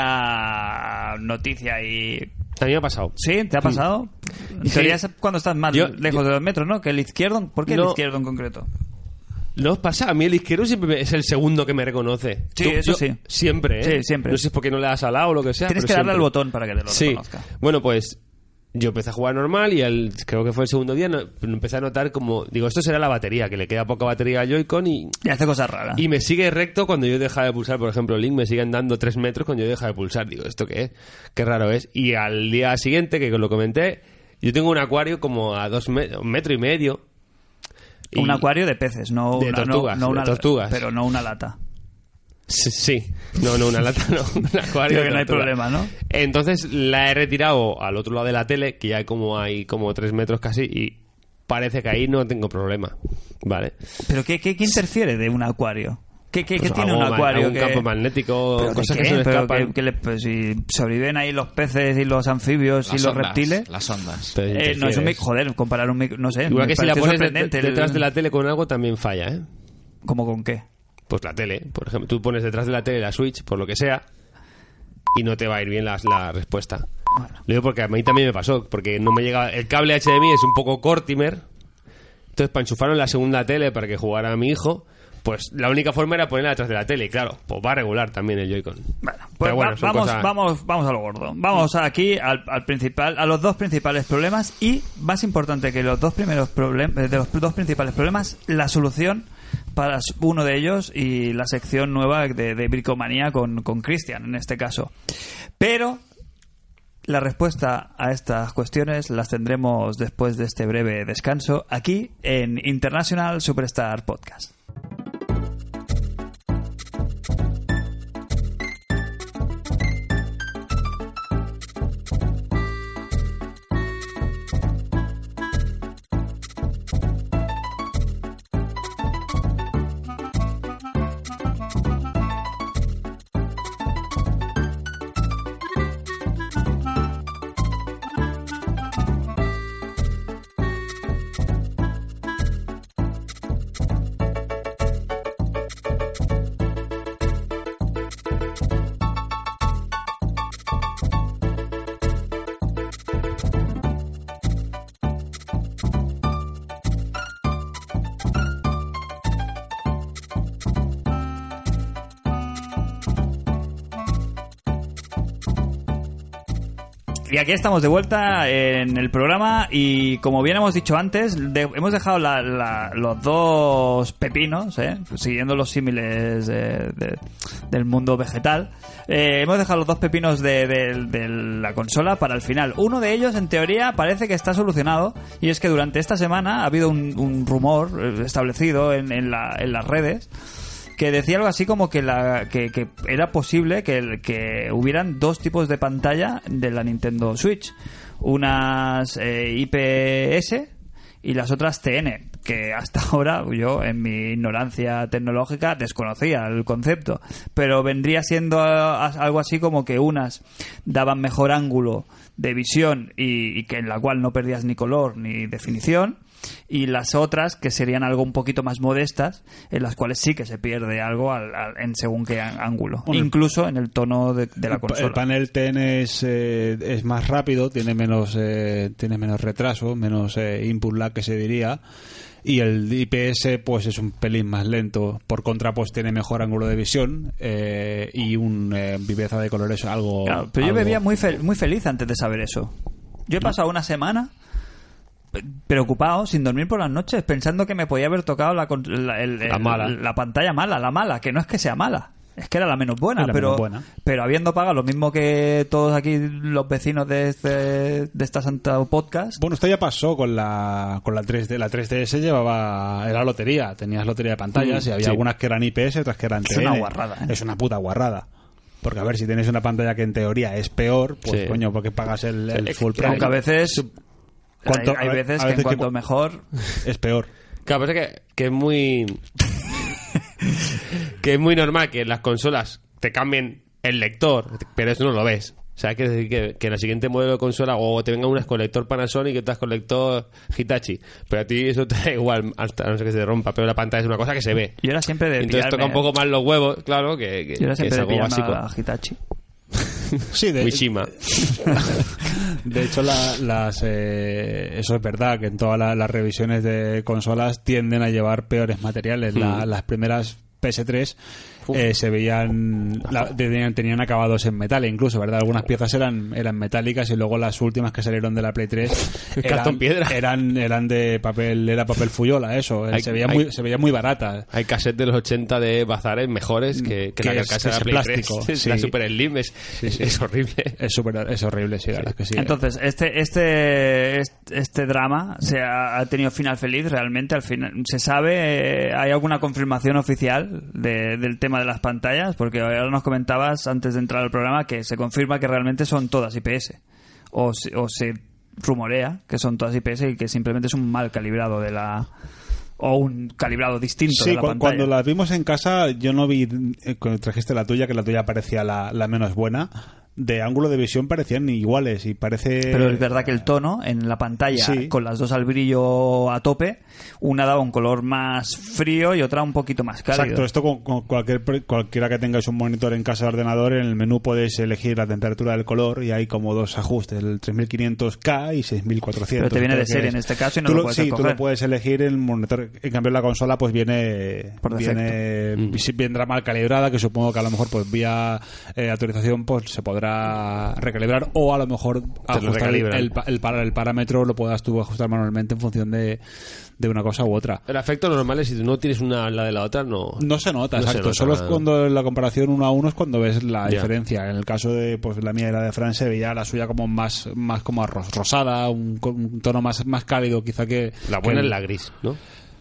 aquella noticia y... A mí me ha pasado. ¿Sí? ¿Te ha pasado? En Sí. teoría es cuando estás más Yo- lejos de los metros, ¿no? Que el izquierdo... ¿Por qué el No. izquierdo en concreto? ¿No os pasa? A mí el izquierdo siempre me- es el segundo que me reconoce. Sí, Yo- eso yo- sí. Siempre, ¿eh? Sí, siempre. No sé si es porque no le das al lado o lo que sea. Tienes pero que darle siempre. al botón para que te lo Sí. reconozca. Bueno, pues Yo empecé a jugar normal y el, creo que fue el segundo día no, empecé a notar como... Digo, esto será la batería, que le queda poca batería al Joy-Con y... Y hace cosas raras. Y me sigue recto cuando yo deja de pulsar. Por ejemplo, Link me sigue andando tres metros cuando yo deja de pulsar. Digo, ¿esto qué es? Qué raro es. Y al día siguiente, que lo comenté, yo tengo un acuario como a dos me- un metro y medio. Y un acuario de peces, no de una, tortugas, no, no de una, tortugas. pero no una lata. Sí, sí. No, no, una lata no. Un acuario Creo que de no hay tortuga. problema, ¿no? Entonces la he retirado al otro lado de la tele, que ya hay como, hay como tres metros casi, y parece que ahí no tengo problema. Vale. ¿Pero qué, qué, qué interfiere de un acuario? ¿Qué, qué, Pues qué tiene algo un ma- acuario? algún que... campo magnético, ¿Pero cosas de que qué? se le ¿Pero escapan. qué- qué le- pues si sobreviven ahí los peces y los anfibios Las y los ondas, reptiles... Las ondas. Pero Eh, no es un interfieres. mic- joder, comparar un mic- no sé. Igual me que si la parece pones de- sorprendente el- detrás de la tele con algo también falla, ¿eh? ¿Cómo con qué? Pues la tele, por ejemplo, tú pones detrás de la tele la Switch, por lo que sea, y no te va a ir bien la, la respuesta. Bueno. Lo digo porque a mí también me pasó, porque no me llega... El cable H D M I es un poco Cortimer, entonces para enchufarlo en la segunda tele para que jugara a mi hijo, pues la única forma era ponerla detrás de la tele, y claro, pues va a regular también el Joy-Con. Bueno, pues Pero bueno, va- son vamos, cosas- vamos, vamos a lo gordo. Vamos aquí al, al principal, a los dos principales problemas y, más importante que los dos primeros problemas, de los dos principales problemas, la solución para uno de ellos y la sección nueva de, de Bricomanía con, con Cristian, en este caso. Pero la respuesta a estas cuestiones las tendremos después de este breve descanso aquí en International Superstar Podcast. Y aquí estamos de vuelta en el programa y como bien hemos dicho antes, de- hemos dejado la- la- los dos pepinos, ¿eh? Siguiendo los símiles de- de- del mundo vegetal, eh, hemos dejado los dos pepinos de, de- de la consola para el final. Uno de ellos, en teoría, parece que está solucionado y es que durante esta semana ha habido un, un rumor eh, establecido en, en, la- en las redes que decía algo así como que la que, que era posible que, el- que hubieran dos tipos de pantalla de la Nintendo Switch, unas eh, I P S y las otras T N, que hasta ahora yo en mi ignorancia tecnológica desconocía el concepto, pero vendría siendo a- a- algo así como que unas daban mejor ángulo de visión y, y que en la cual no perdías ni color ni definición, y las otras que serían algo un poquito más modestas en las cuales sí que se pierde algo al- al- en según qué án- ángulo, Bueno, incluso en el tono de, de la El pa- consola. El panel T N es, eh, es más rápido, tiene menos eh, tiene menos retraso, menos eh, input lag que se diría, y el I P S pues es un pelín más lento. Por contra pues tiene mejor ángulo de visión eh, y un eh, viveza de colores algo. Claro, pero yo algo- me veía muy, fel- muy feliz antes de saber eso. Yo he pasado una semana pe- preocupado, sin dormir por las noches, pensando que me podía haber tocado la, con- la, el- La el- mala. la pantalla mala, la mala, que no es que sea mala, es que era la menos buena, Es la pero, menos buena. pero habiendo pagado lo mismo que todos aquí los vecinos de, este, de esta santa podcast. Bueno, esto ya pasó con la con la tres D. La tres D S llevaba era lotería, tenías lotería de pantallas Mm, y había sí. algunas que eran I P S, otras que eran Es T N. una guarrada, ¿eh? Es una puta guarrada. Porque a ver, si tienes una pantalla que en teoría es peor, pues Sí. coño, ¿por qué pagas el, el Sí, full que- price? Aunque a veces ¿Cuánto- hay, hay a ve- veces a que en veces que cuanto cu- mejor Es peor. Claro, pasa que, que es muy... que es muy normal que las consolas te cambien el lector, pero eso no lo ves. O sea, hay que decir que, que en el siguiente modelo de consola o te venga unas con lector Panasonic y otras con lector Hitachi. Pero a ti eso te da igual, hasta no sé que se rompa, pero la pantalla es una cosa que se ve. yo era siempre de Entonces pillarme- toca un poco más los huevos, claro, que, que, yo era que siempre es de algo pillarme básico. a Hitachi. Sí, de, Mishima. de hecho, la- las eh, eso es verdad, que en todas la- las revisiones de consolas tienden a llevar peores materiales. La- Mm. las primeras P S tres eh, se veían la, tenían, tenían acabados en metal incluso, ¿verdad? Algunas piezas eran eran metálicas y luego las últimas que salieron de la Play tres eran, cartón piedra. eran eran de papel, era papel fuyola, eso. Hay, se veía hay, muy se veía muy barata. Hay cassettes de los ochenta de bazares mejores que, que, que la carcasa de la Play plástico, tres. sí. La Super Slim es, sí, sí. es horrible. Es super, es horrible, sí, la verdad es que sí. Entonces, este este este drama se ha, ha tenido final feliz realmente. Al final, ¿se sabe? Eh, ¿Hay alguna confirmación oficial de, del tema de las pantallas? Porque ahora nos comentabas antes de entrar al programa que se confirma que realmente son todas I P S. O, o se rumorea que son todas I P S y que simplemente es un mal calibrado de la... o un calibrado distinto sí, de la cu- pantalla. cuando las vimos en casa yo no vi, eh, cuando trajiste la tuya, que la tuya parecía la, la menos buena, de ángulo de visión parecían iguales y parece... Pero es verdad que el tono en la pantalla, sí, con las dos al brillo a tope, una daba un color más frío y otra un poquito más cálido. Exacto, esto con, con cualquier, cualquiera que tengáis un monitor en casa de ordenador, en el menú podéis elegir la temperatura del color y hay como dos ajustes, el tres mil quinientos K y seis mil cuatrocientos. Pero te viene de creo que serie es. en este caso y no Tú lo puedes sí, escoger. tú lo puedes elegir en el monitor. En cambio, en la consola pues viene, Por viene Mm. sí, vendrá mal calibrada, que supongo que a lo mejor pues vía eh, actualización pues se podrá recalibrar o a lo mejor lo ajustar el, recalibran. el, pa- el, para- el parámetro lo puedas tú ajustar manualmente en función de, de una cosa u otra. El efecto normal es si no tienes una al lado de la otra, no... No se nota, no se exacto. nota Solo es nada. cuando en la comparación uno a uno es cuando ves la Ya. diferencia. En el caso de pues la mía y la de Fran se veía la suya como más más como arroz, rosada, un, un tono más más cálido quizá que... La buena que es la gris, ¿no?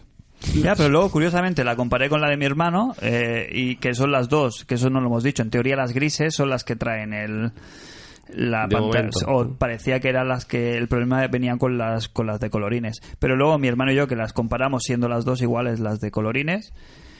Ya, pero luego, curiosamente, la comparé con la de mi hermano eh, y que son las dos, que eso no lo hemos dicho. En teoría, las grises son las que traen el... la De pantalla, momento. o parecía que eran las que el problema venía con las con las de colorines, pero luego mi hermano y yo, que las comparamos siendo las dos iguales, las de colorines,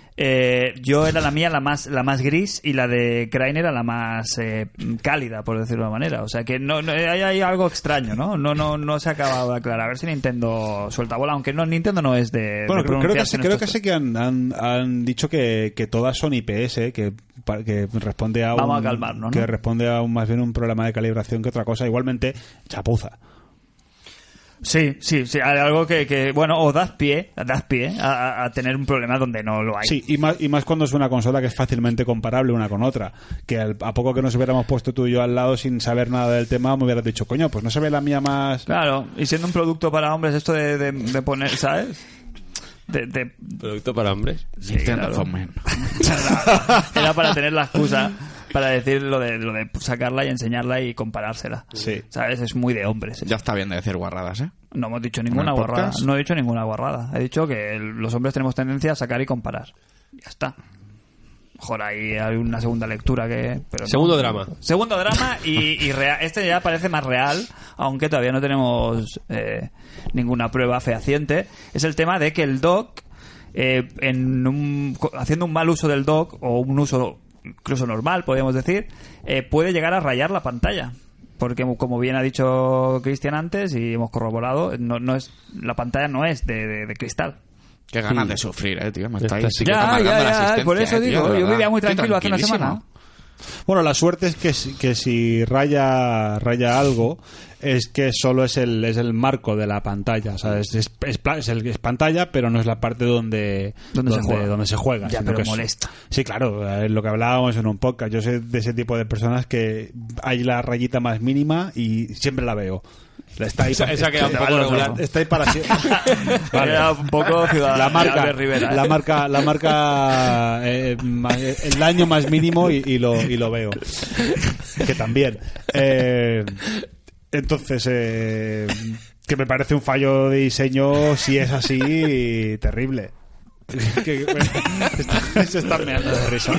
eh, yo era la mía la más la más gris y la de Crainer era la más eh, cálida, por decirlo de una manera. O sea que no, no hay, hay algo extraño, ¿no? No no no se ha acabado de aclarar. A ver si Nintendo suelta bola, aunque no, Nintendo no es de, Bueno, de creo, creo que, pronunciarse sí- en creo estos que sí que han, han, han dicho que, que todas son I P S, que, pa- que responde a Vamos un, a calmarnos, ¿no? que responde a un, más bien un problema de calibración que otra cosa. Igualmente, chapuza. Sí, sí, sí, hay algo que, que bueno, o das pie, das pie a, a tener un problema donde no lo hay. Sí, y más, y más cuando es una consola que es fácilmente comparable una con otra. Que al- a poco que nos hubiéramos puesto tú y yo al lado sin saber nada del tema, me hubieras dicho, coño, pues no se ve la mía más... Claro, y siendo un producto para hombres, esto de, de, de poner, ¿sabes? De, de, Producto para hombres. sí, Nintendo claro. for Men. Era para tener la excusa para decir lo de, lo de sacarla y enseñarla y comparársela. Sí. ¿Sabes? Es muy de hombres. Ya está bien de decir guarradas, ¿eh? No hemos dicho ninguna ¿En el guarrada. podcast? No he dicho ninguna guarrada. He dicho que el- los hombres tenemos tendencia a sacar y comparar. Ya está. Mejor ahí hay una segunda lectura que... Pero no. Segundo drama. Segundo drama y, y rea- este ya parece más real, aunque todavía no tenemos eh, ninguna prueba fehaciente. Es el tema de que el dock, eh, en un- haciendo un mal uso del dock o un uso incluso normal, podríamos decir, eh, puede llegar a rayar la pantalla. Porque, como bien ha dicho Cristian antes y hemos corroborado, no, no es, la pantalla no es de, de- de cristal. Qué ganas de sufrir, eh, tío. Me Esta estáis sí que- Ya, amargando ya, la ya, asistencia, por eso eh, tío, digo, de yo verdad. vivía muy Estoy tranquilo hace una tranquilísimo. semana. Bueno, la suerte es que, si- que si raya raya algo es que solo es el es el marco de la pantalla, o sea, es, es, es pla- es el- es pantalla, pero no es la parte donde Donde se juega. donde se juega, Ya, sino pero que es- molesta. Sí, claro, es lo que hablábamos en un podcast. Yo soy de ese tipo de personas que hay la rayita más mínima y siempre la veo. Está ahí, Esa- esa queda un está- poco está- regular. está ahí para siempre. Vale. Era un poco ciudadano. La marca, Albert Rivera, ¿eh? la marca, la marca, eh, ma- el daño más mínimo y, y lo y lo veo, que también. Eh, entonces, eh, que me parece un fallo de diseño si es así terrible. Que, bueno, está- se está meando de risa.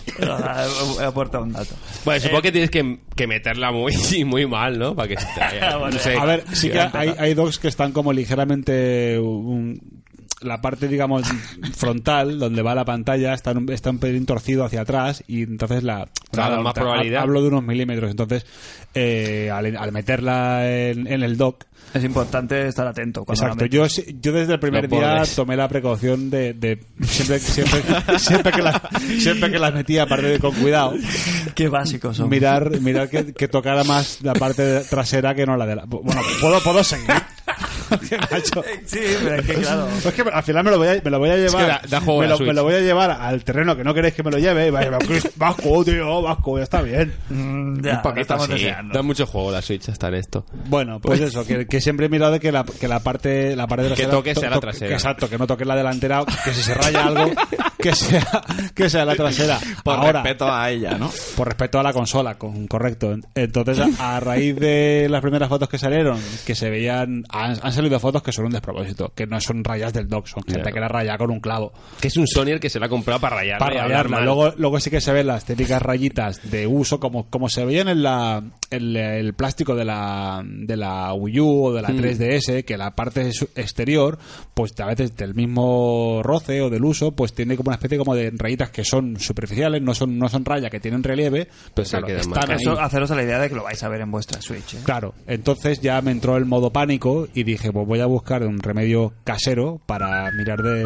He aportado un dato. Bueno, supongo que tienes que, que meterla muy, muy mal, ¿no? Para que se te vaya. Bueno, No sé. A ver, sí que ya hay, hay docks que están como ligeramente un- la parte, digamos, frontal donde va la pantalla está un, está un pelín torcido hacia atrás y entonces la Claro, más probabilidad. hablo de unos milímetros, entonces eh, al, al meterla en, en el dock. Es importante estar atento. Cuando Exacto, la yo, sí- yo desde el primer Los día pobres. tomé la precaución de, de siempre, siempre, siempre, que la, siempre que las metía, aparte de con cuidado, metes. Qué básicos son. mirar, mirar que, que tocara más la parte trasera que no la de la... Bueno, puedo, puedo seguir. ¿Qué macho? Sí, pero es que claro. Es que al final me lo voy a, me lo voy a llevar. que da- da juego me, la lo, Switch. me lo voy a llevar al terreno que no queréis que me lo lleve. Y vaya, Vasco, tío, Vasco, ya está bien. Mm, ya, Un poquito lo estamos así. deseando. Da mucho juego la Switch hasta en esto. Bueno, pues eso, que, que siempre he mirado de que la, que la parte la parte trasera toque sea la to- trasera. Exacto, que no toque la delantera, que si se raya algo, que sea que sea la trasera. Por Ahora, respeto a ella, ¿no? por respeto a la consola, con, correcto. Entonces, a, a raíz de las primeras fotos que salieron, que se veían, han, han salido fotos que son un despropósito, que no son rayas del dock, son gente Claro. que la raya con un clavo. Que es un Sony el que se la ha comprado para rayarla. Para y hablar rayarla. mal. Luego, luego sí que se ven las típicas rayitas de uso, como, como se veían en la el, el plástico de la, de la Wii U o de la Mm. tres D S, que la parte su- exterior, pues a veces del mismo roce o del uso, pues tiene como una especie como de rayitas que son superficiales, no son, no son rayas que tienen relieve, Pues se claro, quedan están mal. ahí. Eso, haceros a la idea de que lo vais a ver en vuestra Switch. ¿eh? Claro, entonces ya me entró el modo pánico y dije, pues voy a buscar un remedio casero para mirar de...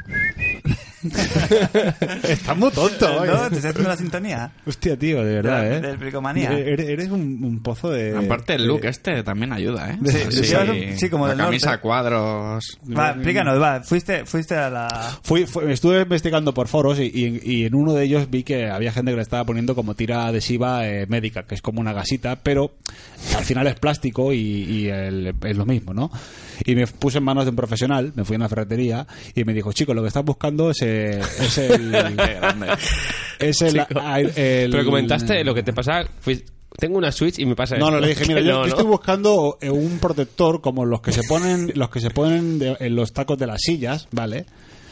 Estás muy tonto, ¿No? ¿eh? ¿Te estás haciendo la sintonía? Hostia, tío, de verdad, De la- ¿eh? del Bricomanía. Eres, eres un, un pozo de... Aparte el look de- este también ayuda, ¿eh? Sí, sí, sí, como la del camisa norte. a cuadros. Va, explícanos, va. Fuiste, fuiste a la... Fui, fui- estuve investigando por foros y, y- y en uno de ellos vi que había gente que le estaba poniendo como tira adhesiva eh, médica, que es como una gasita, pero al final es plástico y, y el- es lo mismo, ¿no? Y me puse en manos de un profesional, me fui a una ferretería y me dijo, chico, lo que estás buscando es, eh, es el... es el, Chico. el- el- Pero comentaste lo que te pasa. Fui- tengo una Switch y me pasa No, esto. no, le dije, mira, yo, No, yo no. estoy buscando eh, un protector como los que se ponen los que se ponen de- en los tacos de las sillas, ¿vale?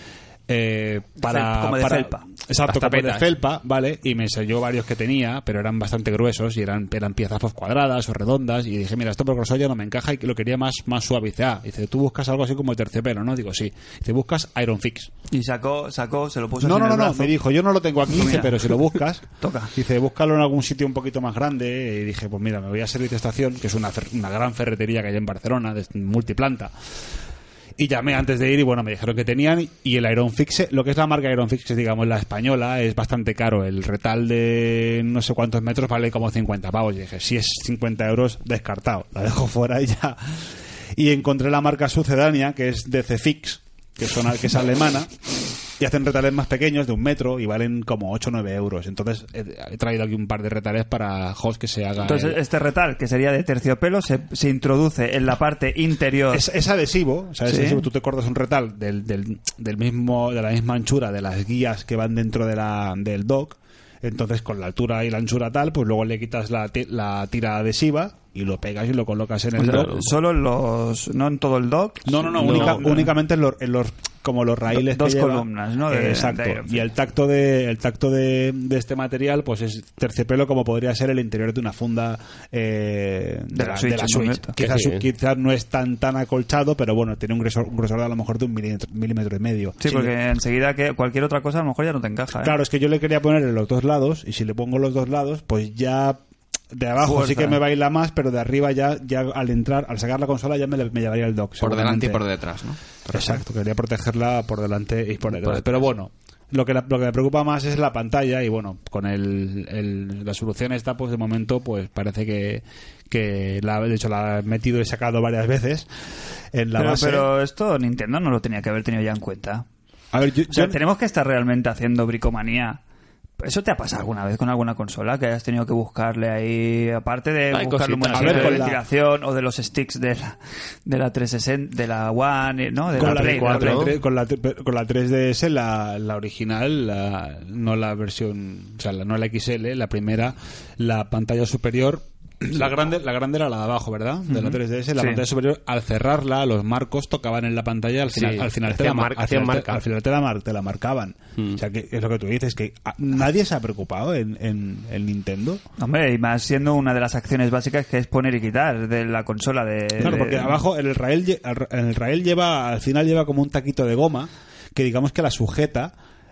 Eh, para, Fel- como de para- felpa. Exacto, Las como de tapetas. felpa, ¿vale? Y me enseñó varios que tenía, pero eran bastante gruesos y eran, eran piezas pues, cuadradas o redondas. Y dije, mira, esto por grosor ya no me encaja y que lo quería más, más suavizado. Y dice, tú buscas algo así como terciopelo, ¿no? Digo, sí. Dice, buscas Iron Fix. Y sacó, sacó, se lo puso No, así no, en no, el no, brazo. me dijo, yo no lo tengo aquí, dice, Mira. pero si lo buscas, Toca. dice, búscalo en algún sitio un poquito más grande. Y dije, pues mira, me voy a Servicio Estación, que es una, fer- una gran ferretería que hay en Barcelona, de multiplanta. Y llamé antes de ir y bueno, me dijeron que tenían. Y el Iron Fix, lo que es la marca Iron Fix, digamos, la española, es bastante caro. El retal de no sé cuántos metros vale como cincuenta pavos. Y dije, si es cincuenta euros, descartado. La dejo fuera y ya. Y encontré la marca sucedánea, que es D C Fix, que, son, que es alemana. Y hacen retales más pequeños, de un metro, y valen como ocho o nueve euros. Entonces he, he traído aquí un par de retales para Jos que se haga. Entonces, el- este retal, que sería de terciopelo, se, se introduce en la parte interior. Es, es adhesivo, o sea, es Sí. adhesivo. Tú te cortas un retal del, del, del mismo, de la misma anchura de las guías que van dentro de la, del dock. Entonces, con la altura y la anchura tal, pues luego le quitas la, ti- la tira adhesiva y lo pegas y lo colocas en O el sea, dock. solo en los, no en todo el dock. No, no, no, No, única- no. únicamente en los, en los como los raíles Do- dos que lleva. columnas, ¿no? De- Eh, exacto. de Iron y el tacto de el tacto de, de este material, pues es terciopelo como podría ser el interior de una funda eh, de, De la la, Switch, de la en Switch. concreto. Quizás, Sí, ¿eh? quizás no es tan tan acolchado, pero bueno, tiene un grosor, un grosor de a lo mejor de un milímetro, milímetro y medio. Sí, porque enseguida que cualquier otra cosa a lo mejor ya no te encaja. ¿eh? Claro, es que yo le quería poner en los dos lados y si le pongo los dos lados, pues ya de abajo Fuerza. sí que me baila más, pero de arriba ya ya al entrar, al sacar la consola ya me, me llevaría el dock. Por delante y seguramente. por detrás, ¿no? Exacto, quería protegerla por delante y por detrás. detrás. Pero bueno, lo que, la- lo que me preocupa más es la pantalla y bueno, con el, el- la solución esta, pues de momento, pues parece que, que la, de hecho la he metido y sacado varias veces en la pero, base. pero esto Nintendo no lo tenía que haber tenido ya en cuenta. A ver, yo, O sea, yo- tenemos que estar realmente haciendo bricomanía. ¿Eso te ha pasado alguna vez con alguna consola? Que hayas tenido que buscarle ahí, aparte de Hay buscarle un buen cositas. sitio A ver, de con la- ventilación o de los sticks de la, de la trescientos sesenta, de la One, ¿no? De con, la la, Play, con, la, de la Play. tre- con, la, tre- con la tres D S, la, la original, la- no la versión, o sea, la, no la X L, la primera, la pantalla superior, la grande, la grande era la de abajo, ¿verdad? De la tres D S, la Sí. pantalla superior, al cerrarla, los marcos tocaban en la pantalla, al final, Sí, al final, te, hacían la, mar- marca, al final hacían te- marca. al final te la, mar- te la marcaban. Mm. O sea, que es lo que tú dices, que ah, nadie se ha preocupado en, en, en Nintendo. Hombre, y más siendo una de las acciones básicas que es poner y quitar de la consola de... Claro, de- porque abajo el rail, lle- el ra- el rail lleva, al final lleva como un taquito de goma que digamos que la sujeta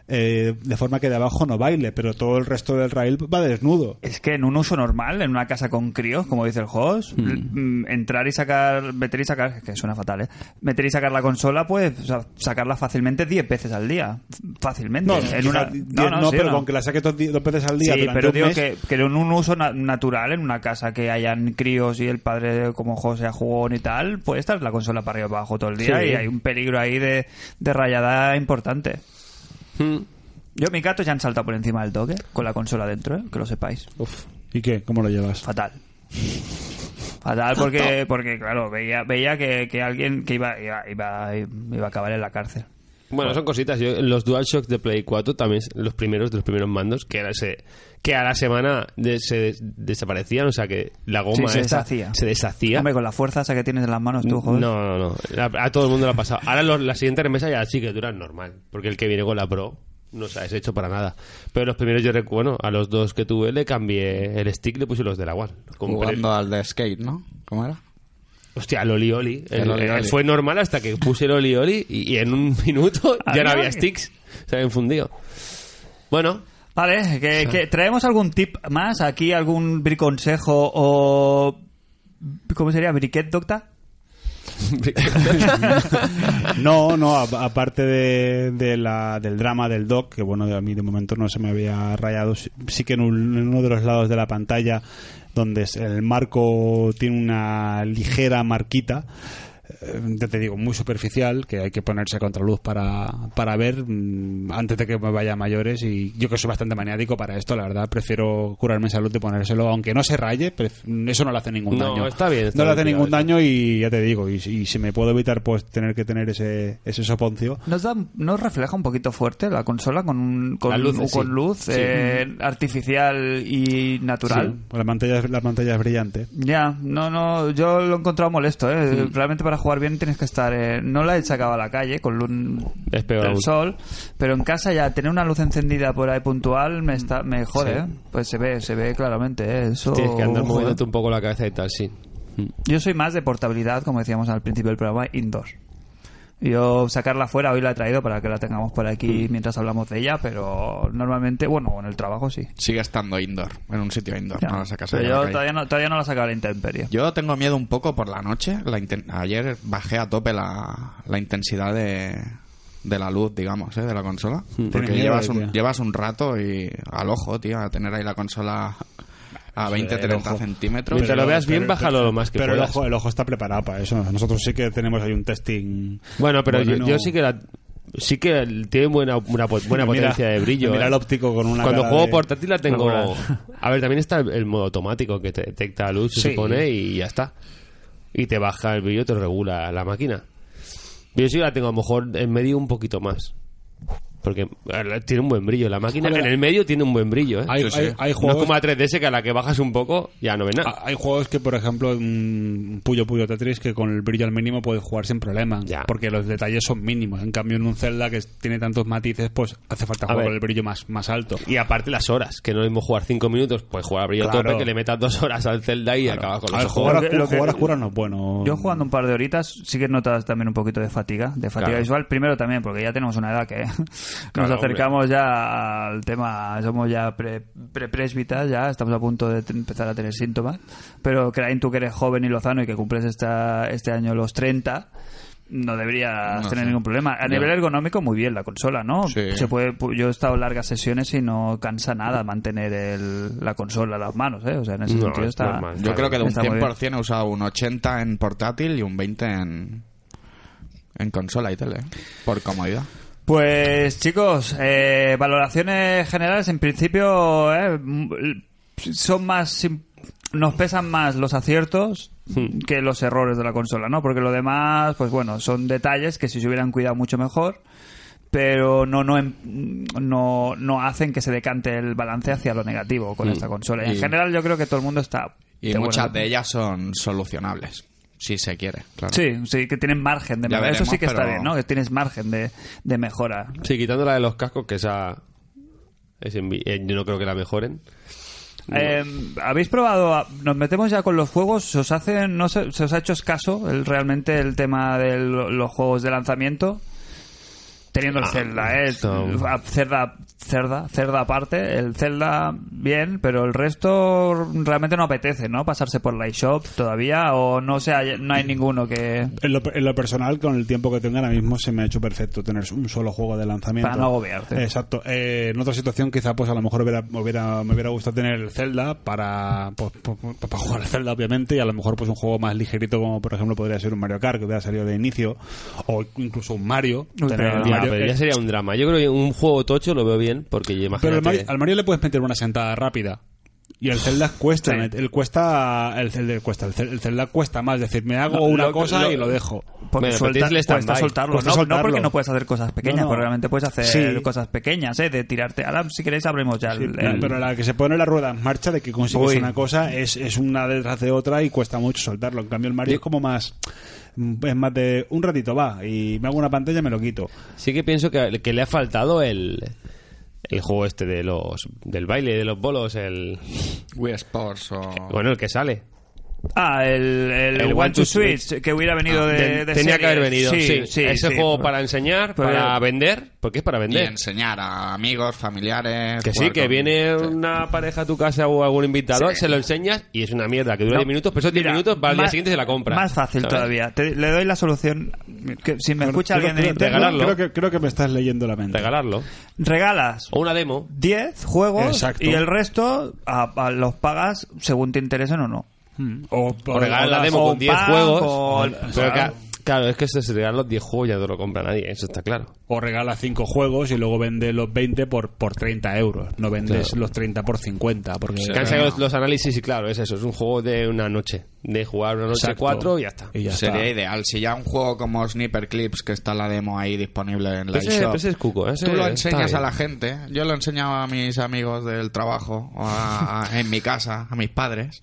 eh, de forma que de abajo no baile, pero todo el resto del rail va desnudo. Es que en un uso normal, en una casa con críos, como dice el host, mm. entrar y sacar, meter y sacar, que suena fatal, ¿eh? Meter y sacar la consola, pues o sea, sacarla fácilmente diez veces al día. Fácilmente. No, en quizá una... diez, no, no, no sí, pero no. con que la saques dos, dos veces al día Sí, durante pero un digo mes... que, que en un uso na- natural, en una casa que hayan críos y el padre como José sea jugón y tal, puede estar la consola para arriba y para abajo todo el día Sí. y hay un peligro ahí de, de rayada importante. Hmm. Yo, mis gatos ya han saltado por encima del toque con la consola dentro, ¿eh? Que lo sepáis. Uf. ¿Y qué? ¿Cómo lo llevas? Fatal. Fatal porque, porque claro, veía veía que, que alguien que iba, iba, iba, iba a acabar en la cárcel. Bueno, son cositas. Yo, los DualShock de Play cuatro también, los primeros de los primeros mandos, que, era ese, que a la semana de- se des- desaparecían, o sea que la goma Sí, se esta deshacía. se deshacía. Hombre, con la fuerza esa que tienes en las manos tú, joder. No, no, no. A, a todo el mundo lo ha pasado. Ahora los, la siguiente remesa ya sí que duran normal, porque el que viene con la Pro no se ha deshecho para nada. Pero los primeros yo recuerdo, a los dos que tuve le cambié el stick, le puse los de la One. Compré- Jugando al de skate, ¿no? ¿Cómo era? Hostia, el Oli Oli. El- El Oli el- Oli. Fue normal hasta que puse el Oli Oli y, y en un minuto ya no Había- había sticks. Se habían fundido. Bueno, Vale, que, que ¿traemos algún tip más? ¿Aquí algún briconsejo o... ¿Cómo sería? ¿Briquet docta? No, no, a- aparte de, de la, del drama del dock, que bueno, a mí de momento no se me había rayado, sí, sí que en, un- en uno de los lados de la pantalla, donde es- el marco tiene una ligera marquita, eh, ya te digo, muy superficial, que hay que ponerse a contraluz para, para ver mm, antes de que me vaya a mayores, y yo que soy bastante maniático para esto, la verdad, prefiero curarme en salud de ponérselo, aunque no se raye, pref- eso no le hace ningún No, daño. está bien, está no le bien hace ningún tirado eso. daño y ya te digo, y, y si me puedo evitar pues tener que tener ese, ese soponcio. ¿Nos, da, ¿Nos refleja un poquito fuerte la consola con, un- con, Las luces, con sí. luz Sí. eh, artificial y natural? Sí, la pantalla, es- la pantalla es brillante. Ya, no, no, yo lo he encontrado molesto, ¿eh? Realmente para jugar bien tienes que estar... eh, no la he sacado a la calle con luz Es peor del aún. sol, pero en casa ya tener una luz encendida por ahí puntual me está me jode, Sí. ¿eh? Pues se ve, se ve claramente, ¿eh? Eso... tienes que andar joder. moviéndote un poco la cabeza y tal, sí. Yo soy más de portabilidad, como decíamos al principio del programa, indoor. Yo sacarla fuera, hoy la he traído para que la tengamos por aquí mientras hablamos de ella, pero normalmente, bueno, en el trabajo sí. Sigue estando indoor, en un sitio indoor. Ya. No la sacas Pero ahí a la yo calle. todavía no, todavía no la he sacado a la intemperie. Yo tengo miedo un poco por la noche. La inten- Ayer bajé a tope la, la intensidad de, de la luz, digamos, ¿eh? De la consola. Porque ¿Tienes miedo llevas de un, qué? llevas un rato y al ojo, tío, a tener ahí la consola a veinte el treinta ojo. centímetros. Mientras lo Pero- veas bien, pero- bájalo lo más que Pero el puedas. ojo, el ojo está preparado para eso. Nosotros sí que tenemos ahí un testing. Bueno, pero Bueno, yo, no- yo sí que la, sí que tiene buena una po- buena Mira- potencia de brillo. mira ¿eh? el óptico con una Cuando cara juego de- portátil la tengo. Regular. A ver, también está el, el modo automático que te detecta luz, se Sí. supone, y ya está. Y te baja el brillo, te lo regula la máquina. Yo sí que la tengo a lo mejor en medio un poquito más. Porque eh, tiene un buen brillo. La máquina Hombre, en el medio tiene un buen brillo, ¿eh? Hay, Sí, sí. hay- hay No es juegos, como la tres D S que a la que bajas un poco ya no ves nada. ah, hay juegos que, por ejemplo, un Puyo Puyo Tetris, que con el brillo al mínimo puedes jugar sin problema. Ya. Porque los detalles son mínimos. En cambio, en un Zelda que tiene tantos matices, pues hace falta A jugar ver. con el brillo más, más alto. Y aparte las horas, que no es lo mismo jugar cinco minutos, pues jugar a brillo Claro. tope, que le metas dos horas al Zelda y acabas con A los ver, ojos. jugar, a, Lo que- lo que- jugar a oscuras no es bueno. Yo jugando un par de horitas sí que notas también un poquito de fatiga, de fatiga Claro. visual. Primero también, porque ya tenemos una edad que nos Claro, acercamos ya al tema, somos ya pre, pre-presbitas, ya estamos a punto de te- empezar a tener síntomas. Pero Krain, tú que eres joven y lozano y que cumples esta, este año los treinta, no deberías No tener sé. ningún problema. A Yo- nivel ergonómico, muy bien la consola, ¿no? Sí. Se puede, pu- yo he estado largas sesiones y no cansa nada mantener el, la consola en las manos, ¿eh? O sea, en ese No, sentido es está... normal. Yo creo que de un Está muy cien por ciento he usado un ochenta en portátil y un veinte en, en consola y tele. Por comodidad. Pues chicos, eh, valoraciones generales en principio eh, m- son más sim- nos pesan más los aciertos que los errores de la consola, ¿no? Porque lo demás, pues bueno, son detalles que si se hubieran cuidado mucho mejor, pero no no em- no, no hacen que se decante el balance hacia lo negativo con esta consola. Y en Y- general yo creo que todo el mundo está Y de muchas buena- de ellas son solucionables. Si se quiere, claro. Sí, sí, que tienen margen de Ya mejora. Eso veremos, sí que está pero- bien, ¿no? Que tienes margen de, de mejora. Sí, quitando la de los cascos, que esa es envi- eh, yo no creo que la mejoren. Eh, ¿Habéis probado? a- Nos metemos ya con los juegos. ¿Se os hace, no se, se os ha hecho escaso el, realmente el tema de lo- los juegos de lanzamiento? teniendo el Ah, Zelda, ¿eh? esto- Zelda, Zelda, Zelda aparte, el Zelda bien, pero el resto realmente no apetece, ¿no? Pasarse por la eShop todavía, o no sé, hay- no hay ninguno que... En lo, en lo personal, con el tiempo que tengo ahora mismo, se me ha hecho perfecto tener un solo juego de lanzamiento. Para no agobiarte. Exacto. Eh, en otra situación, quizá, pues a lo mejor hubiera, me hubiera, me hubiera gustado tener el Zelda para, pues, pues, pues, para jugar al Zelda, obviamente, y a lo mejor pues un juego más ligerito, como por ejemplo podría ser un Mario Kart, que hubiera salido de inicio, o incluso un Mario. Uy, tener pero el Ya, Mario- pero ya sería un drama. Yo creo que un juego tocho lo veo bien, porque imagínate... Pero al Mario, al Mario le puedes meter una sentada rápida. Y el Zelda cuesta, Sí. el cuesta, el Zelda cuesta, el Zelda, el Zelda cuesta más, es decir, me hago No, una lo- cosa lo- y lo dejo. Porque Bueno, suelta- pero tienes el cuesta stand-by. soltarlo. Cuesta No, no soltarlo. porque no puedes hacer cosas pequeñas, No, no. porque realmente puedes hacer Sí. cosas pequeñas, ¿eh? De tirarte. Ahora, si queréis, abrimos ya el... Sí, el- pero la que se pone la rueda en marcha de que consigues Uy. una cosa es, es una detrás de otra y cuesta mucho soltarlo. En cambio, el Mario es como más. Es más de un ratito va y me hago una pantalla y me lo quito. Sí que pienso que, que le ha faltado el... El juego este de los del baile, de los bolos, el... Wii Sports o... Bueno, el que sale. Ah, el, el, El One One to to Switch, que hubiera venido Ah, de, ten- de tenía serie. que haber venido, sí. sí, Ese sí. juego para enseñar, Pero- para vender, porque es para Y vender. enseñar a amigos, familiares... Que sí, jugar que con- viene sí. una pareja a tu casa o algún invitado, Sí. se lo enseñas y es una mierda que dura No, diez minutos, pero esos diez mira, minutos va al día más- siguiente y se la compra. Más fácil ¿sabes? todavía. Te- le doy la solución. Que, si me escucha Creo- alguien de creo- Nintendo, regalarlo. Creo que, creo que me estás leyendo la mente. Regalarlo. regalas O una demo. diez juegos Exacto. y el resto a- a los pagas según te interesen o no. O, O regalar la o- demo o con diez pack, juegos. o- Pero claro. ca- claro, es que esto, si regalas los diez juegos ya no lo compra nadie, eso está claro. o regala cinco juegos y luego vende los veinte por, por treinta euros. No vendes Claro. los treinta por cincuenta. Porque Sí. Que han sacado los, los análisis y claro, es eso, es un juego de una noche. De jugar una noche Exacto. cuatro y ya está. Y ya Sería está. ideal. Si ya un juego como Sniper Clips, que está la demo ahí disponible en la Pero ese, eShop, pero ese es cuco, ese tú lo está enseñas bien. a la gente. Yo lo he enseñado a mis amigos del trabajo, o a- a- en mi casa, a mis padres.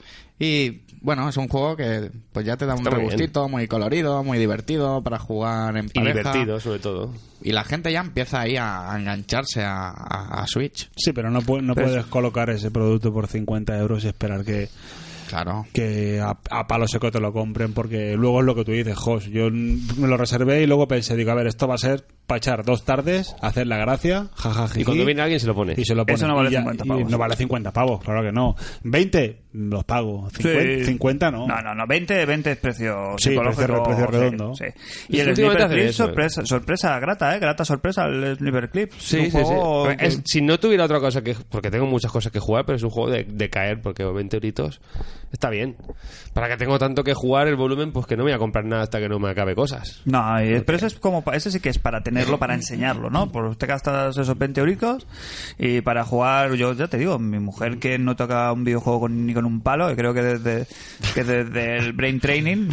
Y bueno, es un juego que pues ya te da un Está muy regustito, muy colorido, muy divertido para jugar en Y pareja. divertido, sobre todo. Y la gente ya empieza ahí a, a engancharse a, a- a Switch. Sí, pero no, pu- no Pero puedes colocar ese producto por cincuenta euros y esperar que, Claro. que a, a palo seco te lo compren, porque luego es lo que tú dices, Jos. Yo n- me lo reservé y luego pensé, digo, a ver, esto va a ser para echar dos tardes, hacer la gracia, jajaja. Y cuando viene alguien se lo pone. y se lo pone. Eso no vale Y ya- cincuenta y pavos. no vale cincuenta pavos, claro que no. veinte los pago. cincuenta, Sí. cincuenta no. No, no, no. veinte, veinte es precio Sí, psicológico. precio- precio sí, redondo. sí. Y Sí, el últimamente Sniper hacen Clip, eso, sorpresa, sorpresa grata, ¿eh? Grata sorpresa el Sniper Clip. Sí, es sí, un sí. juego Es- que- si no tuviera otra cosa que... Porque tengo muchas cosas que jugar, pero es un juego de, de caer, porque veinte euritos está bien. Para que tengo tanto que jugar el volumen, pues que no voy a comprar nada hasta que no me acabe cosas. No, y- pero eso es como pa- ese sí que es para tenerlo, para enseñarlo, ¿no? Pues te gastas esos veinte euritos y para jugar, yo ya te digo, mi mujer que no toca un videojuego con- ni con un palo, y creo que desde, que desde el Brain Training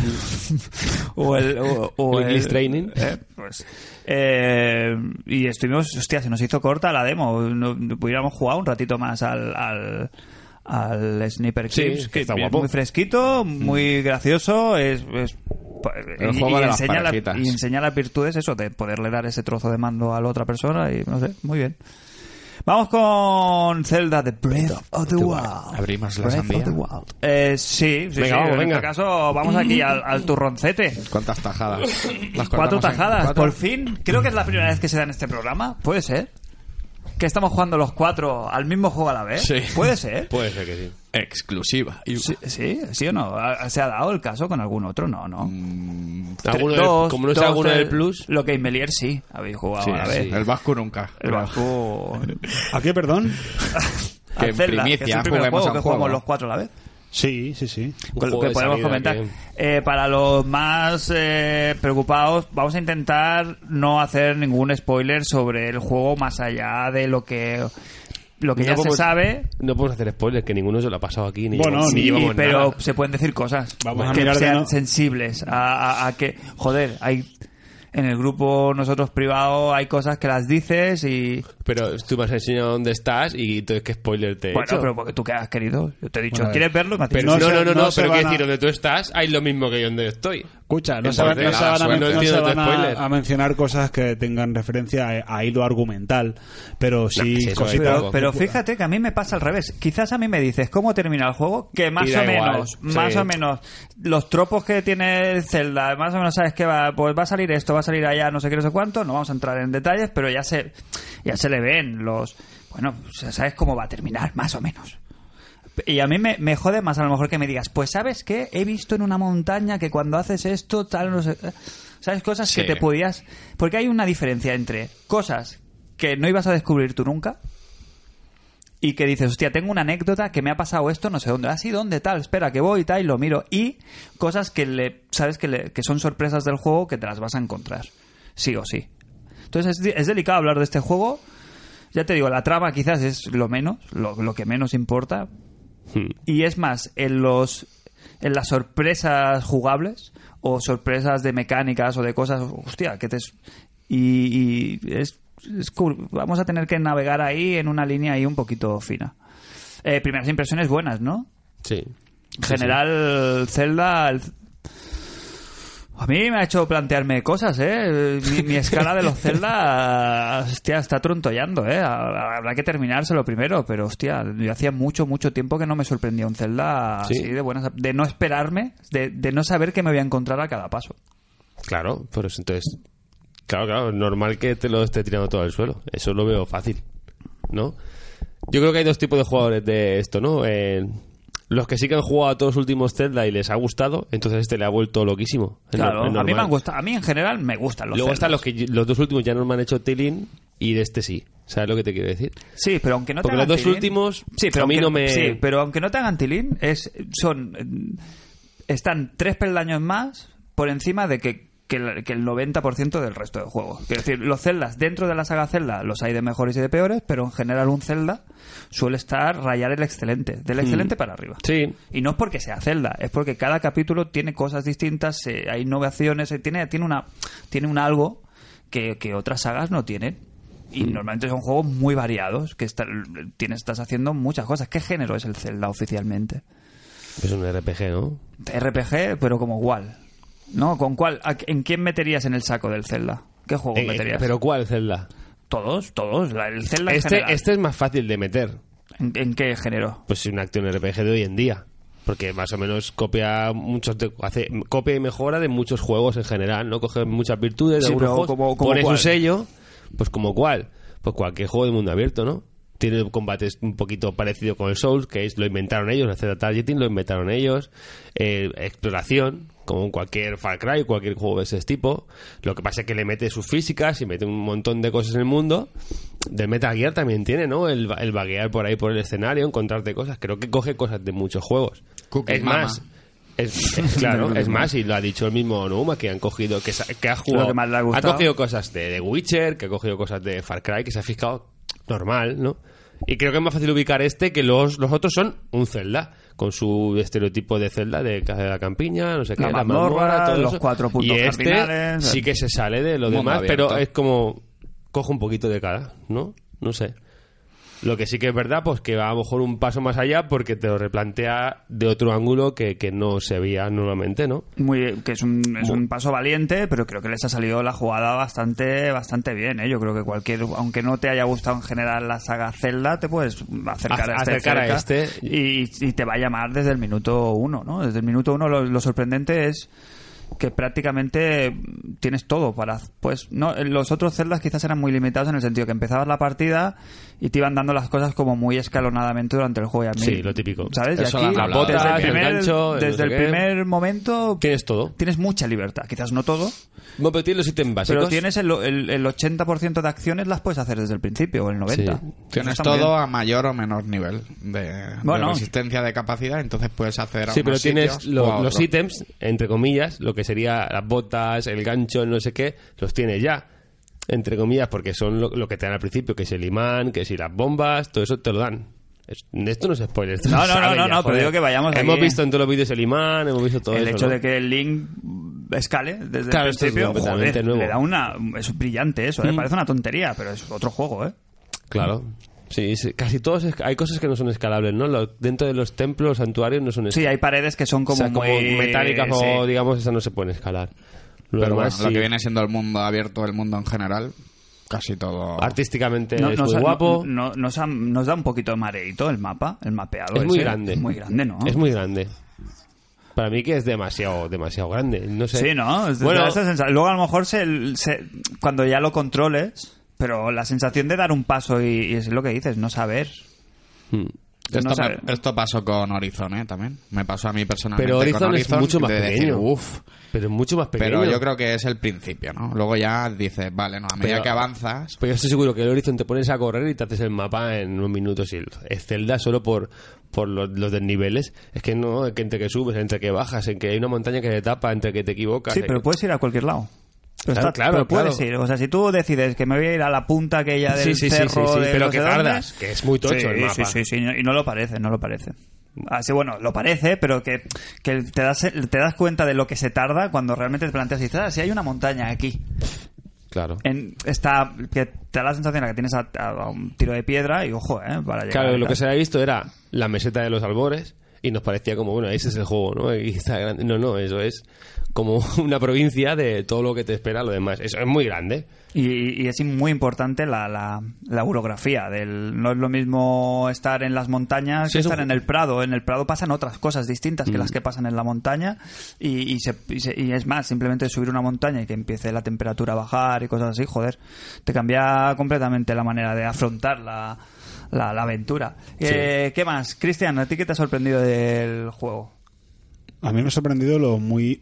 o el, o, o El English Training. eh, pues, eh, y estuvimos, hostia, se nos hizo corta la demo, no, no pudiéramos jugar un ratito más al, al al Sniper Sí, Clips, que está es guapo. muy fresquito, muy gracioso, es, es El y, juego y de las enseña la- parejitas. y enseña las virtudes eso de poderle dar ese trozo de mando a la otra persona y no sé, muy bien. Vamos con Zelda The Breath of the Wild. Abrimos la Breath sandía. of the Wild. Eh, sí, sí, Venga, sí. vamos, en venga. este caso vamos aquí al, al turroncete. ¿Cuántas tajadas? Las Cuatro cortamos en tajadas, cuatro. por fin. Creo que es la primera vez que se da en este programa. ¿Puede ser? Que estamos jugando los cuatro al mismo juego a la vez. Sí. ¿Puede ser? Puede ser que sí. Exclusiva. Y- Sí, sí, sí o no. ¿Se ha dado el caso con algún otro? No, no. Alguno del- Dos, como no sea dos alguno del del- Plus. Lo que Melier sí habéis jugado Sí, a la sí. vez. El Vasco nunca. El Baku. ¿A qué, perdón? Que Al en Zelda, primicia que es el primer juguemos juego a un que jugamos juego. los cuatro a la vez. Sí, sí, sí. Un Con lo juego que de podemos salida comentar. que- Eh, para los más eh, preocupados, vamos a intentar no hacer ningún spoiler sobre el juego más allá de lo que lo que No ya podemos- se sabe. No podemos hacer spoilers, que ninguno se lo ha pasado aquí. Ni Bueno, llevamos, ni sí, llevamos pero nada. se pueden decir cosas Vamos a que mirar de sean no- sensibles a, a- a que, joder, hay en el grupo nosotros privado hay cosas que las dices y Pero tú me has enseñado dónde estás y entonces qué spoiler te he bueno, hecho. pero porque tú que has querido, yo te he dicho, Bueno, a ver. ¿quieres verlo? Me has Pero dicho, no, se- no, no, no, no se pero van quiero a- decir, donde tú estás hay lo mismo que yo donde estoy. Escucha, no se van, no se van, a, suena, men- no entiendo se tu van a- spoiler. a mencionar cosas que tengan referencia a, a hilo argumental, pero sí sí, eso cositas. hay Pero, poco. pero fíjate que a mí me pasa al revés. Quizás a mí me dices cómo termina el juego, que más Y da o igual, menos, sí. más o menos, los tropos que tiene Zelda, más o menos sabes que va, pues va a salir esto, va a salir allá, no sé qué, no sé cuánto, no vamos a entrar en detalles, pero ya se, ya se le ven los, bueno, pues sabes cómo va a terminar, más o menos. Y a mí me, me jode más a lo mejor que me digas, pues ¿sabes qué? He visto en una montaña que cuando haces esto, tal, no sé... ¿Sabes? Cosas Sí. que te podías... Porque hay una diferencia entre cosas que no ibas a descubrir tú nunca y que dices, hostia, tengo una anécdota que me ha pasado esto, no sé dónde. Ah, sí, ¿dónde? Tal, espera, que voy y tal, y lo miro. Y cosas que le sabes que, le, que son sorpresas del juego que te las vas a encontrar. Sí o sí. Entonces es, es delicado hablar de este juego. Ya te digo, la trama quizás es lo menos, lo, lo que menos importa. Hmm. Y es más, en los en las sorpresas jugables o sorpresas de mecánicas o de cosas, hostia, que te es- y, y es, es cool. Vamos a tener que navegar ahí en una línea ahí un poquito fina. Eh, primeras impresiones buenas, ¿no? Sí. En general, Zelda... el- A mí me ha hecho plantearme cosas, ¿eh? Mi, mi escala de los Zelda, hostia, está trontollando, ¿eh? Habrá que terminárselo primero, pero, hostia, yo hacía mucho, mucho tiempo que no me sorprendía un Zelda Sí. así de buenas... De no esperarme, de, de no saber qué me voy a encontrar a cada paso. Claro, por eso entonces... Claro, claro, normal que te lo esté tirando todo al suelo. Eso lo veo fácil, ¿no? Yo creo que hay dos tipos de jugadores de esto, ¿no? Eh, los que sí que han jugado a todos los últimos Zelda y les ha gustado, entonces este le ha vuelto loquísimo. Es Claro, no- es a mí me normal. han gustado, a mí en general me gustan los Luego Zeldas. están los que los dos últimos ya no me han hecho tilín y de este sí. ¿Sabes lo que te quiero decir? Sí, pero aunque no te Porque los hagan dos tilín- últimos, sí, pero a mí aunque, no me- sí, pero aunque no te hagan tilín, es, son, eh, están tres peldaños más por encima de que, que, el, que el noventa por ciento del resto del juego. Quiero decir, los Zeldas, dentro de la saga Zelda, los hay de mejores y de peores, pero en general un Zelda suele estar rayar el excelente, del excelente para arriba. Sí. Y no es porque sea Zelda, es porque cada capítulo tiene cosas distintas, eh, hay innovaciones, eh, tiene, tiene, una, tiene un algo que, que otras sagas no tienen. Y normalmente son juegos muy variados, que está- tienes, estás haciendo muchas cosas. ¿Qué género es el Zelda oficialmente? Es un R P G, ¿no? R P G, pero como cuál. ¿No? ¿Con cuál? ¿A- ¿En quién meterías en el saco del Zelda? ¿Qué juego Eh, meterías? ¿Pero cuál Zelda? Todos, todos. La- El Zelda en Este, general. este es más fácil de meter. ¿En, en qué género? Pues un acción R P G de hoy en día. Porque más o menos copia muchos de- hace copia y mejora de muchos juegos en general, ¿no? Coge muchas virtudes de Sí, algunos pero juegos, como- como pone cuál. su sello, pues como cuál. Pues cualquier juego de mundo abierto, ¿no? Tiene combates un poquito parecido con el Souls, que es, lo inventaron ellos, el Z-Targeting lo inventaron ellos. Eh, exploración, como cualquier Far Cry, cualquier juego de ese tipo. Lo que pasa es que le mete sus físicas y mete un montón de cosas en el mundo. Del Metal Gear también tiene, ¿no? El, el vaguear por ahí por el escenario, encontrarte cosas. Creo que coge cosas de muchos juegos. Cookie es Mama. más, es, es- claro, es más, y lo ha dicho el mismo Numa, que han cogido, que, sa- que ha jugado, que más le ha ha gustado. cogido cosas de The Witcher, que ha cogido cosas de Far Cry, que se ha fijado normal, ¿no? Y creo que es más fácil ubicar este que los, los otros son un Zelda, con su estereotipo de Zelda, de, de la campiña, no sé qué, La la mazmorra, mazmorra, todo los eso. cuatro puntos Y este cardinales. sí que se sale de lo Mundo demás, abierto. pero es como coge un poquito de cada, ¿no? No sé. Lo que sí que es verdad, pues que va a lo mejor un paso más allá porque te lo replantea de otro ángulo que, que no se veía normalmente, ¿no? Muy, que es un, es un paso valiente, pero creo que les ha salido la jugada bastante bastante bien, ¿eh? Yo creo que cualquier, aunque no te haya gustado en general la saga Zelda, te puedes acercar A- a este, acercar a cerca este. y, y te va a llamar desde el minuto uno, ¿no? Desde el minuto uno lo, lo sorprendente es que prácticamente tienes todo para, pues no, los otros Zeldas quizás eran muy limitados en el sentido que empezabas la partida y te iban dando las cosas como muy escalonadamente durante el juego. Y a mí, Sí, lo típico. ¿sabes? Y Eso aquí, lo han hablado. desde el Botas, el primer, gancho, el desde no sé el qué. primer momento Tienes todo. tienes mucha libertad, quizás no todo, Bueno, pero tienes los ítems básicos. pero tienes el, el, el ochenta por ciento de acciones las puedes hacer desde el principio, o el noventa por ciento. Sí. Tienes Eso está muy todo bien. a mayor o menor nivel de, Bueno. de resistencia de capacidad, entonces puedes acceder a Sí, pero unos tienes sitios lo- o a los otros. ítems, entre comillas, lo que sería las botas, el gancho, el no sé qué, los tienes ya. Entre comillas, porque son lo, lo que te dan al principio, que es el imán, que si las bombas, todo eso te lo dan. Es- esto no es spoiler. esto No, se no, no, sabe no, ya, no, pero joder. digo que vayamos Hemos aquí, visto ¿eh? en todos los vídeos el imán, hemos visto todo el eso. hecho ¿no? de que el Link escale desde Claro, el esto es principio, completamente joder, nuevo. le da una... Es brillante eso, ¿eh? Mm. Parece una tontería, pero es otro juego, ¿eh? Claro. Sí, sí, casi todos es- hay cosas que no son escalables, ¿no? Lo- dentro de los templos, santuarios no son Sí, escalables. hay paredes que son O como, sea, como muy... metálicas o, sí. digamos, esas no se pueden escalar. Lo Pero demás, bueno, lo sí. que viene siendo el mundo abierto, el mundo en general, casi todo... Artísticamente No, es nos, muy guapo. no- no- nos, ha- nos da un poquito de mareito el mapa, el mapeado. Es muy ese. grande. Es muy grande, ¿no? Es muy grande. Para mí que es demasiado demasiado grande. No sé. Sí, ¿no? Es- Bueno, te da esa sensación. Luego a lo mejor se, se- cuando ya lo controles, pero la sensación de dar un paso y, y es lo que dices, no saber. hmm. Esto, no me- sabe. esto pasó con Horizon, ¿eh? También. Me pasó a mí personalmente Pero Horizon con es Horizon. mucho más de decir, pequeño. "Uf". Pero es mucho más pequeño. Pero yo creo que es el principio, ¿no? Luego ya dices, vale, no, a medida Pero- que avanzas... Pues yo estoy seguro que el Horizon te pones a correr y te haces el mapa en unos minutos. Y el el Zelda solo por, por los, los desniveles. Es que no, es que entre que subes, entre que bajas, en que hay una montaña que te tapa, entre que te equivocas. Sí, en pero que- puedes ir a cualquier lado. Pero Claro, está- claro, pero puedes claro. ir. O sea, si tú decides que me voy a ir a la punta aquella del Sí, sí, sí, cerro sí, sí, de pero no que sé dónde, tardas, que es muy tocho sí, el mapa. Sí, sí, sí, y no- y no lo parece, no lo parece. Así, bueno, lo parece, pero que, que te, das, te das cuenta de lo que se tarda cuando realmente te planteas y dices, ah, si hay una montaña aquí. Claro. En, está, que te da la sensación de que tienes a, a un tiro de piedra y ojo, eh, para llegar. Claro, y lo tal. que se había visto era la meseta de los albores y nos parecía como, bueno, ese es el juego, ¿no? Y está grande. No, no, eso es como una provincia de todo lo que te espera lo demás. Eso es muy grande. Y, y es muy importante la, la, la orografía. Del, no es lo mismo estar en las montañas Sí, que es un estar en el Prado. En el Prado pasan otras cosas distintas que Mm. las que pasan en la montaña. Y, y, se- y se- y es más, simplemente subir una montaña y que empiece la temperatura a bajar y cosas así, joder, te cambia completamente la manera de afrontar la, la, la aventura. Eh, ¿Qué más? Cristian, ¿a ti qué te ha sorprendido del juego? A mí me ha sorprendido lo muy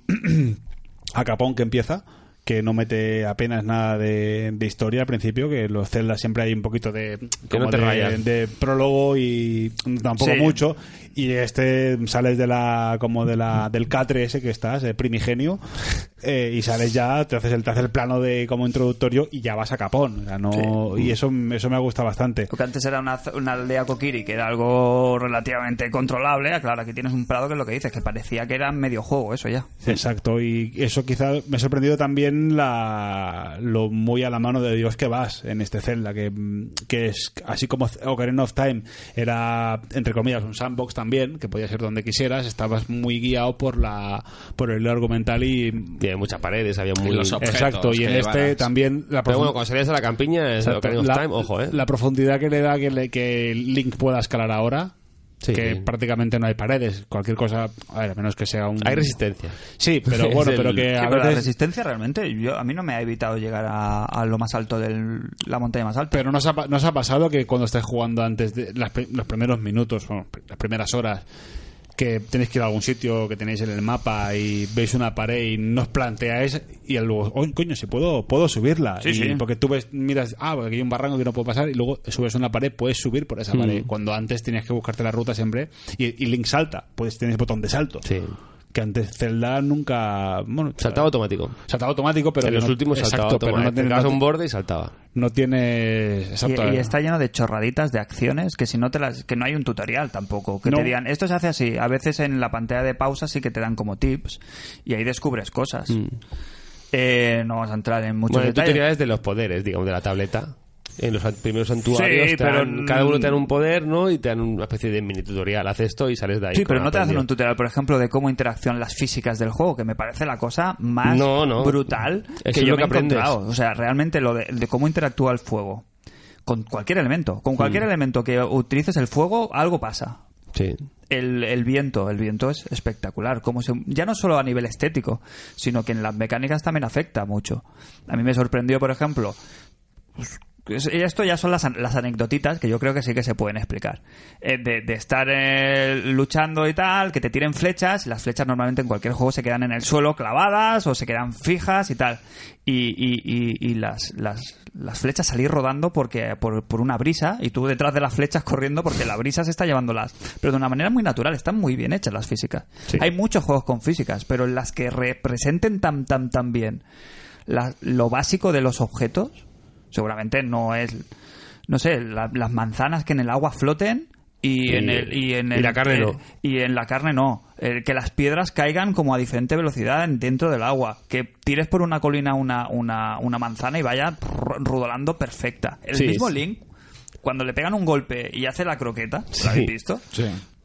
a capón que empieza, que no mete apenas nada de, de historia al principio, que los Zelda siempre hay un poquito de, Que no como te de, rayan. de prólogo y tampoco Sí. mucho, y este sales de la como de la del catre ese que estás, el primigenio, eh, y sales ya, te haces el te haces el plano de como introductorio y ya vas a capón, o sea, no, y eso eso me ha gustado bastante. Porque antes era una, una aldea Kokiri que era algo relativamente controlable. Claro, aquí tienes un Prado que es lo que dices, que parecía que era medio juego eso ya. Exacto, y eso quizá me ha sorprendido también la, lo muy a la mano de Dios que vas en este Zelda, que, que es así como Ocarina of Time era, entre comillas, un sandbox también, que podía ser donde quisieras, estabas muy guiado por la por el hilo argumental y... Tiene muchas paredes, había muy... los objetos Exacto, y que en este llevaras. también... La Pero bueno, profund- cuando salías a la campiña, es Exacto, Ocarina of la, Time, ojo, ¿eh? la profundidad que le da que, le- que Link pueda escalar ahora, Sí. que prácticamente no hay paredes, cualquier cosa, a ver, a menos que sea un... Hay resistencia. Sí, pero bueno, Es el- pero que Sí, a pero la veces... resistencia realmente yo, a mí no me ha evitado llegar a, a lo más alto de la montaña más alta. Pero ¿nos ha, pa- nos ha pasado que cuando estés jugando antes de las pri- los primeros minutos, bueno, las primeras horas, que tenéis que ir a algún sitio que tenéis en el mapa y veis una pared y no os planteáis y luego, oh, coño, si puedo, puedo subirla? Sí, y sí. porque tú ves, miras, ah, porque aquí hay un barranco que no puedo pasar y luego subes una pared, puedes subir por esa pared. Cuando antes tenías que buscarte la ruta siempre y, y Link salta, pues tienes botón de salto. Sí. Que antes Zelda nunca... Bueno, Saltaba automático. saltaba automático, pero en que los no- últimos saltaba exacto, pero automático. no tiene- Tocabas no un ti- borde y saltaba. no tienes... Y, exacto, y está lleno de chorraditas de acciones que si no te las que no hay un tutorial tampoco que No. te digan esto se hace así. A veces en la pantalla de pausa sí que te dan como tips y ahí descubres cosas. Eh, no vamos a entrar en muchos Bueno, hay detalles. tutoriales de los poderes, digamos, de la tableta. En los an- primeros santuarios, Sí, te pero- dan- cada uno te dan un poder, ¿no? Y te dan una especie de mini tutorial. Haz esto y sales de ahí. Sí, con pero no te hacen aprendido. un tutorial, por ejemplo, de cómo interaccionan las físicas del juego, que me parece la cosa más No, no. brutal Eso que es yo lo me que he aprendes. encontrado. O sea, realmente lo de, de cómo interactúa el fuego con cualquier elemento. Con cualquier Mm. elemento que utilices el fuego, algo pasa. Sí. El, el viento, el viento es espectacular. Como se, ya no solo a nivel estético, sino que en las mecánicas también afecta mucho. A mí me sorprendió, por ejemplo, pues, es- esto ya son las, an- las anecdotitas que yo creo que sí que se pueden explicar. Eh, de, de estar eh, luchando y tal, que te tiren flechas, y las flechas normalmente en cualquier juego se quedan en el suelo clavadas o se quedan fijas y tal. Y, y, y, y las, las, las flechas salir rodando porque por, por una brisa y tú detrás de las flechas corriendo porque la brisa se está llevándolas. Pero de una manera muy natural, están muy bien hechas las físicas. Sí. Hay muchos juegos con físicas, pero en las que representen tan, tan, tan bien la- lo básico de los objetos, seguramente no es, no sé, la- las manzanas que en el agua floten y, Y- en el y en y el- la carne eh, no. y en la carne no. Eh, que las piedras caigan como a diferente velocidad en- dentro del agua, que tires por una colina una una, una manzana y vaya r- rodolando perfecta. El Sí, mismo sí. Link cuando le pegan un golpe y hace la croqueta, Sí. ¿lo habéis visto? Sí.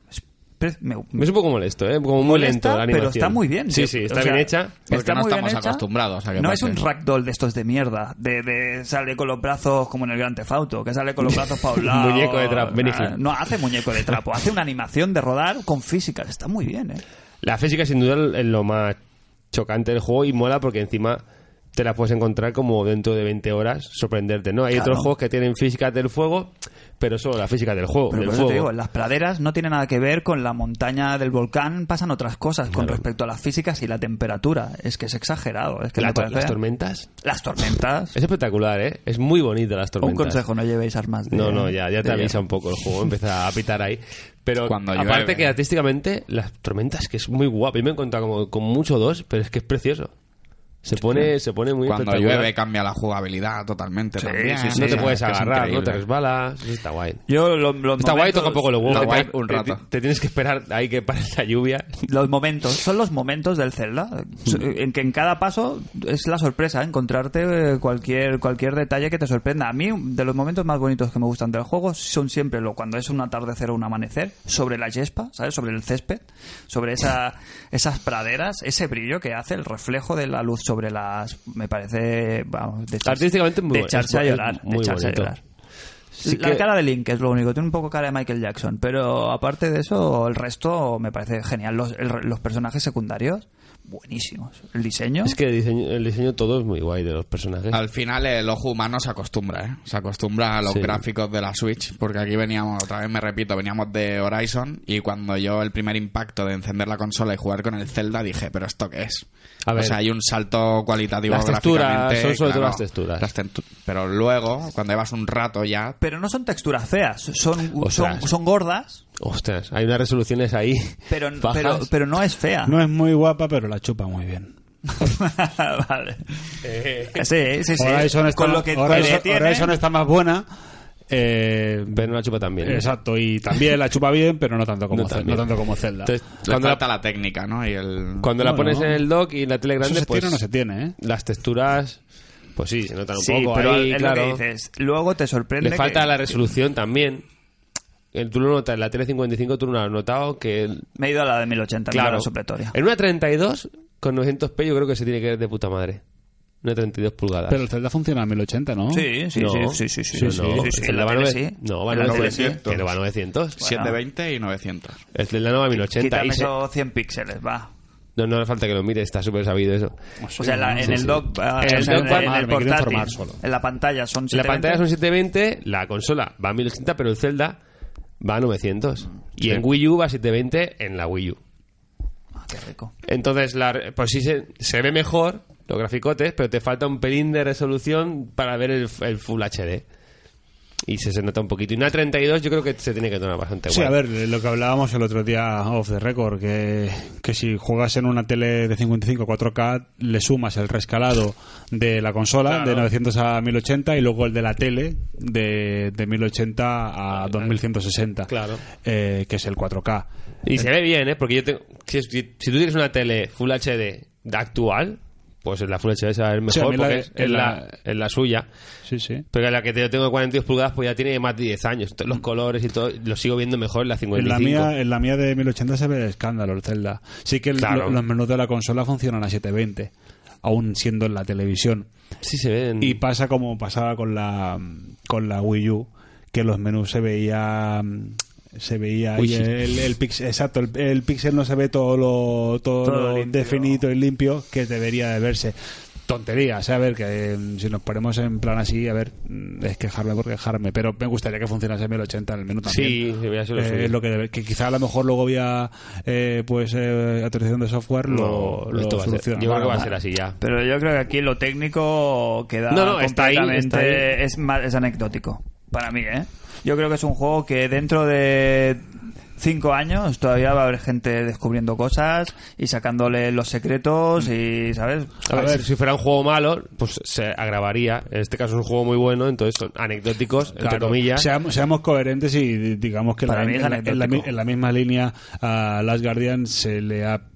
Pero me- Es un poco molesto, ¿eh? Como muy molesta, lento la animación. pero está muy bien. Sí, tío. sí, O está sea, bien hecha. Porque está no muy bien estamos hecha. acostumbrados a que No pase. es un ragdoll de estos de mierda, de, de sale con los brazos como en el Gran Theft Auto, que sale con los brazos para un lado. Muñeco de trapo, Benny Hill. No hace muñeco de trapo, hace una animación de rodar con física. Está muy bien, ¿eh? La física sin duda es lo más chocante del juego y mola porque encima te la puedes encontrar como dentro de veinte horas sorprenderte, ¿no? Hay Claro. otros juegos que tienen físicas del fuego, pero solo la física del juego, Pero del por eso te fuego. digo, en las praderas no tiene nada que ver con la montaña del volcán, pasan otras cosas con respecto a las físicas y la temperatura. Es que es exagerado. Es que La me to- parece- las tormentas. Las tormentas. Es espectacular, ¿eh? Es muy bonita las Un tormentas. consejo, no llevéis armas de... No, no, ya, ya te de avisa hierro. un poco el juego, empieza a pitar ahí. Pero Cuando aparte llueve. que artísticamente, las tormentas, que es muy guapo. Yo me he encontrado como con mucho dos, pero es que es precioso. Se pone, se pone muy Cuando espectacular. llueve cambia la jugabilidad totalmente Sí, también. sí, sí. No te Sí, puedes que es agarrar, no increíble. te resbalas. Eso está guay. Yo lo- los Está guay, momentos- toca un poco los huevos. Está que guay te- un te- rato. Te, te tienes que esperar ahí que pare la lluvia. Los momentos, son los momentos del Zelda. En que en cada paso es la sorpresa, encontrarte eh, cualquier cualquier detalle que te sorprenda. A mí, de los momentos más bonitos que me gustan del juego son siempre lo cuando es un atardecer o un amanecer, sobre la yespa, ¿sabes? Sobre el césped, sobre esa, esas praderas, ese brillo que hace, el reflejo de la luz sobre las... Me parece... Vamos, de echarse, Artísticamente muy de bueno, echarse es- a es llorar. De muy echarse a bonito. llorar. Sí La que- cara de Link es lo único, tiene un poco cara de Michael Jackson, pero aparte de eso, el resto me parece genial. Los, el- los personajes secundarios, buenísimos. El diseño, Es que el diseño, el diseño todo es muy guay de los personajes. Al final el ojo humano se acostumbra, ¿eh? Se acostumbra a los Sí. gráficos de la Switch, porque aquí veníamos, otra vez me repito, veníamos de Horizon y cuando yo el primer impacto de encender la consola y jugar con el Zelda dije, ¿pero esto qué es? A ver. O sea, hay un salto cualitativo Las texturas, gráficamente, son sobre todo claro, las texturas. las textu- pero luego, cuando llevas un rato ya... pero no son texturas feas, son, son, Ostras. son gordas, Ostras, hay unas resoluciones ahí. pero, bajas. pero, pero no es fea. No es muy guapa, pero la chupa muy bien. Vale. Sí, sí, sí. Horizon está, Con lo que Horizon- tiene, Horizon está más buena. eh, Pero no la chupa tan bien. ¿eh? Exacto, y también la chupa bien, pero no tanto como, No Ze- tan no bien. tanto como Zelda. Entonces, Le cuando falta la, la técnica, ¿no? Y el... cuando la Bueno, pones en el dock y en la tele ¿Eso grande, se pues tiene o no se tiene, eh? las texturas, pues sí, se notan un sí, poco pero ahí, es claro. lo que dices. Luego te sorprende Le falta que la resolución también. El, tú lo notas, en la tele cincuenta y cinco tú no lo has notado que... el- me he ido a la de mil ochenta, me he ido a claro, la supletoria. en una treinta y dos con novecientos p yo creo que se tiene que ver de puta madre. Una treinta y dos pulgadas. Pero el Zelda funciona a mil ochenta, ¿no? Sí, sí, No. sí, sí, sí, sí, Sí, sí, no. sí, sí, El en la va tele nove- sí. No, va En la tele novecientos. sí. Pero va novecientos. setecientos veinte y novecientos. El Zelda no va a mil ochenta. Quítame Y se- esos cien píxeles, va. No, no hace falta que lo mire, está súper sabido eso. O sea, la- en Sí, el sí. dock, ah, En el en, dock va- en me el quiero portátil, informar solo. en la pantalla son La pantalla son setecientos veinte. setecientos veinte, la consola va a mil ochenta, pero el Zelda va a novecientos. Y Sí. en Wii U va a setecientos veinte en la Wii U. Ah, qué rico. Entonces, la, pues sí se, se ve mejor los graficotes, pero te falta un pelín de resolución para ver el, el Full H D. Y se, se nota un poquito. Y una treinta y dos yo creo que se tiene que tomar bastante Sí, guay. a ver, lo que hablábamos el otro día off the record, que, que si juegas en una tele de cincuenta y cinco cuatro K, le sumas el rescalado de la consola, Claro. de novecientos a mil ochenta, y luego el de la tele, de, de mil ochenta a dos mil ciento sesenta, Claro. eh, que es el cuatro K. Y se ve bien, ¿eh? Porque yo tengo, si, si, si tú tienes una tele Full H D de actual, pues en la Full H D se va a ver Sí, a mejor mí la- porque es en en la, la- en la suya. Sí, sí. Pero la que yo tengo de cuarenta y dos pulgadas pues ya tiene más de diez años. Los colores y todo lo sigo viendo mejor en la En cincuenta y la, cinco. mía, en la mía de mil ochenta se ve el escándalo, el Zelda. Sí que el- Claro. lo- los menús de la consola funcionan a setecientos veinte, aún siendo en la televisión. Sí se ven. Y pasa como pasaba con la con la Wii U, que los menús se veía se veía ahí Uy, sí. el, el pixel, exacto, el, el pixel no se ve todo lo todo, Todo lo limpio. definido y limpio que debería de verse. Tonterías, ¿eh? A ver, que eh, si nos ponemos en plan así, a ver, mm, es quejarme por quejarme, pero me gustaría que funcionase en mil ochenta en el menú también. Sí, debería ser lo Eh, suyo. es lo que, debe- que quizá a lo mejor luego vía eh, pues eh, actualización de software lo, No, lo esto va a ser, soluciona. yo creo que va a Vale. ser así ya. Pero yo creo que aquí lo técnico queda No, no, está ahí, completamente está ahí. Es, más, es anecdótico para mí, ¿eh? Yo creo que es un juego que dentro de cinco años todavía va a haber gente descubriendo cosas y sacándole los secretos y, ¿sabes? A ver, si fuera un juego malo, pues se agravaría. En este caso es un juego muy bueno, entonces son anecdóticos, entre Claro, comillas. Seamos, seamos coherentes y digamos que Para la- mí es en, la, en la mi- anecdótico. en la misma línea a Last Guardian se le ha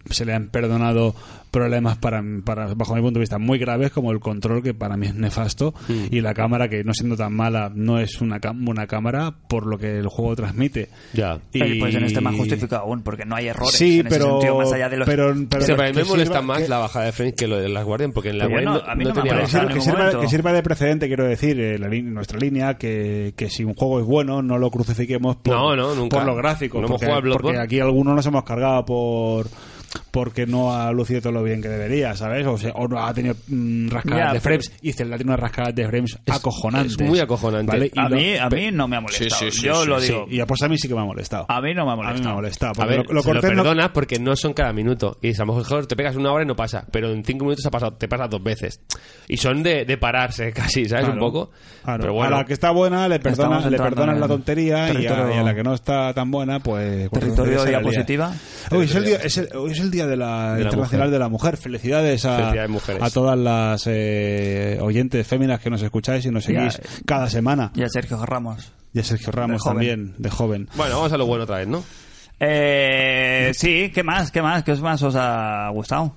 se le han perdonado problemas para, para bajo mi punto de vista muy graves, como el control, que para mí es nefasto, mm. y la cámara, que no siendo tan mala no es una buena cámara por lo que el juego transmite. Ya. Y pues en este más justificado aún, porque no hay errores sí, en pero, ese sentido, más allá de los... pero, pero o sea, para mí me molesta sirva, más que, la bajada de frames que lo de las Guardian, porque en la Guardian no, no, a mí no, no me tenía que sirva, que, sirva, que sirva de precedente, quiero decir, eh, la, nuestra línea, que, que si un juego es bueno no lo crucifiquemos por, no, no, nunca. por lo gráfico, no porque, porque aquí algunos nos hemos cargado por porque no ha lucido todo lo bien que debería, ¿sabes? O, sea, o no ha tenido mmm, rascadas ya, de frames, y Zelda tiene unas rascadas de frames es, acojonantes. Es muy acojonante. ¿Vale? A, lo, mí, a mí no me ha molestado. Sí, sí, sí, Yo sí, lo sí. digo. Y pues a mí sí que me ha molestado. A mí no me ha molestado. A mí me ha molestado. A ver, lo, lo, se lo cortés perdonas no... porque no son cada minuto. Y a lo mejor te pegas una hora y no pasa. Pero en cinco minutos ha pasado, te pasa dos veces. Y son de, de pararse casi, ¿sabes? Claro, Un poco. Claro. Pero bueno. A la que está buena le perdonas, le perdonas la tontería, y a, y a la que no está tan buena, pues... Territorio de diapositiva. Hoy es, el día, es, el, hoy es el día de la, de la Internacional mujer. de la Mujer. Felicidades a, Felicidades, mujeres. a todas las eh, oyentes féminas que nos escucháis y nos seguís Ya, cada semana. Y a Sergio Ramos. Y a Sergio Ramos De también, de joven. Bueno, vamos a lo bueno otra vez, ¿no? Eh, sí, ¿qué más? ¿Qué más? ¿Qué más os ha gustado?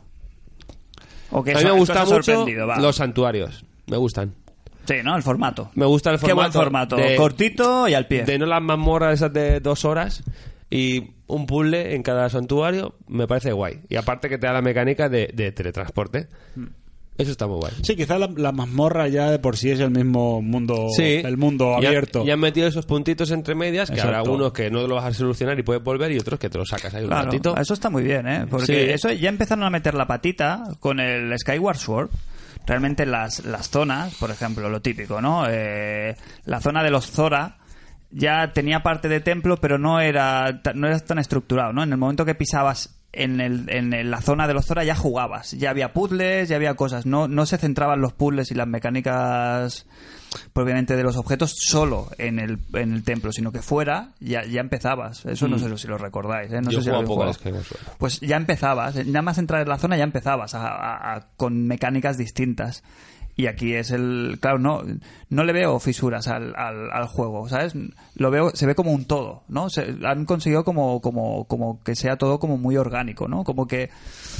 ¿O qué A mí me os ha gustan mucho sorprendido? Va. los santuarios. Me gustan. Sí, ¿no? El formato. Me gusta el Qué buen formato. formato. de- Cortito y al pie. De no las mazmorras esas de dos horas y un puzzle en cada santuario, me parece guay. Y aparte que te da la mecánica de, de teletransporte. Eso está muy guay. Sí, quizás la, la mazmorra ya de por sí es el mismo mundo, Sí. el mundo Y han- abierto. Y han metido esos puntitos entre medias, que Exacto. habrá algunos que no lo vas a solucionar y puedes volver, y otros que te lo sacas ahí un Claro, ratito. eso está muy bien, ¿eh? Porque Sí. eso ya empezaron a meter la patita con el Skyward Sword. Realmente las, las zonas, por ejemplo, lo típico, ¿no? Eh, la zona de los Zora ya tenía parte de templo, pero no era, ta- no era tan estructurado, ¿no? En el momento que pisabas en, el, en el- la zona de los Zora ya jugabas, ya había puzzles, ya había cosas, no, no se centraban los puzzles y las mecánicas propiamente de los objetos solo en el, en el templo, sino que fuera ya, ya empezabas. Eso no sé si lo recordáis, ¿eh? No Yo sé si juego lo poco habéis al jugado. Skyward Sword. Pues ya empezabas, eh, nada más entrar en la zona ya empezabas a- a- a- con mecánicas distintas. Y aquí es el... Claro, no, no le veo fisuras al, al, al juego, ¿sabes? Lo veo, se ve como un todo, ¿no? Se, han conseguido como, como, como que sea todo como muy orgánico, ¿no? Como que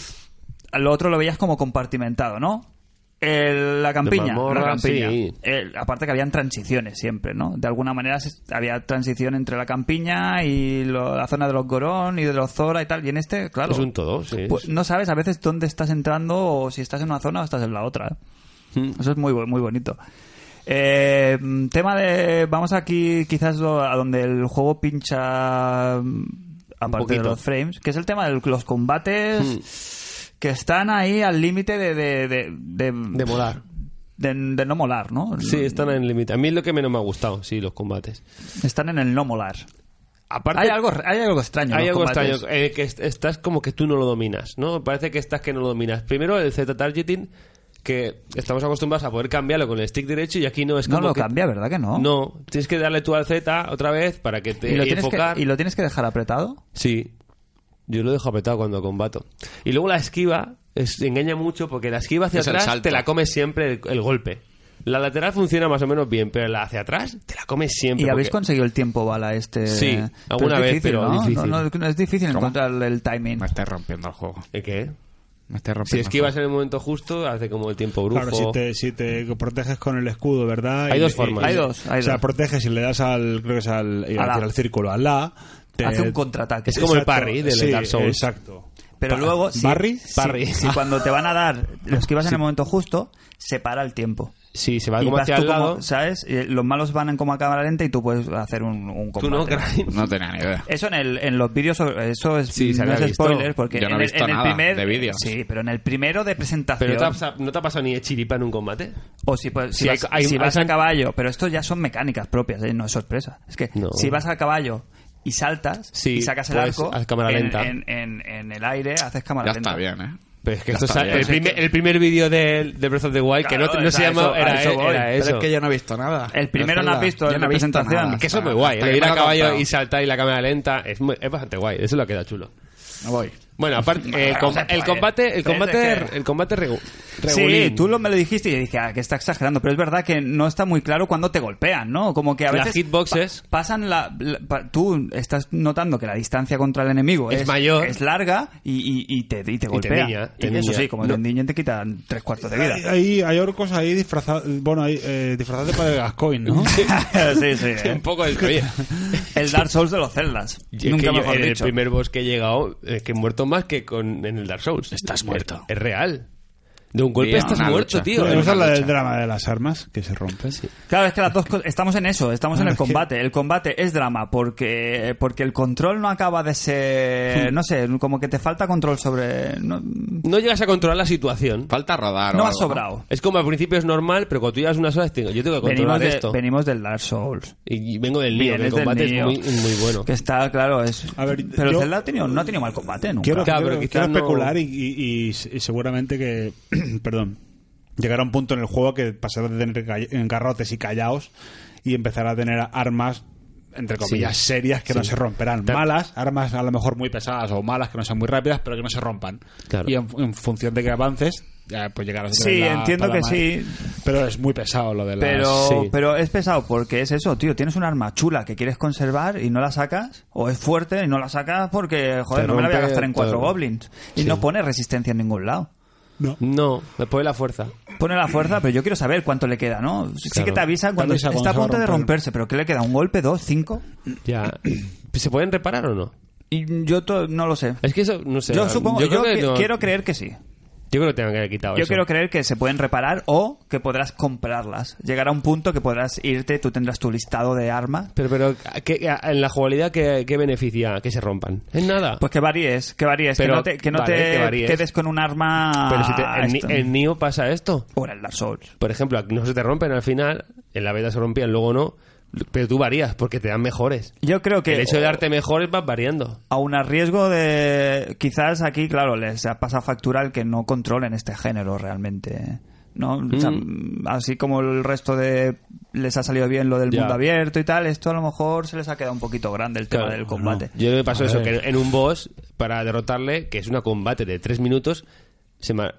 lo otro lo veías como compartimentado, ¿no? El- la campiña, mazmorra, la campiña. sí. El- aparte que habían transiciones siempre, ¿no? De alguna manera se- había transición entre la campiña y lo- la zona de los Gorón y de los Zora y tal. Y en este, claro, Es un todo, sí. pues no sabes a veces dónde estás entrando o si estás en una zona o estás en la otra. ¿eh? Mm. Eso es muy bu- muy bonito. Eh, tema de... Vamos aquí quizás lo- a donde el juego pincha mm, aparte de poquito. los frames, que es el tema de los combates Mm. que están ahí al límite de de, de, de, De molar. de, de no molar, ¿no? Sí, están en el límite. A mí es lo que menos me ha gustado, sí, los combates. Están en el no molar. Aparte, Hay algo, hay algo extraño. en hay los algo combates. extraño, eh, que est- estás como que tú no lo dominas, ¿no? Parece que estás que no lo dominas. Primero el Z-targeting, que estamos acostumbrados a poder cambiarlo con el stick derecho, y aquí no es No como lo que... cambia, ¿verdad que no? No, tienes que darle tú al Z otra vez para que te ¿Y lo, tienes enfocar. que, ¿Y lo tienes que dejar apretado? Sí, yo lo dejo apretado cuando combato. Y luego la esquiva es, engaña mucho, porque la esquiva hacia Es el atrás salto. te la comes siempre el, el golpe. La lateral funciona más o menos bien, pero la hacia atrás te la comes siempre. ¿Y habéis porque- conseguido el tiempo bala este? Sí, Pero alguna es vez, difícil, pero ¿no? difícil. No, no, no es difícil ¿Cómo? encontrar el, el timing. Me estáis rompiendo el juego. ¿El qué? Me estáis rompiendo Si el esquivas juego. en el momento justo, hace como el tiempo brujo. Claro, si te, si te proteges con el escudo, ¿verdad? Hay Y- dos y- formas. Hay dos, hay o sea, dos. proteges y le das al, creo que es al, iba a A la. decir al círculo, al la. te- Hace un contraataque. Es como el Exacto, parry del sí, Dark Souls. Exacto. Pero Pa- luego, si, ¿Barry? si- Parry. si cuando te van a dar, lo esquivas en el momento justo, se para el tiempo. Sí, se va Y como vas hacia tú el lado. como, ¿sabes? Y los malos van en como a cámara lenta y tú puedes hacer un, un Tú no, combate. Craig. No tenía ni idea. Eso en, el, en los vídeos, sobre- eso es, Sí, se no había es visto. spoiler, porque Yo no en, he el, visto en el nada primer de vídeos. Sí, pero en el primero de presentación. Pero no te, ha, no te ha pasado ni de chiripa en un combate. O si, pues, si Sí, vas, hay- hay- si vas hay- a caballo, pero esto ya son mecánicas propias, ¿eh? No es sorpresa. Es que No. si vas a caballo y saltas Sí, y sacas el pues, arco, haz cámara en, lenta. En, en- en el aire haces cámara Ya lenta. está bien, ¿eh? Pero es que Ya esto está es bien. el, primer, el primer vídeo de, de Breath of the Wild, Claro, que no, no o se sea, llamaba, eso- a era, eso voy. era Pero eso. es que yo no he visto nada. El primero De no has Zelda. visto, Yo el no he visto presentación. nada. Que eso es Hasta- muy guay, hasta ¿eh? que Ir me a lo he caballo comprado. y saltar y la cámara lenta es, muy, es bastante guay, eso lo queda chulo. No voy. Bueno, aparte, eh, com- el combate, el combate, Es que- el combate regu- Sí, regulín. tú lo, me lo dijiste y yo dije ah, que está exagerando, pero es verdad que no está muy claro cuando te golpean, ¿no? Como que a Las veces hitboxes. pa- pasan la, la- pa- tú estás notando que la distancia contra el enemigo Es es, mayor. es larga y, y, y te, y te golpea. endiña, te y eso endiña. sí, como No. te endiñen te quitan tres cuartos de vida. Hay, hay, hay orcos ahí disfrazados, bueno, hay, eh, disfrazados de Padre Gascoigne, ¿no? sí, sí. Un ¿eh? poco de... Oye, El Dark Souls de los celdas. y es Nunca que yo, mejor en el dicho. primer boss que he llegado, es que he muerto más que con, en el Dark Souls. Estás muerto. Es, es real. De un golpe Bien, estás una muerto, lucha. tío. Bueno, en esa es una la del lucha. drama de las armas que se rompen. Claro, es que las dos cosas, estamos en eso, estamos en Claro, el es que- combate. El combate es drama porque porque el control no acaba de ser, no sé, como que te falta control sobre, no, No llegas a controlar la situación. Falta rodar. no o ha algo, sobrado. Es como al principio es normal, pero cuando tú llevas unas horas, tengo, yo tengo que controlar Venimos, de- esto. venimos del Dark Souls. Y, y vengo del lío, que el Vienes del combate es Nioh, muy, muy bueno. Que está, claro, es. A ver, pero yo- Zelda ha tenido- no ha tenido mal combate nunca. Quiero, Claro, quiero- pero quizá quiero no- especular y, y- y- y seguramente que, perdón, llegará un punto en el juego que pasará de tener call- garrotes y callaos y empezará a tener armas entre comillas Sí. serias que no Sí. se romperán. Ta- Malas, armas a lo mejor muy pesadas o malas que no sean muy rápidas pero que no se rompan. Claro. Y en, en función de que avances, ya pues llegarás a tener Sí, la entiendo espada que más- sí. Pero es muy pesado lo de las... Pero, Sí. pero es pesado porque es eso, tío. Tienes un arma chula que quieres conservar y no la sacas, o es fuerte y no la sacas porque, joder, Te no me la voy a rompe gastar en cuatro todo. goblins. Y Sí. no pone resistencia en ningún lado. No, después de la fuerza. Pone la fuerza, pero yo quiero saber cuánto le queda, ¿no? Sí Claro. que te avisa cuando avisa está cuando a se va a punto de romper. romperse, pero ¿qué le queda? ¿Un golpe? ¿Dos? ¿Cinco? Ya. ¿Se pueden reparar o no? Y yo to- no lo sé. Es que eso, no sé. Yo supongo, yo, creo que que- no- quiero creer que sí. Yo creo que tengan que haber quitado Yo eso. quiero creer que se pueden reparar o que podrás comprarlas. Llegará un punto que podrás irte, tú tendrás tu listado de armas. Pero, pero ¿qué- en la jugabilidad, ¿qué, qué beneficia que se rompan? Es nada. Pues que varíes, que varíes, Pero, que no te, que no vale, te que varíes. quedes con un arma... Pero si te, en, esto. en Nioh pasa esto. O en el Dark Souls. Por ejemplo, no se te rompen al final, en la beta se rompían, luego no, pero tú varías porque te dan mejores. Yo creo que... El hecho de darte mejores vas variando. Aún a riesgo de... Quizás aquí, claro, les ha pasado factura el que no controlen este género realmente. ¿No? O sea, Mm. así como el resto de... Les ha salido bien lo del Ya. mundo abierto y tal, esto a lo mejor se les ha quedado un poquito grande el tema Claro, del combate. Yo me pasó A eso, ver. que en un boss, para derrotarle, que es una combate de tres minutos, se me ha,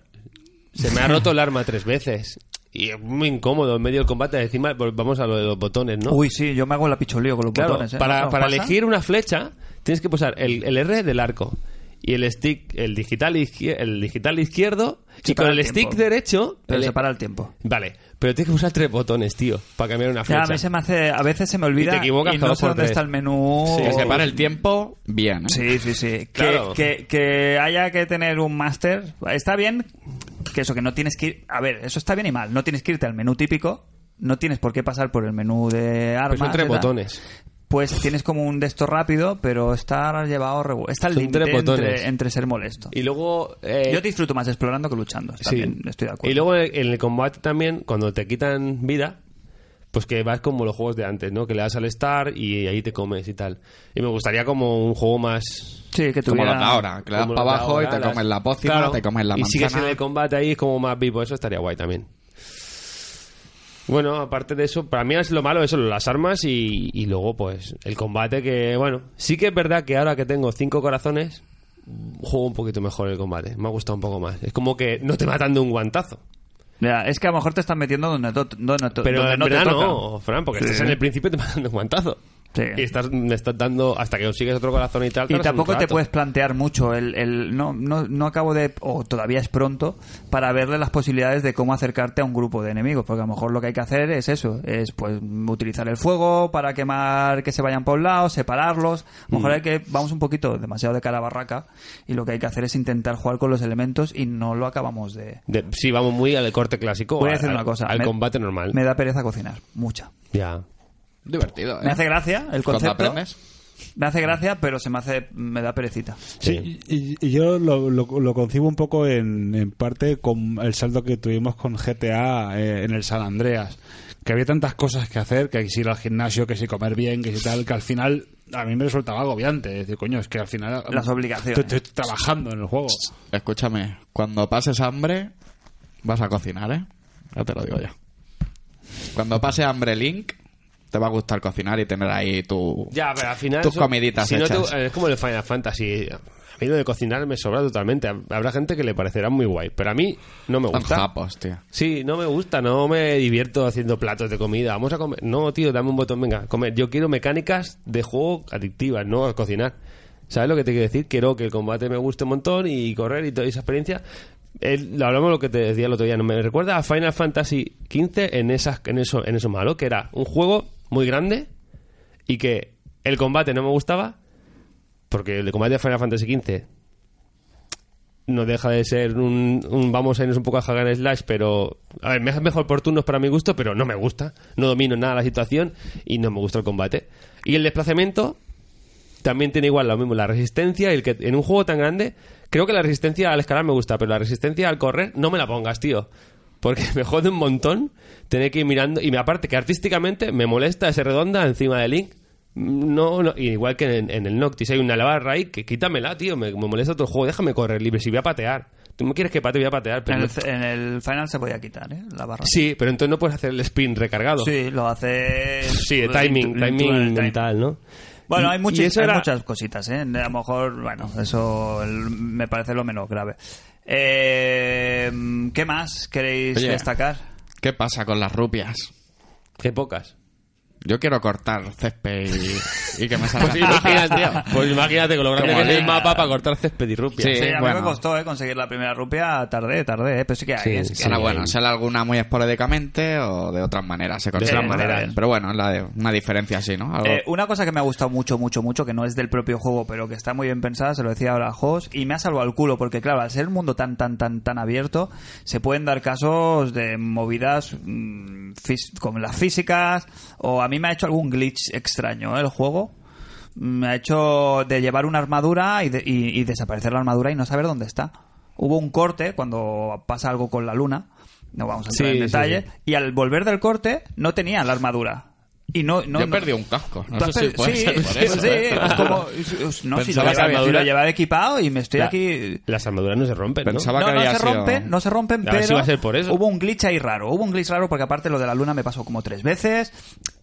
se me ha roto el arma tres veces. Y es muy incómodo en medio del combate. Encima, pues, vamos a lo de los botones, ¿no? Uy, sí, yo me hago la picholío con los Claro, botones. ¿eh? para, ¿No os para pasa? elegir una flecha, tienes que pulsar el, el R del arco y el stick, el digital, izquier- el digital izquierdo, Se y con para el el stick tiempo. derecho. Pero el- se para el tiempo. Vale, pero tienes que pulsar tres botones, tío, para cambiar una Ya, flecha. a mí se me hace... A veces se me olvida Y te equivocas y cada no dos sé por dónde tres. está el menú. Sí, Que o- se para el tiempo, bien. ¿eh? Sí, sí, sí. Claro. Que, que, que haya que tener un máster. Está bien que eso, que no tienes que ir... A ver, eso está bien y mal. No tienes que irte al menú típico. No tienes por qué pasar por el menú de armas. Pues son tres y tal. botones. Pues tienes como un de esto rápido, pero está llevado... regu- Está al Son límite tres botones. entre, entre ser molesto. Y luego... eh, Yo disfruto más explorando que luchando. También sí. estoy de acuerdo. Y luego en el combate también, cuando te quitan vida, pues que vas como los juegos de antes, ¿no? Que le das al start y ahí te comes y tal. Y me gustaría como un juego más... Sí, que Como tuviera... los de ahora, que le das como para los de abajo y ahora, te las- comes la pócima, Claro, te comes la y sigues en manzana. el combate ahí como más vivo. Eso estaría guay también. Bueno, aparte de eso, para mí es lo malo eso, las armas y, y luego pues el combate que, bueno, sí que es verdad que ahora que tengo cinco corazones, juego un poquito mejor el combate. Me ha gustado un poco más. Es como que no te matan de un guantazo. Ya, es que a lo mejor te están metiendo donde, to- donde, to- Pero donde en no te verdad toca. no, Fran, porque Sí. estás en el principio y te matan de un guantazo. Sí. Y estás, le estás dando hasta que consigues otro corazón y tal. Y tardas tampoco un te rato. puedes plantear mucho el, el no, no, no acabo de o todavía es pronto para verle las posibilidades de cómo acercarte a un grupo de enemigos, porque a lo mejor lo que hay que hacer es eso, es pues utilizar el fuego para quemar que se vayan por un lado, separarlos. A lo mejor hay que vamos un poquito demasiado de cara a barraca y lo que hay que hacer es intentar jugar con los elementos y no lo acabamos de... De- sí, vamos muy al corte clásico. Voy a al- decir una al- cosa, Al me- combate normal. Me da pereza cocinar, mucha. Ya. Divertido, ¿eh? Me hace gracia el Cuando concepto. aprendes. Me hace gracia, pero se me hace me da perecita. Sí, y, y yo lo, lo, lo concibo un poco en, en parte con el salto que tuvimos con G T A eh, en el San Andreas, que había tantas cosas que hacer, que si ir al gimnasio, que si comer bien, que si tal, que al final a mí me resultaba agobiante. Es decir, coño, es que al final... Las obligaciones. Estoy, estoy trabajando en el juego. Escúchame, cuando pases hambre, vas a cocinar, ¿eh? Ya te lo digo ya. Cuando pase hambre Link, te va a gustar cocinar y tener ahí tu, Ya, pero al final... tus eso- comiditas si no te- hechas. es como el Final Fantasy. A mí lo de cocinar me sobra totalmente. Habrá gente que le parecerá muy guay, pero a mí no me Son gusta. japos, tío. Sí, no me gusta, no me divierto haciendo platos de comida. Vamos a comer. No, tío, dame un botón, venga, comer. Yo quiero mecánicas de juego adictivas, no a cocinar. ¿Sabes lo que te quiero decir? Quiero que el combate me guste un montón y correr y toda esa experiencia. El- lo hablamos de lo que te decía el otro día. No me recuerda a Final Fantasy quince en esas, en eso, en eso malo, que era un juego muy grande y que el combate no me gustaba, porque el combate de Final Fantasy quince no deja de ser un, un vamos a irnos un poco a hack and slash, pero a ver, me es mejor por turnos para mi gusto, pero no me gusta, no domino nada la situación y no me gusta el combate. Y el desplazamiento también tiene igual lo mismo, la resistencia, y el que en un juego tan grande, creo que la resistencia al escalar me gusta, pero la resistencia al correr no me la pongas, tío. Porque me jode un montón tener que ir mirando, y me aparte que artísticamente me molesta ese redonda encima de Link. No, no, igual que en, en el Noctis hay una barra ahí que quítamela, tío, me, me molesta otro juego, déjame correr libre, si voy a patear. Tú me quieres que patee, voy a patear, pero En no- el, en el Final se podía quitar, ¿eh? La barra. Sí, pero entonces no puedes hacer el spin recargado. Sí, lo hace... Sí, de timing, el- el- timing el- mental, ¿no? Bueno, Y- hay, y muchas, eso hay era- muchas cositas, ¿eh? A lo mejor, bueno, eso el- me parece lo menos grave. Eh, ¿Qué más queréis Oye. destacar? ¿Qué pasa con las rupias? Qué pocas. Yo quiero cortar césped y, y que me salgan Pues imagínate, tío. Pues imagínate con lo grande Como que es el Link. mapa para cortar césped y rupias. Sí, Sí, a mí bueno. me costó eh, conseguir la primera rupia, tardé, tardé, eh, pero sí que hay. Sí, es que sí, Será hay. bueno, sale alguna muy esporádicamente o de otras maneras se otras consigue. maneras. Pero bueno, la de, una diferencia así, ¿no? Algo- Eh, una cosa que me ha gustado mucho, mucho, mucho, que no es del propio juego, pero que está muy bien pensada, se lo decía ahora a Jos, y me ha salvado el culo, porque claro, al ser un mundo tan, tan, tan, tan abierto, se pueden dar casos de movidas mm, fis- como las físicas, o a mí me ha hecho algún glitch extraño, ¿eh? El juego me ha hecho de llevar una armadura y, de- y- y desaparecer la armadura y no saber dónde está. Hubo un corte cuando pasa algo con la luna, no vamos a entrar Sí, en sí, detalle, sí. y al volver del corte no tenía la armadura. Y no, no, Yo he no- perdido un casco. No Tú sé has si per- puede sí, ser por sí, eso. sí, es como... No, si lo, Pensaba que llevaba, había si lo armadura- llevaba equipado y me estoy La- aquí... Las armaduras no se rompen, ¿no? Pensaba- No, que no había se sido- rompen, no se rompen, A ver pero si va a ser por eso. hubo un glitch ahí raro. Hubo un glitch raro porque aparte lo de la luna me pasó como tres veces,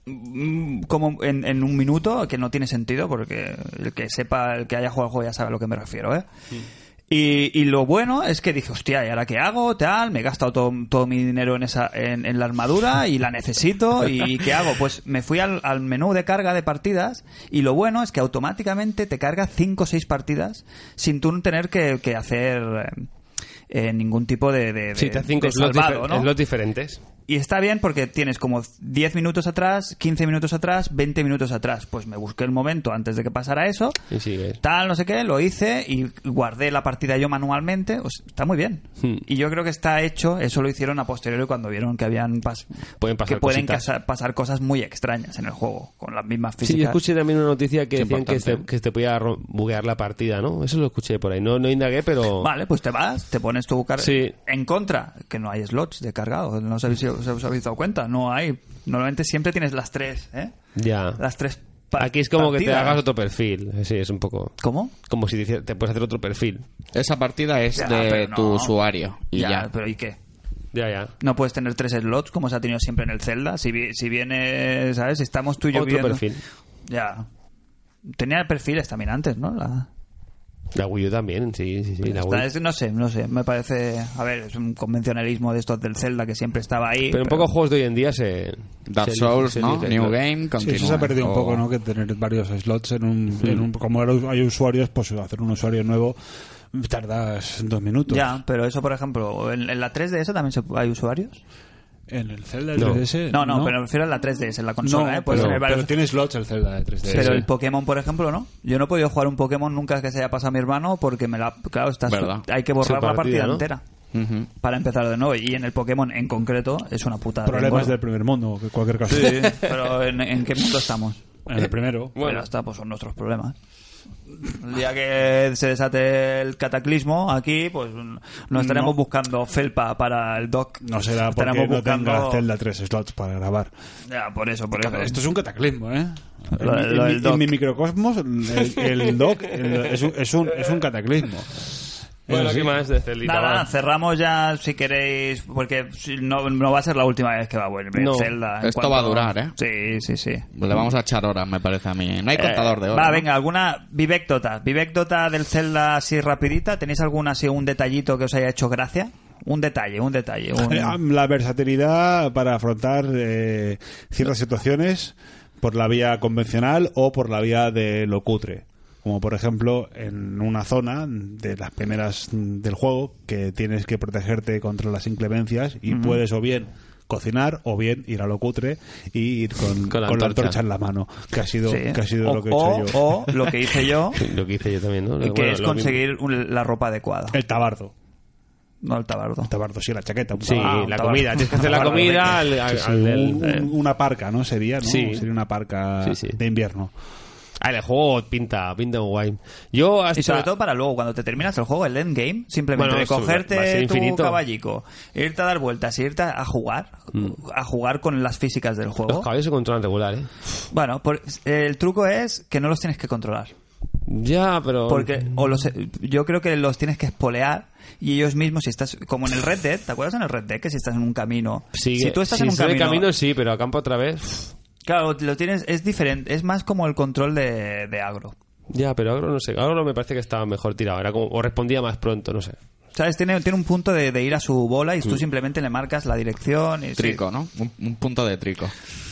mm, como en, en un minuto, que no tiene sentido porque el que sepa, el que haya jugado el juego ya sabe a lo que me refiero, ¿eh? Y, y lo bueno es que dije, hostia, ¿y ahora qué hago? Tal, me he gastado todo, todo mi dinero en esa en, en la armadura y la necesito. ¿Y qué hago? Pues me fui al, al menú de carga de partidas y lo bueno es que automáticamente te carga cinco o seis partidas sin tú tener que, que hacer eh, eh, ningún tipo de, de, Sí, de- te da cinco de slots, salvado, difer- ¿no? slots diferentes. Y está bien porque tienes como diez minutos atrás, quince minutos atrás, veinte minutos atrás. Pues me busqué el momento antes de que pasara eso. Y sigues. Tal, no sé qué, lo hice y guardé la partida yo manualmente. O sea, está muy bien. Hmm. Y yo creo que está hecho, eso lo hicieron a posteriori cuando vieron que habían pas- Pueden pasar que pueden cositas. casa- pasar cosas muy extrañas en el juego, con las mismas Sí, yo físicas. escuché también una noticia que Es decían que importante. te, que te podía ro- buguear la partida, ¿no? Eso lo escuché por ahí. No, no indagué, pero... Vale, pues te vas, te pones tu carga. Sí. En contra, que no hay slots de cargado. No sé si os, os habéis dado cuenta. No hay. Normalmente siempre tienes las tres, ¿eh? Ya. Las tres pa- Aquí es como que te partidas. hagas otro perfil. Sí, es un poco... ¿Cómo? Como si te, hici- te puedes hacer otro perfil. Esa partida es Ya, de pero no. tu usuario. Y ya. Pero ¿y qué? Ya, ya. No puedes tener tres slots como se ha tenido siempre en el Zelda. Si, vi- si viene, ¿sabes? Si estamos tú y yo Otro viendo- perfil. Ya. Tenía perfiles también antes, ¿no? La... La Wii U también, sí, sí, sí. La Esta Wii. es- no sé, no sé. Me parece... A ver, es un convencionalismo de estos del Zelda que siempre estaba ahí. Pero en pocos juegos de hoy en día se... Dark se- Souls, se ¿no? elige, New claro. Game, Sí, continúa. eso se ha perdido un O- poco, ¿no? Que tener varios slots en un, en un- como ahora hay usuarios, pues hacer un usuario nuevo tardas dos minutos. Ya, pero eso, por ejemplo, en, en la tres D S también se- hay usuarios. En el Zelda No. tres D S No, no, pero me refiero a la tres D S, en la consola, no, ¿eh? Puedes pero, tener varios- pero tiene slots el Zelda de tres D S. Pero el Pokémon, por ejemplo, no. Yo no he podido jugar un Pokémon nunca que se haya pasado a mi hermano porque me la... Claro, estás, ¿Verdad? hay que borrar Su la partida, partida ¿no? entera Ujú. para empezar de nuevo. Y en el Pokémon en concreto es una puta... Problemas del primer mundo, que en cualquier caso. Sí, pero ¿en, en qué mundo estamos? En el primero. Bueno, está, pues son nuestros problemas. El día que se desate el cataclismo aquí, pues nos estaremos No. buscando felpa para el dock. No será porque Estaremos no buscando... tenga Zelda tres slots para grabar. Ya, por eso, por eso. Esto es un cataclismo, ¿eh? Lo- en, lo en del mi- dock. en mi microcosmos, el, el dock el- es, un, es, un, es un cataclismo. Bueno, Eso ¿qué sí. más de Celdita? Nada, va? cerramos ya si queréis, porque si- no, no va a ser la última vez que va a volver No. Zelda. en Esto va a durar, ¿eh? Sí, sí, sí. Le vamos a echar horas, me parece a mí. No hay contador de Eh, horas. Va, ¿no? venga, alguna Vivecdota. Vivecdota del Zelda así rapidita. ¿Tenéis alguna así, un detallito que os haya hecho gracia? Un detalle, un detalle. un- La versatilidad para afrontar eh, ciertas situaciones por la vía convencional o por la vía de lo cutre. Como por ejemplo en una zona de las primeras del juego que tienes que protegerte contra las inclemencias y puedes o bien cocinar o bien ir a lo cutre y ir con, Con la con la antorcha. antorcha en la mano, que ha sido, Sí. que ha sido o, lo que he o- hecho yo. o lo que hice yo, Sí, lo que hice yo también, ¿no? que Bueno, es lo conseguir un- la ropa adecuada. El tabardo. No el tabardo. El tabardo, sí, la chaqueta. Un mismo. Sí, tabardo. Ah, la tabaco. comida. Tienes que hacer la Tabaco, comida al, al- Sí, sí, al del- un- un- una parca, ¿no? Sería, ¿no? Sí. Sería una parca Sí, sí. de invierno. Ah, el juego pinta, pinta guay. Yo hasta... Y sobre todo para luego, cuando te terminas el juego, el endgame, simplemente Bueno, de eso va a cogerte ser tu infinito. caballico, irte a dar vueltas, irte a jugar, a jugar con las físicas del Los juego. caballos se controlan regular, ¿eh? Bueno, por- el truco es que no los tienes que controlar. Ya, pero... Porque o los, yo creo que los tienes que espolear y ellos mismos, si estás como en el Red Dead, ¿te acuerdas en el Red Dead que si estás en un camino? Sí, si tú estás si en un estoy camino, camino, sí, pero a campo otra vez... claro, lo tienes, es diferente, es más como el control de, de agro. Ya, pero Agro no sé. Agro me parece que estaba mejor tirado. Era como... O respondía más pronto, no sé. ¿Sabes? Tiene, tiene un punto de, de ir a su bola y tú simplemente le marcas la dirección. Y, Trico, ¿no? Un, un punto de trico.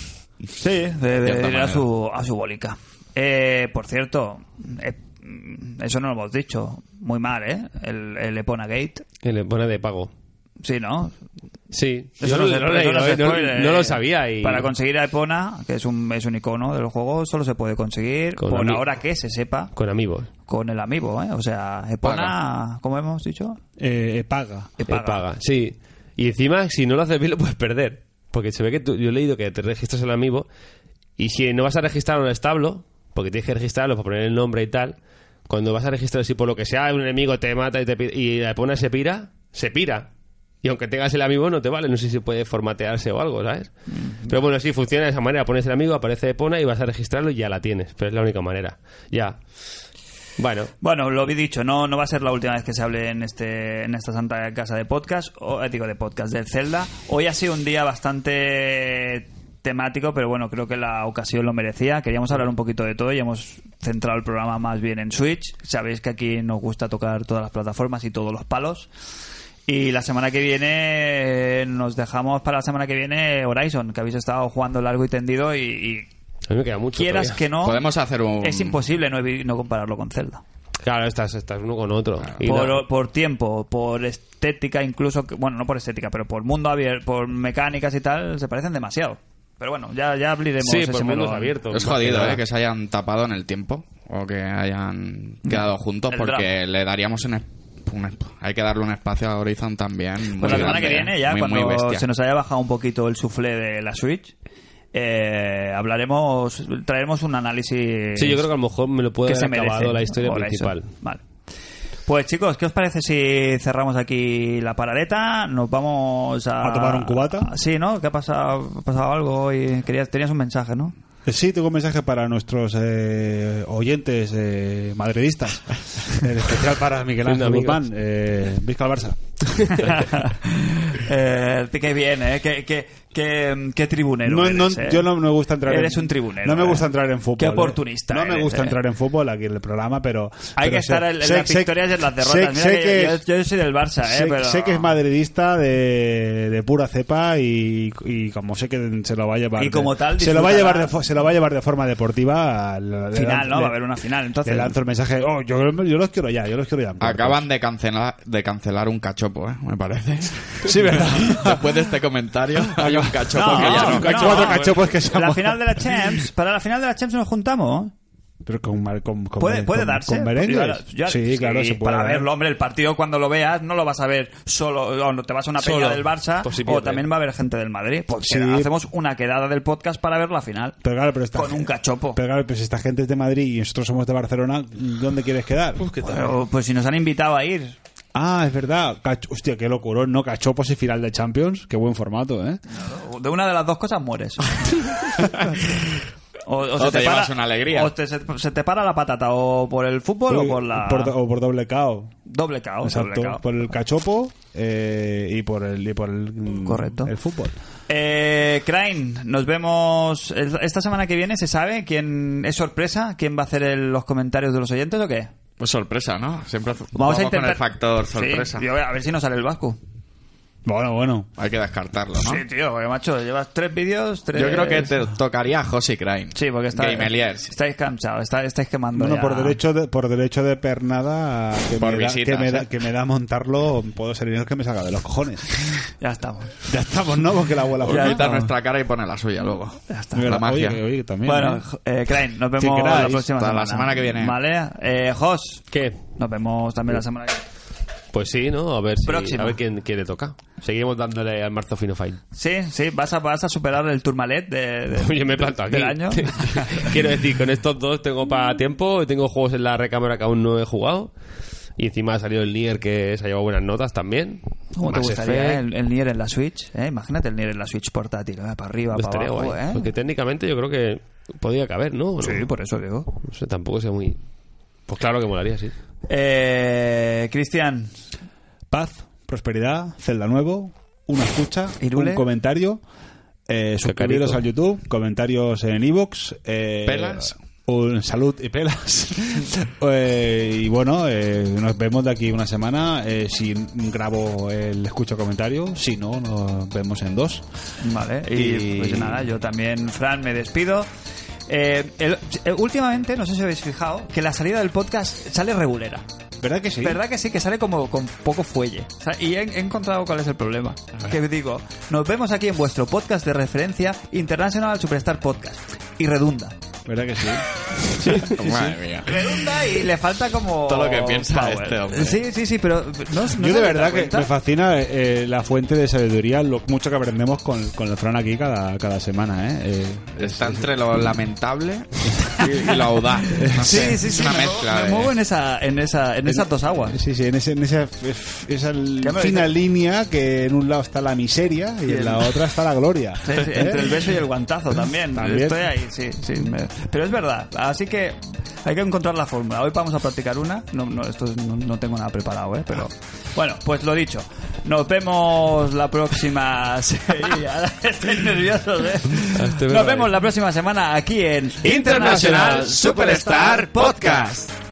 Sí, de, de cierta ir a manera. su, a su bolica. Eh, por cierto, eh, eso no lo hemos dicho. Muy mal, ¿eh? El, el Epona Gate. Que le pone de pago. Sí, ¿no? Sí. Eso Yo no, no, se- no lo he eso leído, no se ¿eh? No- spoiler, no eh. lo sabía y... Para conseguir a Epona, que es un, es un icono del juego, solo se puede conseguir, Con por ami- ahora que se sepa, Con amigos. con el amiibo, ¿eh? O sea, Epona, ¿cómo hemos dicho? Eh, paga. Epaga. Paga. paga. Sí. Y encima, si no lo haces bien, lo puedes perder. Porque se ve que tú- yo he leído que te registras el amiibo y si no vas a registrar un establo, porque tienes que registrarlo para poner el nombre y tal, cuando vas a registrar si por lo que sea un enemigo te mata y, te, pi- y la Epona se pira, se pira. Y aunque tengas el amiibo no te vale, no sé si puede formatearse o algo, ¿sabes? Pero bueno, sí, funciona de esa manera. Pones el amigo, aparece Epona y vas a registrarlo y ya la tienes. Pero es la única manera. Ya. Bueno. Bueno, lo he dicho, no, no va a ser la última vez que se hable en este en esta santa casa de podcast, o eh, digo de podcast del Zelda. Hoy ha sido un día bastante temático, pero bueno, creo que la ocasión lo merecía. Queríamos hablar un poquito de todo y hemos centrado el programa más bien en Switch. Sabéis que aquí nos gusta tocar todas las plataformas y todos los palos. Y la semana que viene eh, nos dejamos para la semana que viene Horizon, que habéis estado jugando largo y tendido y, y A mí me queda mucho. quieras todavía. que no, Podemos hacer un... es imposible no, evi- no compararlo con Zelda. Claro, estás, estás uno con otro. Y Por, nada. por tiempo, por estética incluso, que- bueno, no por estética, pero por mundo abierto, por mecánicas y tal, se parecen demasiado. Pero bueno, ya, ya abriremos Sí, ese por mundos melón. abiertos. Es jodido, ¿eh? Que se hayan tapado en el tiempo o que hayan quedado juntos El porque drama. le daríamos un, es- un es- hay que darle un espacio a Horizon también. Pues muy la semana grande, que viene, ¿eh? ya muy, cuando muy bestia. se nos haya bajado un poquito el suflé de la Switch, eh, hablaremos, traeremos un análisis Sí, yo creo que a lo mejor me lo puede que se haber acabado merece la historia Horizon. principal. Vale. Pues chicos, ¿qué os parece si cerramos aquí la paradeta? Nos vamos a... ¿A tomar un cubata? Sí, ¿no? ¿Qué ha pasado? ¿Ha pasado algo? Y querías, tenías un mensaje, ¿no? Eh, Sí, tengo un mensaje para nuestros eh, oyentes eh, madridistas. En especial para Miguel Ángel Amigos. Guzmán. Eh, Vizca el Barça. eh, qué bien, ¿eh? Qué, qué, qué, qué tribunero No, no, eres, ¿eh? yo no me gusta entrar Eres en, un tribunero, No me ¿eh? gusta entrar en fútbol. Qué ¿eh? oportunista No me eres, gusta ¿eh? entrar en fútbol aquí en el programa, pero... Hay pero que estar en, en sé- las sé- victorias y en las sé- derrotas. Mira sé que que- yo, yo soy del Barça, ¿eh? Sé, pero... sé que es madridista de, de pura cepa y, y como sé que se lo va a llevar Y como de- tal, se lo va a llevar de, disfrutará. fo- se lo va a llevar de forma deportiva al- le Final, lan- ¿no? le- Va a haber una final, entonces. le lanzo el mensaje. Oh, yo, yo los quiero ya, yo los quiero ya. en cuartos. Acaban de cancelar, de cancelar un cachopo, ¿eh? Me parece. Sí, ¿verdad? Después de este comentario, hay un cachopo No, que ya no. un cachopo, otro cachopo es que se La llama- final de la Champions, para la final de la Champions nos juntamos. Pero con, mar- con, con Puede, mere- puede con- darse. con merengues. Yo ahora- yo- sí, claro, se puede Para dar. verlo, hombre, el partido cuando lo veas no lo vas a ver solo, o no te vas a una peña Solo, del Barça, por si o pierde. también va a haber gente del Madrid. Pues Sí. hacemos una quedada del podcast para ver la final. Pero claro, pero esta Con un gente- cachopo. Pero claro, pues esta gente es de Madrid y nosotros somos de Barcelona, ¿dónde quieres quedar? Pero, pues si nos han invitado a ir. Ah, es verdad. Cach- Hostia, qué locurón, ¿no? Cachopos y final de Champions. Qué buen formato, ¿eh? De una de las dos cosas mueres. O, o O se te para, llevas una alegría. O te- se, se te para la patata o por el fútbol o por la... por, o por doble cao. Doble cao, Exacto, doble cao. por el cachopo eh, y por el y por el, mm, Correcto. el fútbol. Eh, Crane, nos vemos el- esta semana que viene. ¿Se sabe quién es sorpresa? ¿Quién va a hacer el- los comentarios de los oyentes o qué? Pues sorpresa, ¿no? Siempre Vamos, vamos a intentar con el factor sorpresa. Sí, yo- a ver si nos sale el Vasco. Bueno, bueno. Hay que descartarlo, ¿no? Sí, tío, porque macho, llevas tres vídeos, tres... Yo creo que te tocaría a José Crane. Sí, porque está, Gameliers. estáis cansados, está- estáis quemando Bueno, ya. por derecho de, por derecho de pernada que, Por me da, visitas, que, me da, ¿eh? que me da montarlo, puedo ser dinero que me salga de los cojones. Ya estamos. Ya estamos, ¿no? Porque la abuela Pues fue- quita nuestra cara y pone la suya luego. Ya está. Mira, la magia. Oye, oye, también. Bueno, ¿eh? eh, Crane, nos Si vemos queráis, la próxima hasta semana. la semana que viene. Vale. Eh, Jos, ¿Qué? nos vemos también la semana que viene. Pues sí, ¿no? A ver si, Próxima. a ver quién, quién le toca. Seguimos dándole al marzo Fino Fine. Sí, sí, vas a, vas a superar el Tourmalet de, de- Oye, me planto aquí. del año. Quiero decir, con estos dos tengo para tiempo, tengo juegos en la recámara que aún no he jugado. Y encima ha salido el Nier que se ha llevado buenas notas también. ¿Cómo te Mass gustaría Effect. eh, el, el Nier en la Switch? ¿eh? Imagínate el Nier en la Switch portátil, ¿eh? Para arriba, para Estaría abajo, guay. ¿eh? Porque técnicamente yo creo que podía caber, ¿no? Sí, No, por eso digo. no sé, tampoco sea muy... Pues claro que molaría, sí. Eh, Cristian, Paz, prosperidad, Zelda nuevo, una escucha, Irule. un comentario, eh, suscribiros carico. al YouTube, comentarios en iVoox, eh, Pelas. un salud y pelas. Eh, y bueno, eh, nos vemos de aquí una semana. Eh, si grabo el escucho comentario, si no, nos vemos en dos. vale. Y, Y- pues nada, yo también, Fran, me despido. Eh, el- eh, últimamente, no sé si habéis fijado, que la salida del podcast sale regulera. ¿Verdad que sí? ¿Verdad que sí? Que sale como con poco fuelle. O sea, y he, he encontrado cuál es el problema. Que digo, nos vemos aquí en vuestro podcast de referencia International Superstar Podcast. Y redunda. ¿Verdad que sí? Madre mía. Redunda y le falta como... Todo lo que piensa power. este hombre. Sí, sí, sí, pero... ¿no, no Yo se de habéis verdad dado que cuenta? me fascina eh, la fuente de sabiduría, lo mucho que aprendemos con, con el Fran aquí cada, cada semana, ¿eh? Eh, Está entre lo lamentable y, y lo audaz. No Sí, sé, sí, es sí, una me, mezcla me de... muevo en, esa, en, esa, en esas dos aguas. Sí, sí, en, ese, en esa, esa ¿Qué me fina dices? línea que en un lado está la miseria y, Y en el- la otra está la gloria. Sí, sí, ¿Eh? entre el beso y el guantazo también. También. Estoy ahí, sí, sí. me- Pero es verdad. Así que hay que encontrar la fórmula. Hoy vamos a practicar una. No, no, esto no, no tengo nada preparado, ¿eh? Pero bueno, pues lo dicho. Nos vemos la próxima. Sí, ahora estoy nervioso, ¿eh? Estoy Nos verdad. vemos la próxima semana aquí en International Superstar Podcast.